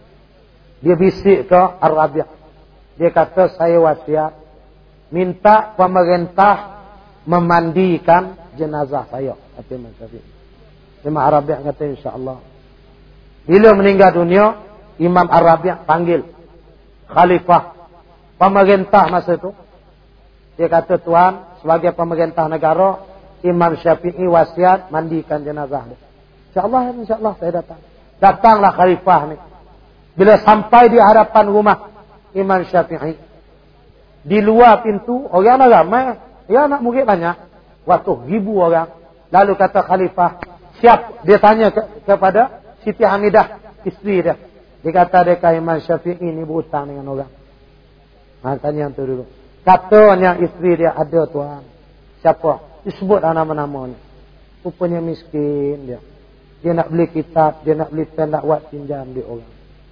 dia bisik ke Ar-Rabi'. Dia kata, saya wasiat minta pemerintah memandikan jenazah saya. Kata Imam Syafi'i. Imam Ar-Rabi' kata insya-Allah. Bila meninggal dunia, Imam Ar-Rabi' panggil khalifah pemerintah masa itu. Dia kata, tuan, sebagai pemerintah negara, Imam Syafi'i wasiat mandikan jenazah dia. InsyaAllah, insyaAllah saya datang. Datanglah khalifah ni. Bila sampai di hadapan rumah Imam Syafi'i, di luar pintu, orang nak ramai. Ya, nak murid banyak. Waktu ribu orang. Lalu kata khalifah, siap? Dia tanya ke, kepada Siti Hamidah, isteri dia. Dia kata, adakah Imam Syafi'i ni berhutang dengan orang? Ha, tanya yang tu dulu. Katanya isteri dia, ada tuan. Siapa? Disebut nama-namanya. Rupanya miskin dia. Dia nak beli kitab, dia nak beli pen, nak buat pinjam di orang.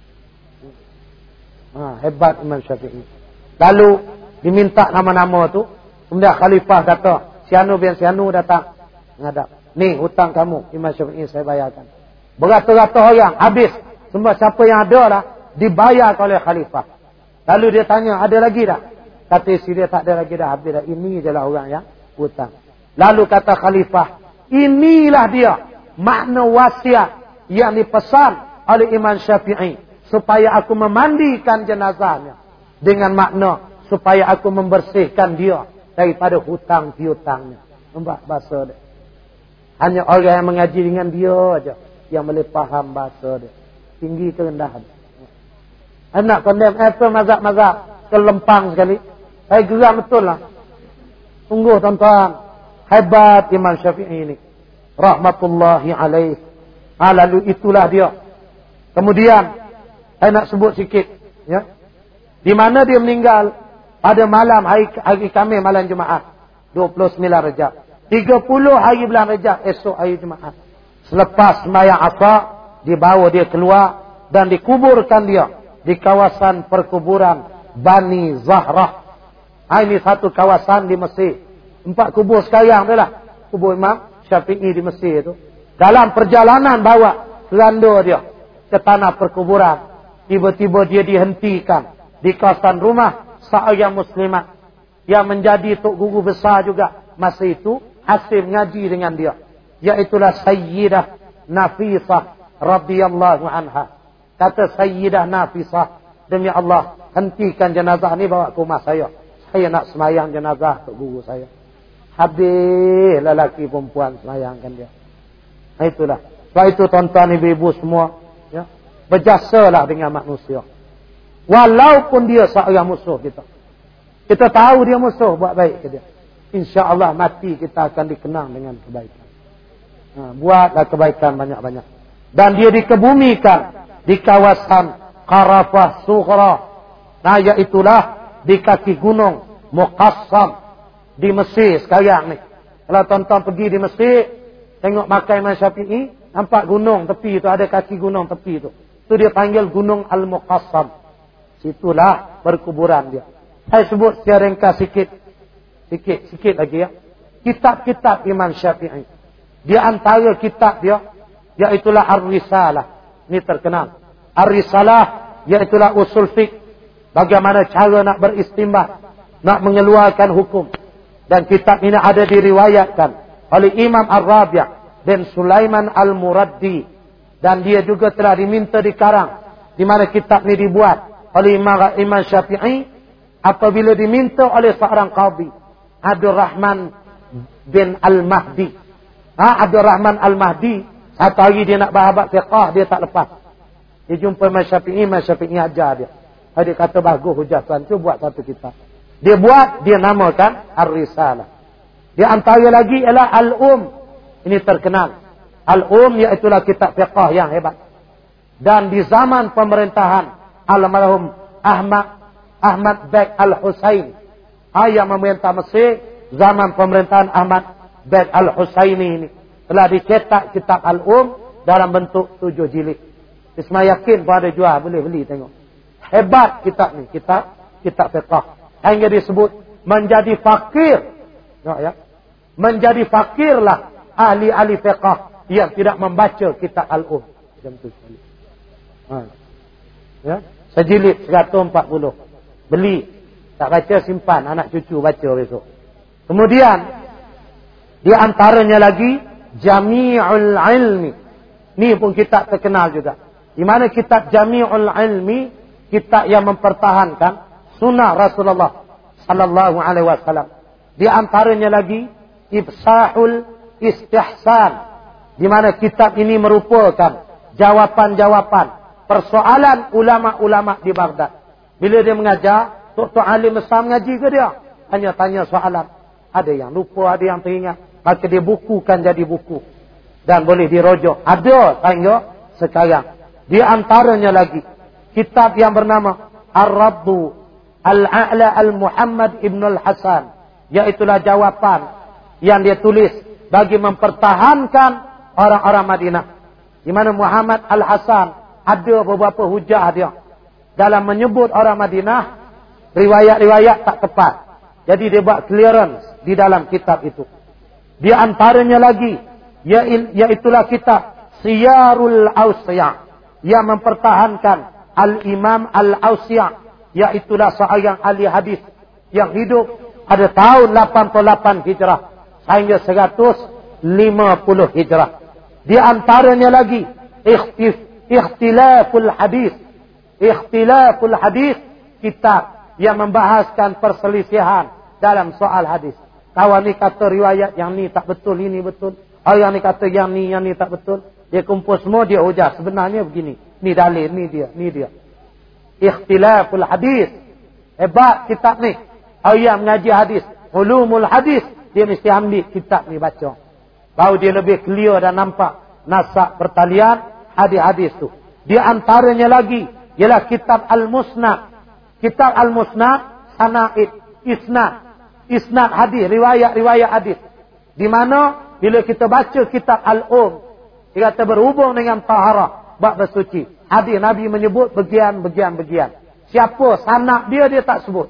Ha, hebat Imam Syafi'i. Lalu diminta nama-nama tu. Kemudian khalifah kata, Sianu bin Sianu datang menghadap. Ni hutang kamu, Imam Syafi'i saya bayarkan. Beratus-ratus orang habis. Semua siapa yang ada lah dibayar oleh khalifah. Lalu dia tanya, ada lagi tak? Kata si dia, tak ada lagi dah, habis dah. Ini je lah orang yang hutang. Lalu kata khalifah, inilah dia makna wasiat yang dipesan oleh Imam Syafi'i, supaya aku memandikan jenazahnya, dengan makna supaya aku membersihkan dia daripada hutang piutangnya. Nampak bahasa dia? Hanya orang yang mengaji dengan dia aja yang boleh faham bahasa dia. Tinggi ke rendah dia. Anak kondem itu mazhab-mazhab kelempang sekali. Saya geram betul lah. Sungguh tuan-tuan, hebat Imam Syafi'i ini, rahmatullahi alaih. Ha, lalu itulah dia. Kemudian saya nak sebut sikit, ya. Di mana dia meninggal? Pada malam hari, hari Khamis, malam Jumaat, dua puluh sembilan Rejab. tiga puluh hari bulan Rejab, esok hari Jumaat. Selepas sembahyang Asar, dibawa dia keluar dan dikuburkan dia di kawasan perkuburan Bani Zahrah. Ha, ini satu kawasan di Mesir. Empat kubur sekarang tu lah. Kubur Imam Syafi'i di Mesir tu. Dalam perjalanan bawa keranda dia ke tanah perkuburan, tiba-tiba dia dihentikan di kawasan rumah seorang muslimat yang menjadi tok guru besar juga masa itu, hasil ngaji dengan dia, iaitulah Sayyidah Nafisah radhiyallahu anha. Kata Sayyidah Nafisah, demi Allah, hentikan jenazah ni bawa ke rumah saya. Saya nak semayang jenazah tok guru saya. Habis lelaki perempuan semayangkan dia. Nah, itulah. Sebab itu tuan-tuan ibu-ibu semua, ya, berjasalah dengan manusia. Walaupun dia seorang musuh kita. Kita tahu dia musuh, buat baik ke dia. InsyaAllah mati kita akan dikenang dengan kebaikan. Nah, buatlah kebaikan banyak-banyak. Dan dia dikebumikan di kawasan Qarafah Sughra. Nah, iaitulah di kaki gunung Muqassam di Mesir sekarang ni. Kalau tuan-tuan pergi di Mesir, tengok makam Imam Syafi'i, nampak gunung tepi tu, ada kaki gunung tepi tu. Itu dia panggil Gunung Al-Muqassam. Situlah perkuburan dia. Saya sebut secara ringkas sikit. Sikit, sikit lagi ya. Kitab-kitab Imam Syafi'i. Di antara kitab dia, iaitulah Ar-Risalah. Ini terkenal. Ar-Risalah, iaitulah usul fiqh. Bagaimana cara nak beristimbah, nak mengeluarkan hukum. Dan kitab ini ada diriwayatkan oleh Imam Ar-Rabi' bin Sulaiman Al-Muraddi. Dan dia juga telah diminta dikarang. Di mana kitab ini dibuat oleh Imam, Imam Syafi'i apabila diminta oleh seorang qadhi, Abdul Rahman bin Al-Mahdi. Ha, Abdul Rahman Al-Mahdi, satu hari dia nak bahabat fiqah, dia tak lepas. Dia jumpa Imam Syafi'i, Imam Syafi'i ajar dia. Dia kata, bagus hujah tuan tu, buat satu kitab. Dia buat, dia namakan Ar-Risalah. Di antara lagi ialah Al-Um. Ini terkenal. Al-Um iaitulah kitab fiqah yang hebat. Dan di zaman pemerintahan almarhum Ahmad Ahmad Beg Al-Husain, yang memerintah Mesir, zaman pemerintahan Ahmad Beg Al-Husaini ini, telah dicetak kitab Al-Um dalam bentuk tujuh jilid. Isma yakin pun ada jual, boleh beli tengok. Hebat kitab ni, kitab kitab fiqah. Hingga disebut menjadi fakir. Ya, menjadi fakirlah ahli-ahli fiqah yang tidak membaca kitab Al-Um. Macam tu sekali. Ha. Ya, sejilid seratus empat puluh. Beli. Tak baca simpan, anak cucu baca besok. Kemudian di antaranya lagi Jami'ul Ilmi. Ni pun kitab terkenal juga. Di mana kitab Jami'ul Ilmi, kitab yang mempertahankan sunnah Rasulullah sallallahu alaihi wasallam. Di antaranya lagi Ibsahul Istihsan, di mana kitab ini merupakan jawapan-jawapan persoalan ulama-ulama di Baghdad. Bila dia mengajar, Tok-tok alim besar mengaji ke dia? Hanya tanya soalan. Ada yang lupa, ada yang teringat. Maka dia bukukan jadi buku. Dan boleh dirojok. Ada tanya sekarang. Di antaranya lagi kitab yang bernama Ar-Raddu Al-A'la Al-Muhammad Ibn Al-Hasan. Iaitulah jawapan yang dia tulis bagi mempertahankan orang-orang Madinah. Di mana Muhammad Al-Hasan ada beberapa hujah dia dalam menyebut orang Madinah, riwayat-riwayat tak tepat. Jadi dia buat clearance di dalam kitab itu. Di antaranya lagi, iaitulah kitab Siyarul Awsiya, yang mempertahankan Al-Imam Al-Awsiya, iaitulah seorang ahli hadis yang hidup pada tahun lapan puluh lapan Hijrah sehingga seratus lima puluh Hijrah. Di antaranya lagi Ikhtif, Ikhtilaful Hadis. Ikhtilaful Hadis, kitab yang membahaskan perselisihan dalam soal hadis. Kawan ni kata riwayat yang ni tak betul, ini betul. Orang ni kata yang ni, yang ni tak betul. Dia kumpul semua, dia hujah. Sebenarnya begini. Ni dalil, ni dia, ni dia. Ikhtilaful Hadis. Hebat kitab ni. Orang mengaji hadis, ulumul hadis, dia mesti ambil kitab ni baca. Baru dia lebih clear dan nampak nasak pertalian hadis-hadis tu. Di antaranya lagi ialah kitab Al-Musnad. Kitab Al-Musnad, sanaid, isnad, isnad hadis, riwayat-riwayat hadis. Di mana bila kita baca kitab Al-Um, dia kata berhubung dengan taharah, bab bersuci. Hadis Nabi menyebut bagian-bagian-bagian. Siapa sanad dia, dia tak sebut.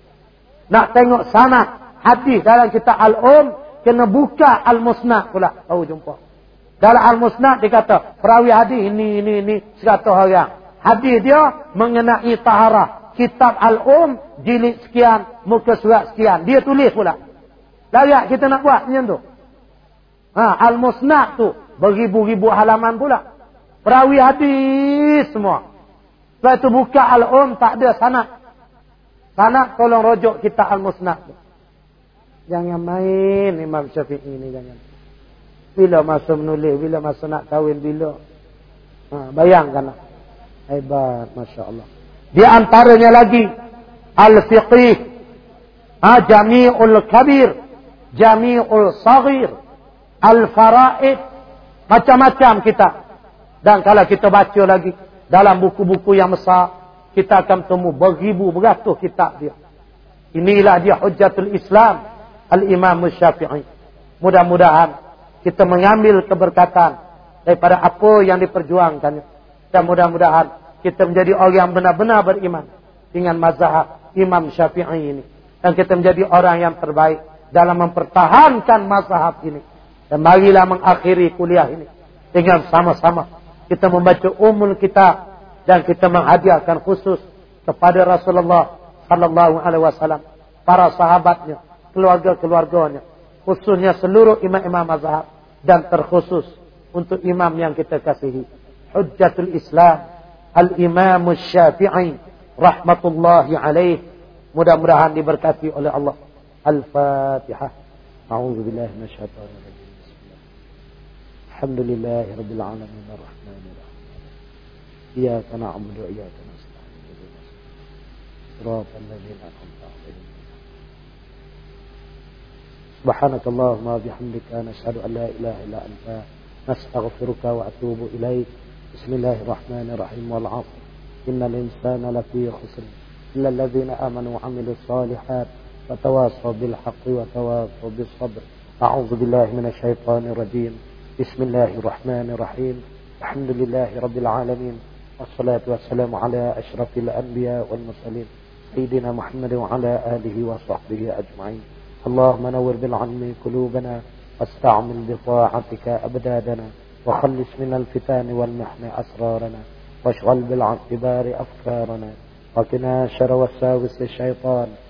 Nak tengok sanad hadis dalam kitab Al-Um, kena buka Al-Musnad pula, baru jumpa. Dalam Al-Musnad dia kata perawi hadis ini, ini, ini, seratus orang. Hadis dia mengenai taharah. Kitab Al-Um, jilid sekian, muka surat sekian. Dia tulis pula. Layak kita nak buat macam tu. Ha, Al-Musnad tu beribu-ribu halaman pula. Perawi hadis semua. Lepas tu buka Al-Um, tak ada sanad. Sanad tolong rujuk kitab Al-Musnad tu. Jangan main Imam Syafi'i ni, jangan. Bila masa menulis, bila masa nak kahwin, bila. Ha, bayangkan. Hebat, Masya Allah. Di antaranya lagi Al-Fiqih, ha, Jami'ul Kabir, Jami'ul Saghir, Al-Fara'id, macam-macam kita. Dan kalau kita baca lagi dalam buku-buku yang besar, kita akan temu beribu beratus kitab dia. Inilah dia Hujjatul Islam Al-Imam Syafi'i. Mudah-mudahan kita mengambil keberkatan daripada apa yang diperjuangkannya. Dan mudah-mudahan kita menjadi orang yang benar-benar beriman dengan mazhab Imam Syafi'i ini. Dan kita menjadi orang yang terbaik dalam mempertahankan mazhab ini. Dan marilah mengakhiri kuliah ini dengan sama-sama kita membaca umul kitab dan kita menghadiahkan khusus kepada Rasulullah sallallahu alaihi wasallam, para sahabatnya, keluarga-keluarganya, khususnya seluruh imam-imam mazhab, dan terkhusus untuk imam yang kita kasihi, Hujjatul Islam Al-Imam Syafi'i rahmatullahi alaih. Mudah-mudahan diberkati oleh Allah. Al-Fatihah. A'udzubillahi minasyaitonir rajim. Alhamdulillahi rabbil alamin arrahmanir rahim. Iyyaka na'budu wa iyyaka nasta'in. Shiratal ladzina an'amta 'alaihim. Subhanakallahumma wa bihamdika nashhadu an la ilaha illa anta nastaghfiruka wa atubu ilaik. Bismillahirrahmanirrahim. Wal 'ashr. Innal insana lafi khusr illa alladhina amanu wa 'amilus solihat wa tawassaw bil haqqi wa tawassaw bis sabr. A'udzu billahi minasy syaithanir rajim. Bismillahirrahmanirrahim. Alhamdulillahi rabbil alamin. Wassalatu wassalamu ala asyrafil anbiya wal mursalin sayyidina Muhammad wa ala alihi wa sahbihi ajma'in. Allahumma nawwir bil 'ilmi qulubana wasta'mil bi ta'atika abdadana wa khallis min al fitan wal mihni asrarana washghal bil 'ibari afkarana wa qina sharra wasawis syaitan